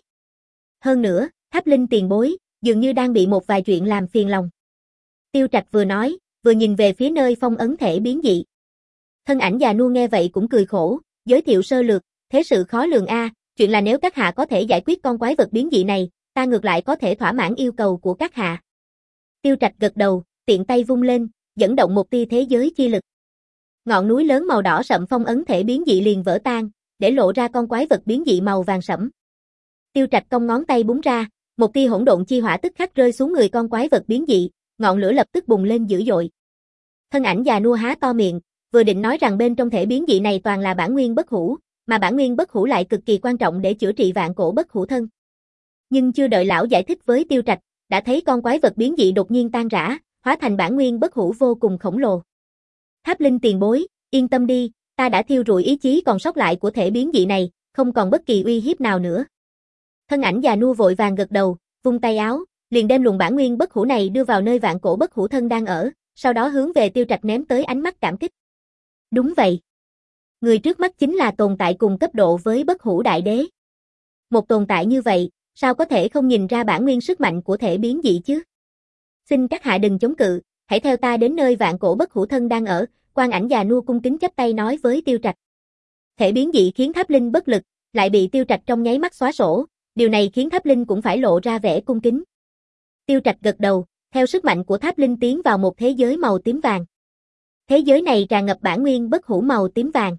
[SPEAKER 1] Hơn nữa, tháp linh tiền bối, dường như đang bị một vài chuyện làm phiền lòng. Tiêu Trạch vừa nói, vừa nhìn về phía nơi phong ấn thể biến dị. Thân ảnh già nua nghe vậy cũng cười khổ, giới thiệu sơ lược, thế sự khó lường a, chuyện là nếu các hạ có thể giải quyết con quái vật biến dị này, ta ngược lại có thể thỏa mãn yêu cầu của các hạ. Tiêu Trạch gật đầu, tiện tay vung lên, dẫn động một tia thế giới chi lực. Ngọn núi lớn màu đỏ sậm phong ấn thể biến dị liền vỡ tan, để lộ ra con quái vật biến dị màu vàng sẫm. Tiêu Trạch cong ngón tay búng ra, một tia hỗn độn chi hỏa tức khắc rơi xuống người con quái vật biến dị, ngọn lửa lập tức bùng lên dữ dội. Thân ảnh già nua há to miệng, vừa định nói rằng bên trong thể biến dị này toàn là bản nguyên bất hủ, mà bản nguyên bất hủ lại cực kỳ quan trọng để chữa trị vạn cổ bất hủ thân. Nhưng chưa đợi lão giải thích với Tiêu Trạch, đã thấy con quái vật biến dị đột nhiên tan rã, hóa thành bản nguyên bất hủ vô cùng khổng lồ. Tháp linh tiền bối, yên tâm đi, ta đã thiêu rụi ý chí còn sót lại của thể biến dị này, không còn bất kỳ uy hiếp nào nữa. Thân ảnh già nua vội vàng gật đầu, vung tay áo, liền đem luồng bản nguyên bất hủ này đưa vào nơi vạn cổ bất hủ thân đang ở, sau đó hướng về Tiêu Trạch ném tới ánh mắt cảm kích. Đúng vậy. Người trước mắt chính là tồn tại cùng cấp độ với bất hủ đại đế. Một tồn tại như vậy, sao có thể không nhìn ra bản nguyên sức mạnh của thể biến dị chứ? Xin các hạ đừng chống cự, hãy theo ta đến nơi vạn cổ bất hủ thân đang ở, Quan Ảnh già nua cung kính chắp tay nói với Tiêu Trạch. Thể biến dị khiến Tháp Linh bất lực, lại bị Tiêu Trạch trong nháy mắt xóa sổ, điều này khiến Tháp Linh cũng phải lộ ra vẻ cung kính. Tiêu Trạch gật đầu, theo sức mạnh của Tháp Linh tiến vào một thế giới màu tím vàng. Thế giới này tràn ngập bản nguyên bất hủ màu tím vàng.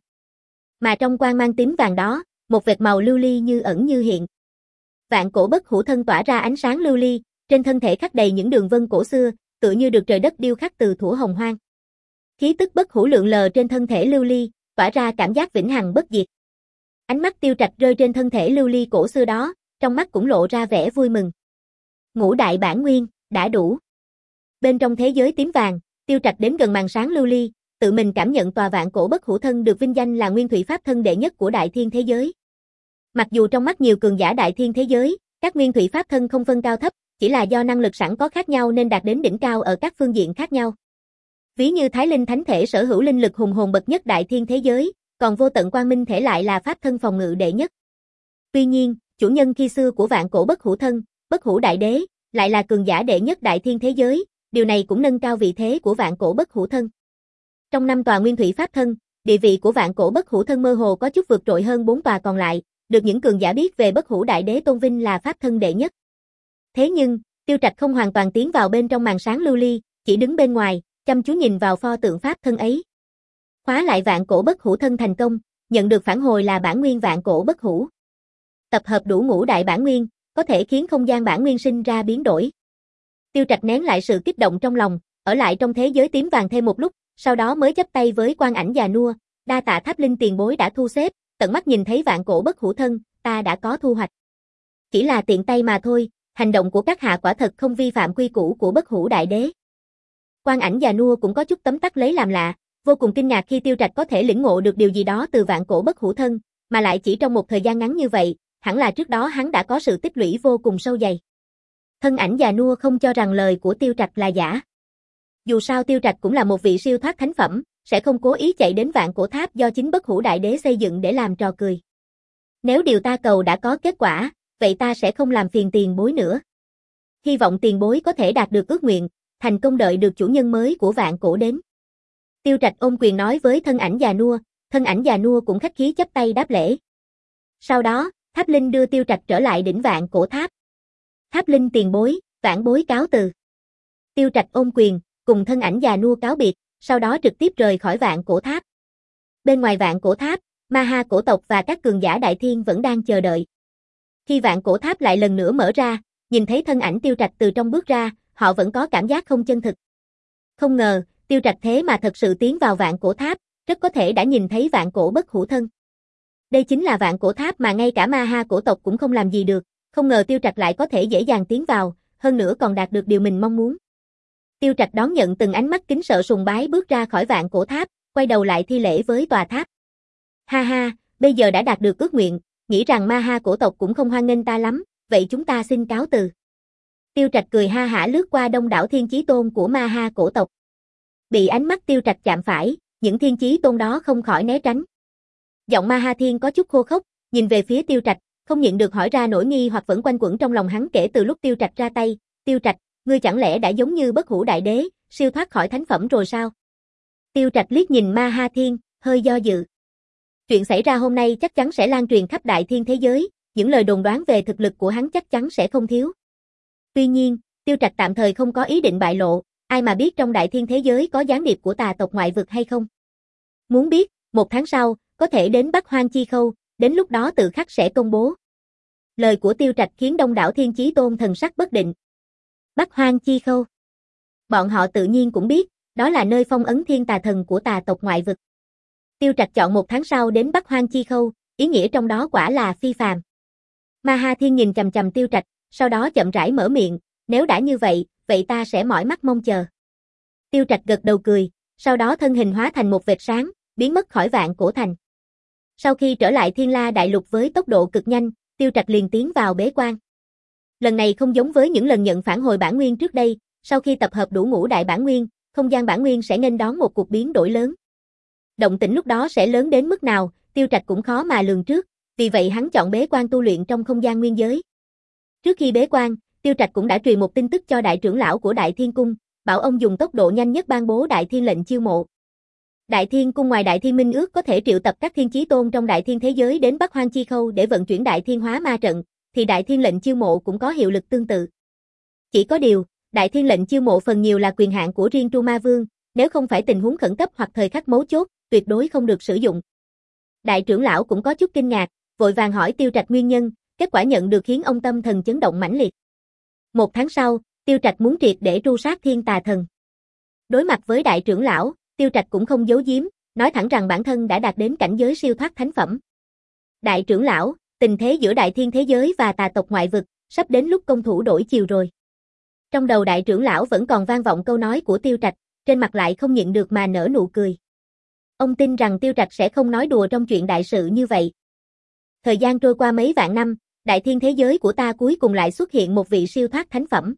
[SPEAKER 1] Mà trong quang mang tím vàng đó, một vệt màu lưu ly như ẩn như hiện. Vạn cổ bất hủ thân tỏa ra ánh sáng lưu ly, trên thân thể khắc đầy những đường vân cổ xưa, tựa như được trời đất điêu khắc từ thuở hồng hoang. Khí tức bất hủ lượn lờ trên thân thể lưu ly, tỏa ra cảm giác vĩnh hằng bất diệt. Ánh mắt Tiêu Trạch rơi trên thân thể lưu ly cổ xưa đó, trong mắt cũng lộ ra vẻ vui mừng. Ngũ đại bản nguyên, đã đủ. Bên trong thế giới tím vàng, Tiêu Trạch đến gần màn sáng lưu ly, tự mình cảm nhận tòa vạn cổ bất hủ thân được vinh danh là nguyên thủy pháp thân đệ nhất của đại thiên thế giới. Mặc dù trong mắt nhiều cường giả đại thiên thế giới, các nguyên thủy pháp thân không phân cao thấp, chỉ là do năng lực sẵn có khác nhau nên đạt đến đỉnh cao ở các phương diện khác nhau. Ví như Thái Linh Thánh Thể sở hữu linh lực hùng hồn bậc nhất đại thiên thế giới, còn Vô Tận Quang Minh Thể lại là pháp thân phòng ngự đệ nhất. Tuy nhiên, chủ nhân khi xưa của vạn cổ bất hủ thân, bất hủ đại đế, lại là cường giả đệ nhất đại thiên thế giới, điều này cũng nâng cao vị thế của vạn cổ bất hủ thân. Trong năm tòa nguyên thủy pháp thân, địa vị của vạn cổ bất hủ thân mơ hồ có chút vượt trội hơn bốn tòa còn lại, được những cường giả biết về bất hủ đại đế tôn vinh là pháp thân đệ nhất. Thế nhưng, Tiêu Trạch không hoàn toàn tiến vào bên trong màn sáng lưu ly, chỉ đứng bên ngoài, chăm chú nhìn vào pho tượng pháp thân ấy. Khóa lại vạn cổ bất hủ thân thành công, nhận được phản hồi là bản nguyên vạn cổ bất hủ. Tập hợp đủ ngũ đại bản nguyên, có thể khiến không gian bản nguyên sinh ra biến đổi. Tiêu Trạch nén lại sự kích động trong lòng, ở lại trong thế giới tím vàng thêm một lúc, sau đó mới chắp tay với Quan Ảnh già nua, đa tạ Tháp Linh tiền bối đã thu xếp, tận mắt nhìn thấy vạn cổ bất hủ thân, ta đã có thu hoạch. Chỉ là tiện tay mà thôi, hành động của các hạ quả thật không vi phạm quy củ của bất hủ đại đế. Quan Ảnh già nua cũng có chút tấm tắc lấy làm lạ, vô cùng kinh ngạc khi Tiêu Trạch có thể lĩnh ngộ được điều gì đó từ vạn cổ bất hủ thân, mà lại chỉ trong một thời gian ngắn như vậy, hẳn là trước đó hắn đã có sự tích lũy vô cùng sâu dày. Thân ảnh già nua không cho rằng lời của Tiêu Trạch là giả. Dù sao Tiêu Trạch cũng là một vị siêu thoát thánh phẩm, sẽ không cố ý chạy đến vạn cổ tháp do chính bất hủ đại đế xây dựng để làm trò cười. Nếu điều ta cầu đã có kết quả, vậy ta sẽ không làm phiền tiền bối nữa. Hy vọng tiền bối có thể đạt được ước nguyện, thành công đợi được chủ nhân mới của vạn cổ đến. Tiêu Trạch ôm quyền nói với thân ảnh già nua, thân ảnh già nua cũng khách khí chắp tay đáp lễ. Sau đó, Tháp Linh đưa Tiêu Trạch trở lại đỉnh vạn cổ tháp. Tháp Linh tiền bối, vãn bối cáo từ. Tiêu Trạch ôm quyền, cùng thân ảnh già nua cáo biệt, sau đó trực tiếp rời khỏi vạn cổ tháp. Bên ngoài vạn cổ tháp, Ma Ha cổ tộc và các cường giả đại thiên vẫn đang chờ đợi. Khi vạn cổ tháp lại lần nữa mở ra, nhìn thấy thân ảnh Tiêu Trạch từ trong bước ra, họ vẫn có cảm giác không chân thực. Không ngờ, Tiêu Trạch thế mà thật sự tiến vào vạn cổ tháp, rất có thể đã nhìn thấy vạn cổ bất hủ thân. Đây chính là vạn cổ tháp mà ngay cả Ma Ha cổ tộc cũng không làm gì được, không ngờ Tiêu Trạch lại có thể dễ dàng tiến vào, hơn nữa còn đạt được điều mình mong muốn. Tiêu Trạch đón nhận từng ánh mắt kính sợ sùng bái bước ra khỏi vạn cổ tháp, quay đầu lại thi lễ với tòa tháp. Ha ha, bây giờ đã đạt được ước nguyện, nghĩ rằng Ma Ha cổ tộc cũng không hoan nghênh ta lắm, vậy chúng ta xin cáo từ. Tiêu Trạch cười ha hả lướt qua đông đảo thiên chí tôn của Ma Ha cổ tộc. Bị ánh mắt Tiêu Trạch chạm phải, những thiên chí tôn đó không khỏi né tránh. Giọng Ma Ha Thiên có chút khô khốc, nhìn về phía Tiêu Trạch, không nhịn được hỏi ra nỗi nghi hoặc vẫn quanh quẩn trong lòng hắn kể từ lúc Tiêu Trạch ra tay. Tiêu Trạch, ngươi chẳng lẽ đã giống như bất hủ đại đế, siêu thoát khỏi thánh phẩm rồi sao? Tiêu Trạch liếc nhìn Ma Ha Thiên, hơi do dự. Chuyện xảy ra hôm nay chắc chắn sẽ lan truyền khắp đại thiên thế giới, những lời đồn đoán về thực lực của hắn chắc chắn sẽ không thiếu. Tuy nhiên, Tiêu Trạch tạm thời không có ý định bại lộ, ai mà biết trong đại thiên thế giới có gián điệp của tà tộc ngoại vực hay không? Muốn biết, một tháng sau, có thể đến Bắc Hoang Chi Khâu, đến lúc đó tự khắc sẽ công bố. Lời của Tiêu Trạch khiến đông đảo thiên chí tôn thần sắc bất định. Bắc Hoang Chi Khâu. Bọn họ tự nhiên cũng biết, đó là nơi phong ấn thiên tà thần của tà tộc ngoại vực. Tiêu Trạch chọn một tháng sau đến Bắc Hoang Chi Khâu, ý nghĩa trong đó quả là phi phàm. Ma Ha Thiên nhìn chằm chằm Tiêu Trạch, sau đó chậm rãi mở miệng, nếu đã như vậy, vậy ta sẽ mỏi mắt mong chờ. Tiêu Trạch gật đầu cười, sau đó thân hình hóa thành một vệt sáng, biến mất khỏi vạn cổ thành. Sau khi trở lại Thiên La Đại Lục với tốc độ cực nhanh, Tiêu Trạch liền tiến vào bế quan. Lần này không giống với những lần nhận phản hồi bản nguyên trước đây, sau khi tập hợp đủ ngũ đại bản nguyên, không gian bản nguyên sẽ nghênh đón một cuộc biến đổi lớn. Động tĩnh lúc đó sẽ lớn đến mức nào, Tiêu Trạch cũng khó mà lường trước, vì vậy hắn chọn bế quan tu luyện trong không gian nguyên giới. Trước khi bế quan, Tiêu Trạch cũng đã truyền một tin tức cho đại trưởng lão của Đại Thiên Cung, bảo ông dùng tốc độ nhanh nhất ban bố Đại Thiên lệnh chiêu mộ. Đại Thiên Cung ngoài Đại Thiên Minh ước có thể triệu tập các thiên chí tôn trong Đại Thiên thế giới đến Bắc Hoang Chi Khâu để vận chuyển Đại Thiên hóa ma trận, thì Đại Thiên lệnh chiêu mộ cũng có hiệu lực tương tự. Chỉ có điều, Đại Thiên lệnh chiêu mộ phần nhiều là quyền hạn của riêng Tru Ma Vương, nếu không phải tình huống khẩn cấp hoặc thời khắc mấu chốt, tuyệt đối không được sử dụng. Đại trưởng lão cũng có chút kinh ngạc, vội vàng hỏi Tiêu Trạch nguyên nhân, kết quả nhận được khiến ông tâm thần chấn động mãnh liệt. Một tháng sau, Tiêu Trạch muốn triệt để tru sát Thiên Tà Thần. Đối mặt với đại trưởng lão, Tiêu Trạch cũng không giấu giếm, nói thẳng rằng bản thân đã đạt đến cảnh giới siêu thoát thánh phẩm. Đại trưởng lão, tình thế giữa Đại Thiên thế giới và tà tộc ngoại vực, sắp đến lúc công thủ đổi chiều rồi. Trong đầu đại trưởng lão vẫn còn vang vọng câu nói của Tiêu Trạch, trên mặt lại không nhịn được mà nở nụ cười. Ông tin rằng Tiêu Trạch sẽ không nói đùa trong chuyện đại sự như vậy. Thời gian trôi qua mấy vạn năm, Đại Thiên thế giới của ta cuối cùng lại xuất hiện một vị siêu thoát thánh phẩm.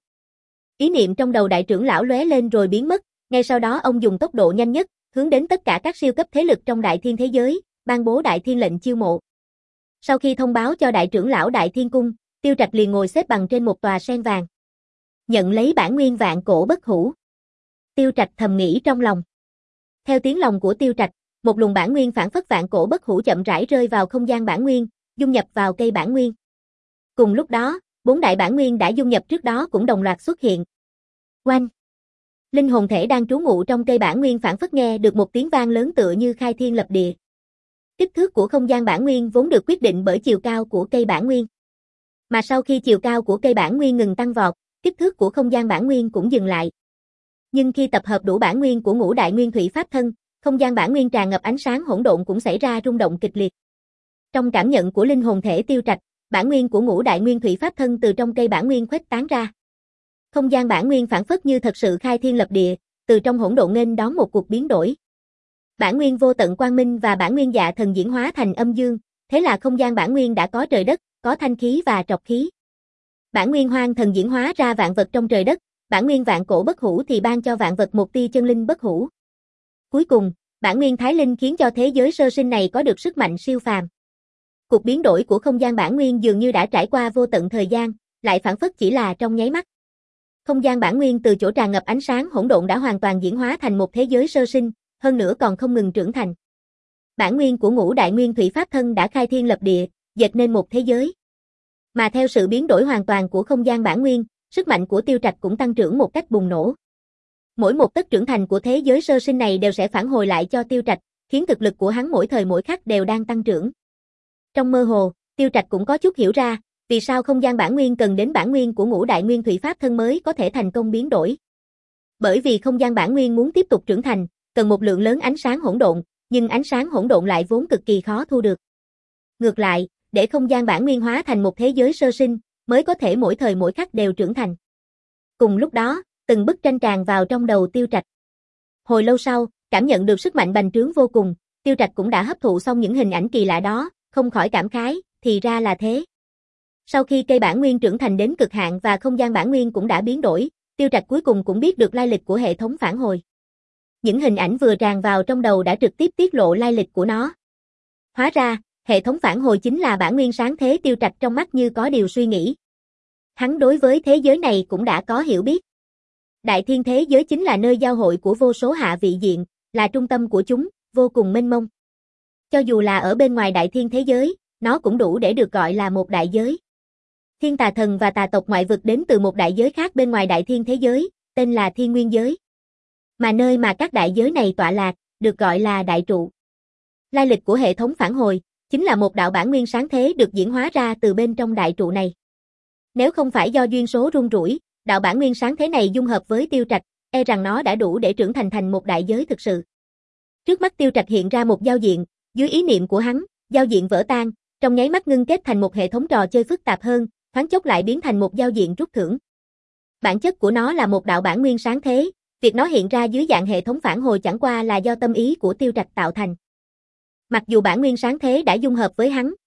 [SPEAKER 1] Ý niệm trong đầu đại trưởng lão lóe lên rồi biến mất, ngay sau đó ông dùng tốc độ nhanh nhất, hướng đến tất cả các siêu cấp thế lực trong Đại Thiên thế giới, ban bố Đại Thiên lệnh chiêu mộ. Sau khi thông báo cho đại trưởng lão Đại Thiên Cung, Tiêu Trạch liền ngồi xếp bằng trên một tòa sen vàng. Nhận lấy bản nguyên vạn cổ bất hủ. Tiêu Trạch thầm nghĩ trong lòng. Theo tiếng lòng của Tiêu Trạch, một luồng bản nguyên phản phất vạn cổ bất hủ chậm rãi rơi vào không gian bản nguyên, dung nhập vào cây bản nguyên. Cùng lúc đó, bốn đại bản nguyên đã dung nhập trước đó cũng đồng loạt xuất hiện. Oanh! Linh hồn thể đang trú ngụ trong cây bản nguyên phản phất nghe được một tiếng vang lớn tựa như khai thiên lập địa. Kích thước của không gian bản nguyên vốn được quyết định bởi chiều cao của cây bản nguyên. Mà sau khi chiều cao của cây bản nguyên ngừng tăng vọt, kích thước của không gian bản nguyên cũng dừng lại. Nhưng khi tập hợp đủ bản nguyên của ngũ đại nguyên thủy pháp thân, không gian bản nguyên tràn ngập ánh sáng hỗn độn cũng xảy ra rung động kịch liệt. Trong cảm nhận của linh hồn thể Tiêu Trạch, bản nguyên của ngũ đại nguyên thủy pháp thân từ trong cây bản nguyên khuếch tán ra. Không gian bản nguyên phản phất như thật sự khai thiên lập địa, từ trong hỗn độn nghênh đón một cuộc biến đổi. Bản nguyên vô tận quang minh và bản nguyên dạ thần diễn hóa thành âm dương, thế là không gian bản nguyên đã có trời đất, có thanh khí và trọc khí. Bản nguyên hoang thần diễn hóa ra vạn vật trong trời đất, bản nguyên vạn cổ bất hủ thì ban cho vạn vật một tia chân linh bất hủ. Cuối cùng, bản nguyên thái linh khiến cho thế giới sơ sinh này có được sức mạnh siêu phàm. Cuộc biến đổi của không gian bản nguyên dường như đã trải qua vô tận thời gian, lại phản phất chỉ là trong nháy mắt. Không gian bản nguyên từ chỗ tràn ngập ánh sáng hỗn độn đã hoàn toàn diễn hóa thành một thế giới sơ sinh, hơn nữa còn không ngừng trưởng thành. Bản nguyên của ngũ đại nguyên thủy pháp thân đã khai thiên lập địa, dệt nên một thế giới. Mà theo sự biến đổi hoàn toàn của không gian bản nguyên, sức mạnh của Tiêu Trạch cũng tăng trưởng một cách bùng nổ. Mỗi một tấc trưởng thành của thế giới sơ sinh này đều sẽ phản hồi lại cho Tiêu Trạch, khiến thực lực của hắn mỗi thời mỗi khắc đều đang tăng trưởng. Trong mơ hồ, Tiêu Trạch cũng có chút hiểu ra, vì sao không gian bản nguyên cần đến bản nguyên của ngũ đại nguyên thủy pháp thân mới có thể thành công biến đổi. Bởi vì không gian bản nguyên muốn tiếp tục trưởng thành, cần một lượng lớn ánh sáng hỗn độn, nhưng ánh sáng hỗn độn lại vốn cực kỳ khó thu được. Ngược lại, để không gian bản nguyên hóa thành một thế giới sơ sinh, mới có thể mỗi thời mỗi khắc đều trưởng thành. Cùng lúc đó, từng bức tranh tràn vào trong đầu Tiêu Trạch. Hồi lâu sau, cảm nhận được sức mạnh bành trướng vô cùng, Tiêu Trạch cũng đã hấp thụ xong những hình ảnh kỳ lạ đó, không khỏi cảm khái, thì ra là thế. Sau khi cây bản nguyên trưởng thành đến cực hạn và không gian bản nguyên cũng đã biến đổi, Tiêu Trạch cuối cùng cũng biết được lai lịch của hệ thống phản hồi. Những hình ảnh vừa tràn vào trong đầu đã trực tiếp tiết lộ lai lịch của nó. Hóa ra, hệ thống phản hồi chính là bản nguyên sáng thế. Tiêu Trạch trong mắt như có điều suy nghĩ. Hắn đối với thế giới này cũng đã có hiểu biết. Đại thiên thế giới chính là nơi giao hội của vô số hạ vị diện, là trung tâm của chúng, vô cùng mênh mông. Cho dù là ở bên ngoài đại thiên thế giới, nó cũng đủ để được gọi là một đại giới. Thiên tà thần và tà tộc ngoại vực đến từ một đại giới khác bên ngoài đại thiên thế giới, tên là thiên nguyên giới. Mà nơi mà các đại giới này tọa lạc, được gọi là đại trụ. Lai lịch của hệ thống phản hồi, chính là một đạo bản nguyên sáng thế được diễn hóa ra từ bên trong đại trụ này. Nếu không phải do duyên số rung rủi, đạo bản nguyên sáng thế này dung hợp với Tiêu Trạch, e rằng nó đã đủ để trưởng thành thành một đại giới thực sự. Trước mắt Tiêu Trạch hiện ra một giao diện, dưới ý niệm của hắn, giao diện vỡ tan, trong nháy mắt ngưng kết thành một hệ thống trò chơi phức tạp hơn, thoáng chốc lại biến thành một giao diện rút thưởng. Bản chất của nó là một đạo bản nguyên sáng thế, việc nó hiện ra dưới dạng hệ thống phản hồi chẳng qua là do tâm ý của Tiêu Trạch tạo thành. Mặc dù bản nguyên sáng thế đã dung hợp với hắn,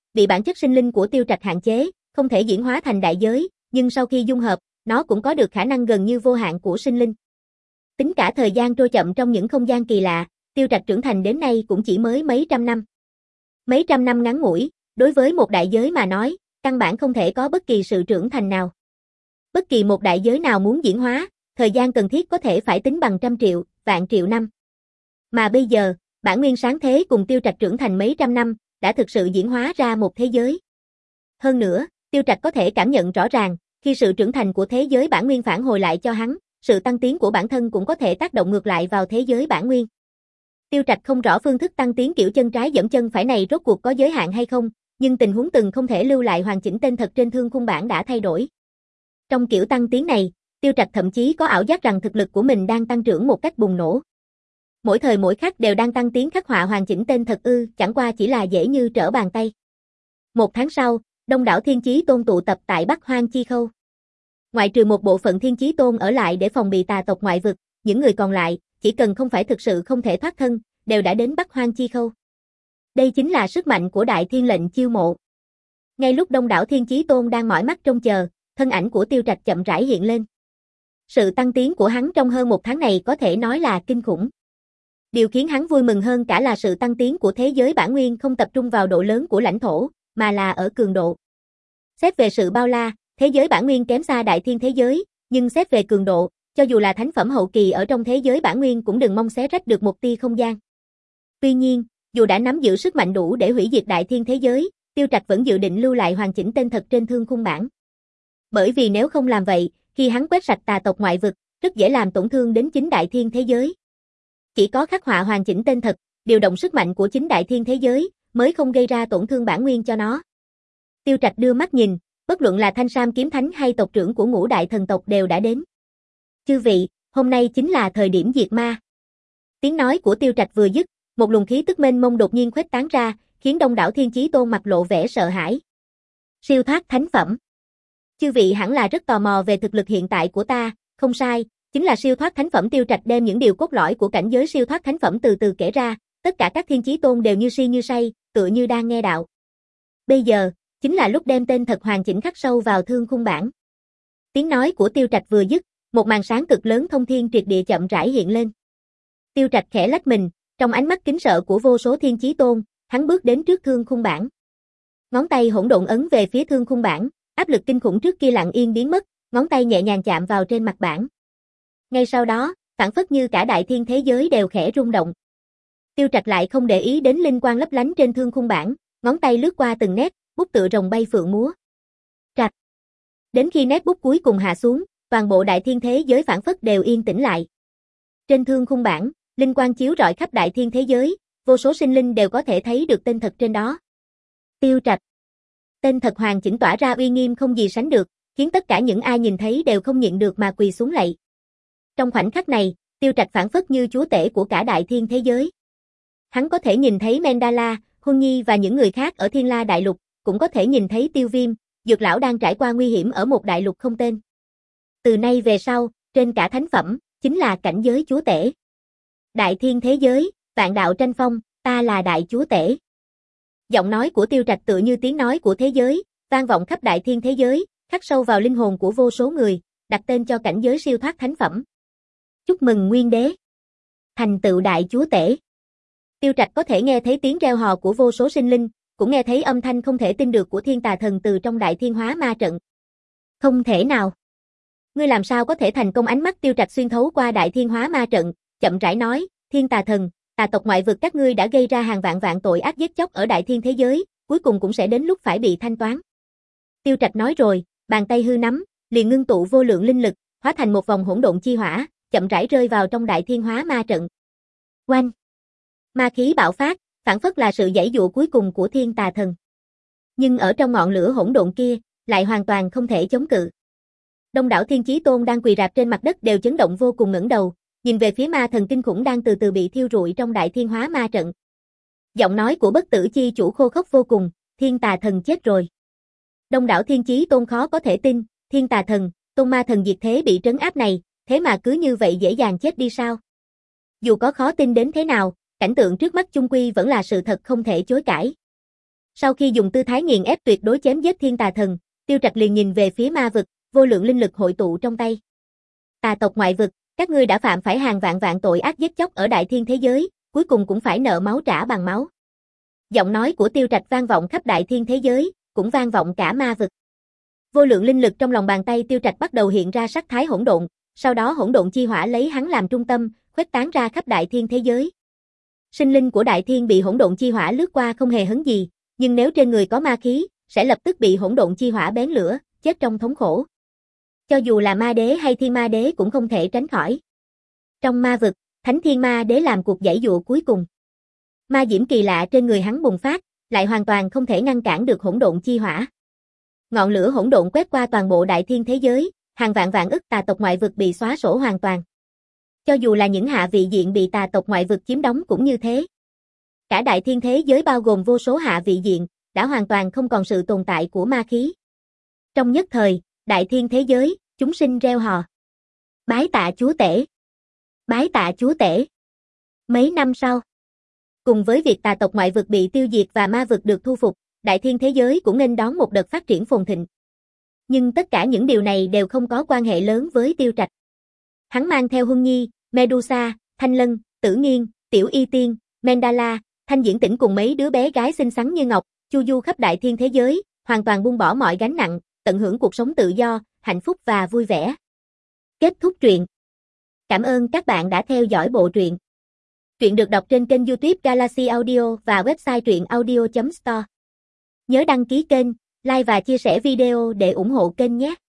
[SPEAKER 1] bị bản chất sinh linh của Tiêu Trạch hạn chế, không thể diễn hóa thành đại giới, nhưng sau khi dung hợp, nó cũng có được khả năng gần như vô hạn của sinh linh. Tính cả thời gian trôi chậm trong những không gian kỳ lạ, Tiêu Trạch trưởng thành đến nay cũng chỉ mới mấy trăm năm. Mấy trăm năm ngắn ngủi, đối với một đại giới mà nói, căn bản không thể có bất kỳ sự trưởng thành nào. Bất kỳ một đại giới nào muốn diễn hóa, thời gian cần thiết có thể phải tính bằng trăm triệu, vạn triệu năm. Mà bây giờ, bản nguyên sáng thế cùng Tiêu Trạch trưởng thành mấy trăm năm, đã thực sự diễn hóa ra một thế giới. Hơn nữa, Tiêu Trạch có thể cảm nhận rõ ràng, khi sự trưởng thành của thế giới bản nguyên phản hồi lại cho hắn, sự tăng tiến của bản thân cũng có thể tác động ngược lại vào thế giới bản nguyên. Tiêu Trạch không rõ phương thức tăng tiến kiểu chân trái dẫm chân phải này rốt cuộc có giới hạn hay không, nhưng tình huống từng không thể lưu lại hoàn chỉnh tên thật trên thương khung bản đã thay đổi. Trong kiểu tăng tiến này, Tiêu Trạch thậm chí có ảo giác rằng thực lực của mình đang tăng trưởng một cách bùng nổ. Mỗi thời mỗi khắc đều đang tăng tiến khắc họa hoàn chỉnh tên thật ư, chẳng qua chỉ là dễ như trở bàn tay. Một tháng sau, đông đảo Thiên Chí Tôn tụ tập tại Bắc Hoang Chi Khâu. Ngoại trừ một bộ phận Thiên Chí Tôn ở lại để phòng bị tà tộc ngoại vực, những người còn lại, chỉ cần không phải thực sự không thể thoát thân, đều đã đến Bắc Hoang Chi Khâu. Đây chính là sức mạnh của Đại Thiên lệnh chiêu mộ. Ngay lúc đông đảo Thiên Chí Tôn đang mỏi mắt trông chờ, thân ảnh của Tiêu Trạch chậm rãi hiện lên. Sự tăng tiến của hắn trong hơn một tháng này có thể nói là kinh khủng. Điều khiến hắn vui mừng hơn cả là sự tăng tiến của thế giới bản nguyên không tập trung vào độ lớn của lãnh thổ, mà là ở cường độ. Xét về sự bao la, thế giới bản nguyên kém xa Đại Thiên thế giới, nhưng xét về cường độ, cho dù là thánh phẩm hậu kỳ ở trong thế giới bản nguyên cũng đừng mong xé rách được một tia không gian. Tuy nhiên, dù đã nắm giữ sức mạnh đủ để hủy diệt Đại Thiên thế giới, Tiêu Trạch vẫn dự định lưu lại hoàn chỉnh tên thật trên thương khung bản. Bởi vì nếu không làm vậy, khi hắn quét sạch tà tộc ngoại vực, rất dễ làm tổn thương đến chính Đại Thiên thế giới. Chỉ có khắc họa hoàn chỉnh tên thật, điều động sức mạnh của chính Đại Thiên thế giới, mới không gây ra tổn thương bản nguyên cho nó. Tiêu Trạch đưa mắt nhìn, bất luận là Thanh Sam kiếm thánh hay tộc trưởng của ngũ đại thần tộc đều đã đến. Chư vị, hôm nay chính là thời điểm diệt ma. Tiếng nói của Tiêu Trạch vừa dứt, một luồng khí tức mênh mông đột nhiên khuếch tán ra, khiến đông đảo Thiên Chí Tôn mặt lộ vẻ sợ hãi. Siêu thoát thánh phẩm. Chư vị hẳn là rất tò mò về thực lực hiện tại của ta, không sai, chính là siêu thoát thánh phẩm. Tiêu Trạch đem những điều cốt lõi của cảnh giới siêu thoát thánh phẩm từ từ kể ra, tất cả các Thiên Chí Tôn đều như si như say, tựa như đang nghe đạo. Bây giờ, chính là lúc đem tên thật hoàn chỉnh khắc sâu vào thương khung bản. Tiếng nói của Tiêu Trạch vừa dứt, một màn sáng cực lớn thông thiên triệt địa chậm rãi hiện lên. Tiêu Trạch khẽ lách mình, trong ánh mắt kính sợ của vô số Thiên Chí Tôn, hắn bước đến trước thương khung bản. Ngón tay hỗn độn ấn về phía thương khung bản, áp lực kinh khủng trước kia lặng yên biến mất, ngón tay nhẹ nhàng chạm vào trên mặt bản. Ngay sau đó, phảng phất như cả Đại Thiên thế giới đều khẽ rung động. Tiêu Trạch lại không để ý đến linh quang lấp lánh trên thương khung bản, ngón tay lướt qua từng nét, bút tựa rồng bay phượng múa. Trạch. Đến khi nét bút cuối cùng hạ xuống, toàn bộ Đại Thiên thế giới phảng phất đều yên tĩnh lại. Trên thương khung bản, linh quang chiếu rọi khắp Đại Thiên thế giới, vô số sinh linh đều có thể thấy được tên thật trên đó. Tiêu Trạch. Tên thật hoàn chỉnh tỏa ra uy nghiêm không gì sánh được, khiến tất cả những ai nhìn thấy đều không nhịn được mà quỳ xuống lạy. Trong khoảnh khắc này, Tiêu Trạch phảng phất như chúa tể của cả Đại Thiên thế giới. Hắn có thể nhìn thấy Mendala, Huân Nhi và những người khác ở Thiên La Đại Lục, cũng có thể nhìn thấy Tiêu Viêm, Dược Lão đang trải qua nguy hiểm ở một đại lục không tên. Từ nay về sau, trên cả thánh phẩm, chính là cảnh giới chúa tể. Đại Thiên thế giới, vạn đạo tranh phong, ta là đại chúa tể. Giọng nói của Tiêu Trạch tựa như tiếng nói của thế giới, vang vọng khắp Đại Thiên thế giới, khắc sâu vào linh hồn của vô số người, đặt tên cho cảnh giới siêu thoát thánh phẩm. Chúc mừng Nguyên Đế. Thành tựu đại chúa tể. Tiêu Trạch có thể nghe thấy tiếng reo hò của vô số sinh linh, cũng nghe thấy âm thanh không thể tin được của thiên tà thần từ trong Đại Thiên hóa ma trận. Không thể nào. Ngươi làm sao có thể thành công? Ánh mắt Tiêu Trạch xuyên thấu qua Đại Thiên hóa ma trận, chậm rãi nói, thiên tà thần, tà tộc ngoại vực các ngươi đã gây ra hàng vạn vạn tội ác giết chóc ở Đại Thiên thế giới, cuối cùng cũng sẽ đến lúc phải bị thanh toán. Tiêu Trạch nói rồi, bàn tay hư nắm, liền ngưng tụ vô lượng linh lực, hóa thành một vòng hỗn độn chi hỏa, chậm rãi rơi vào trong Đại Thiên hóa ma trận. Oanh! Ma khí bạo phát, phảng phất là sự giãy giụa cuối cùng của thiên tà thần. Nhưng ở trong ngọn lửa hỗn độn kia, lại hoàn toàn không thể chống cự. Đông đảo Thiên Chí Tôn đang quỳ rạp trên mặt đất đều chấn động vô cùng, ngẩng đầu, nhìn về phía ma thần kinh khủng đang từ từ bị thiêu rụi trong Đại Thiên hóa ma trận. Giọng nói của Bất Tử Chi Chủ khô khốc vô cùng, thiên tà thần chết rồi. Đông đảo Thiên Chí Tôn khó có thể tin, thiên tà thần, tôn ma thần diệt thế bị trấn áp này, thế mà cứ như vậy dễ dàng chết đi sao? Dù có khó tin đến thế nào, cảnh tượng trước mắt chung quy vẫn là sự thật không thể chối cãi. Sau khi dùng tư thái nghiền ép tuyệt đối chém giết thiên tà thần, Tiêu Trạch liền nhìn về phía ma vực, vô lượng linh lực hội tụ trong tay. Tà tộc ngoại vực, các ngươi đã phạm phải hàng vạn vạn tội ác giết chóc ở đại thiên thế giới, cuối cùng cũng phải nợ máu trả bằng máu. Giọng nói của Tiêu Trạch vang vọng khắp đại thiên thế giới, cũng vang vọng cả ma vực. Vô lượng linh lực trong lòng bàn tay Tiêu Trạch bắt đầu hiện ra sắc thái hỗn độn, sau đó hỗn độn chi hỏa lấy hắn làm trung tâm, khuếch tán ra khắp đại thiên thế giới. Sinh linh của đại thiên bị hỗn độn chi hỏa lướt qua không hề hấn gì, nhưng nếu trên người có ma khí, sẽ lập tức bị hỗn độn chi hỏa bén lửa, chết trong thống khổ. Cho dù là ma đế hay thiên ma đế cũng không thể tránh khỏi. Trong ma vực, Thánh Thiên Ma Đế làm cuộc giãy dụa cuối cùng. Ma diễm kỳ lạ trên người hắn bùng phát, lại hoàn toàn không thể ngăn cản được hỗn độn chi hỏa. Ngọn lửa hỗn độn quét qua toàn bộ đại thiên thế giới, hàng vạn vạn ức tà tộc ngoại vực bị xóa sổ hoàn toàn. Cho dù là những hạ vị diện bị tà tộc ngoại vực chiếm đóng cũng như thế. Cả đại thiên thế giới bao gồm vô số hạ vị diện, đã hoàn toàn không còn sự tồn tại của ma khí. Trong nhất thời, đại thiên thế giới, chúng sinh reo hò. Bái tạ chúa tể. Bái tạ chúa tể. Mấy năm sau, cùng với việc tà tộc ngoại vực bị tiêu diệt và ma vực được thu phục, đại thiên thế giới cũng nghênh đón một đợt phát triển phồn thịnh. Nhưng tất cả những điều này đều không có quan hệ lớn với Tiêu Trạch. Hắn mang theo Huân Nhi, Medusa, Thanh Lân, Tử Nghiên, Tiểu Y Tiên, Mendala, Thanh Diễn Tĩnh cùng mấy đứa bé gái xinh xắn như ngọc, chu du khắp đại thiên thế giới, hoàn toàn buông bỏ mọi gánh nặng, tận hưởng cuộc sống tự do, hạnh phúc và vui vẻ. Kết thúc truyện. Cảm ơn các bạn đã theo dõi bộ truyện. Truyện được đọc trên kênh YouTube Galaxy Audio và website truyện audio chấm store. Nhớ đăng ký kênh, like và chia sẻ video để ủng hộ kênh nhé.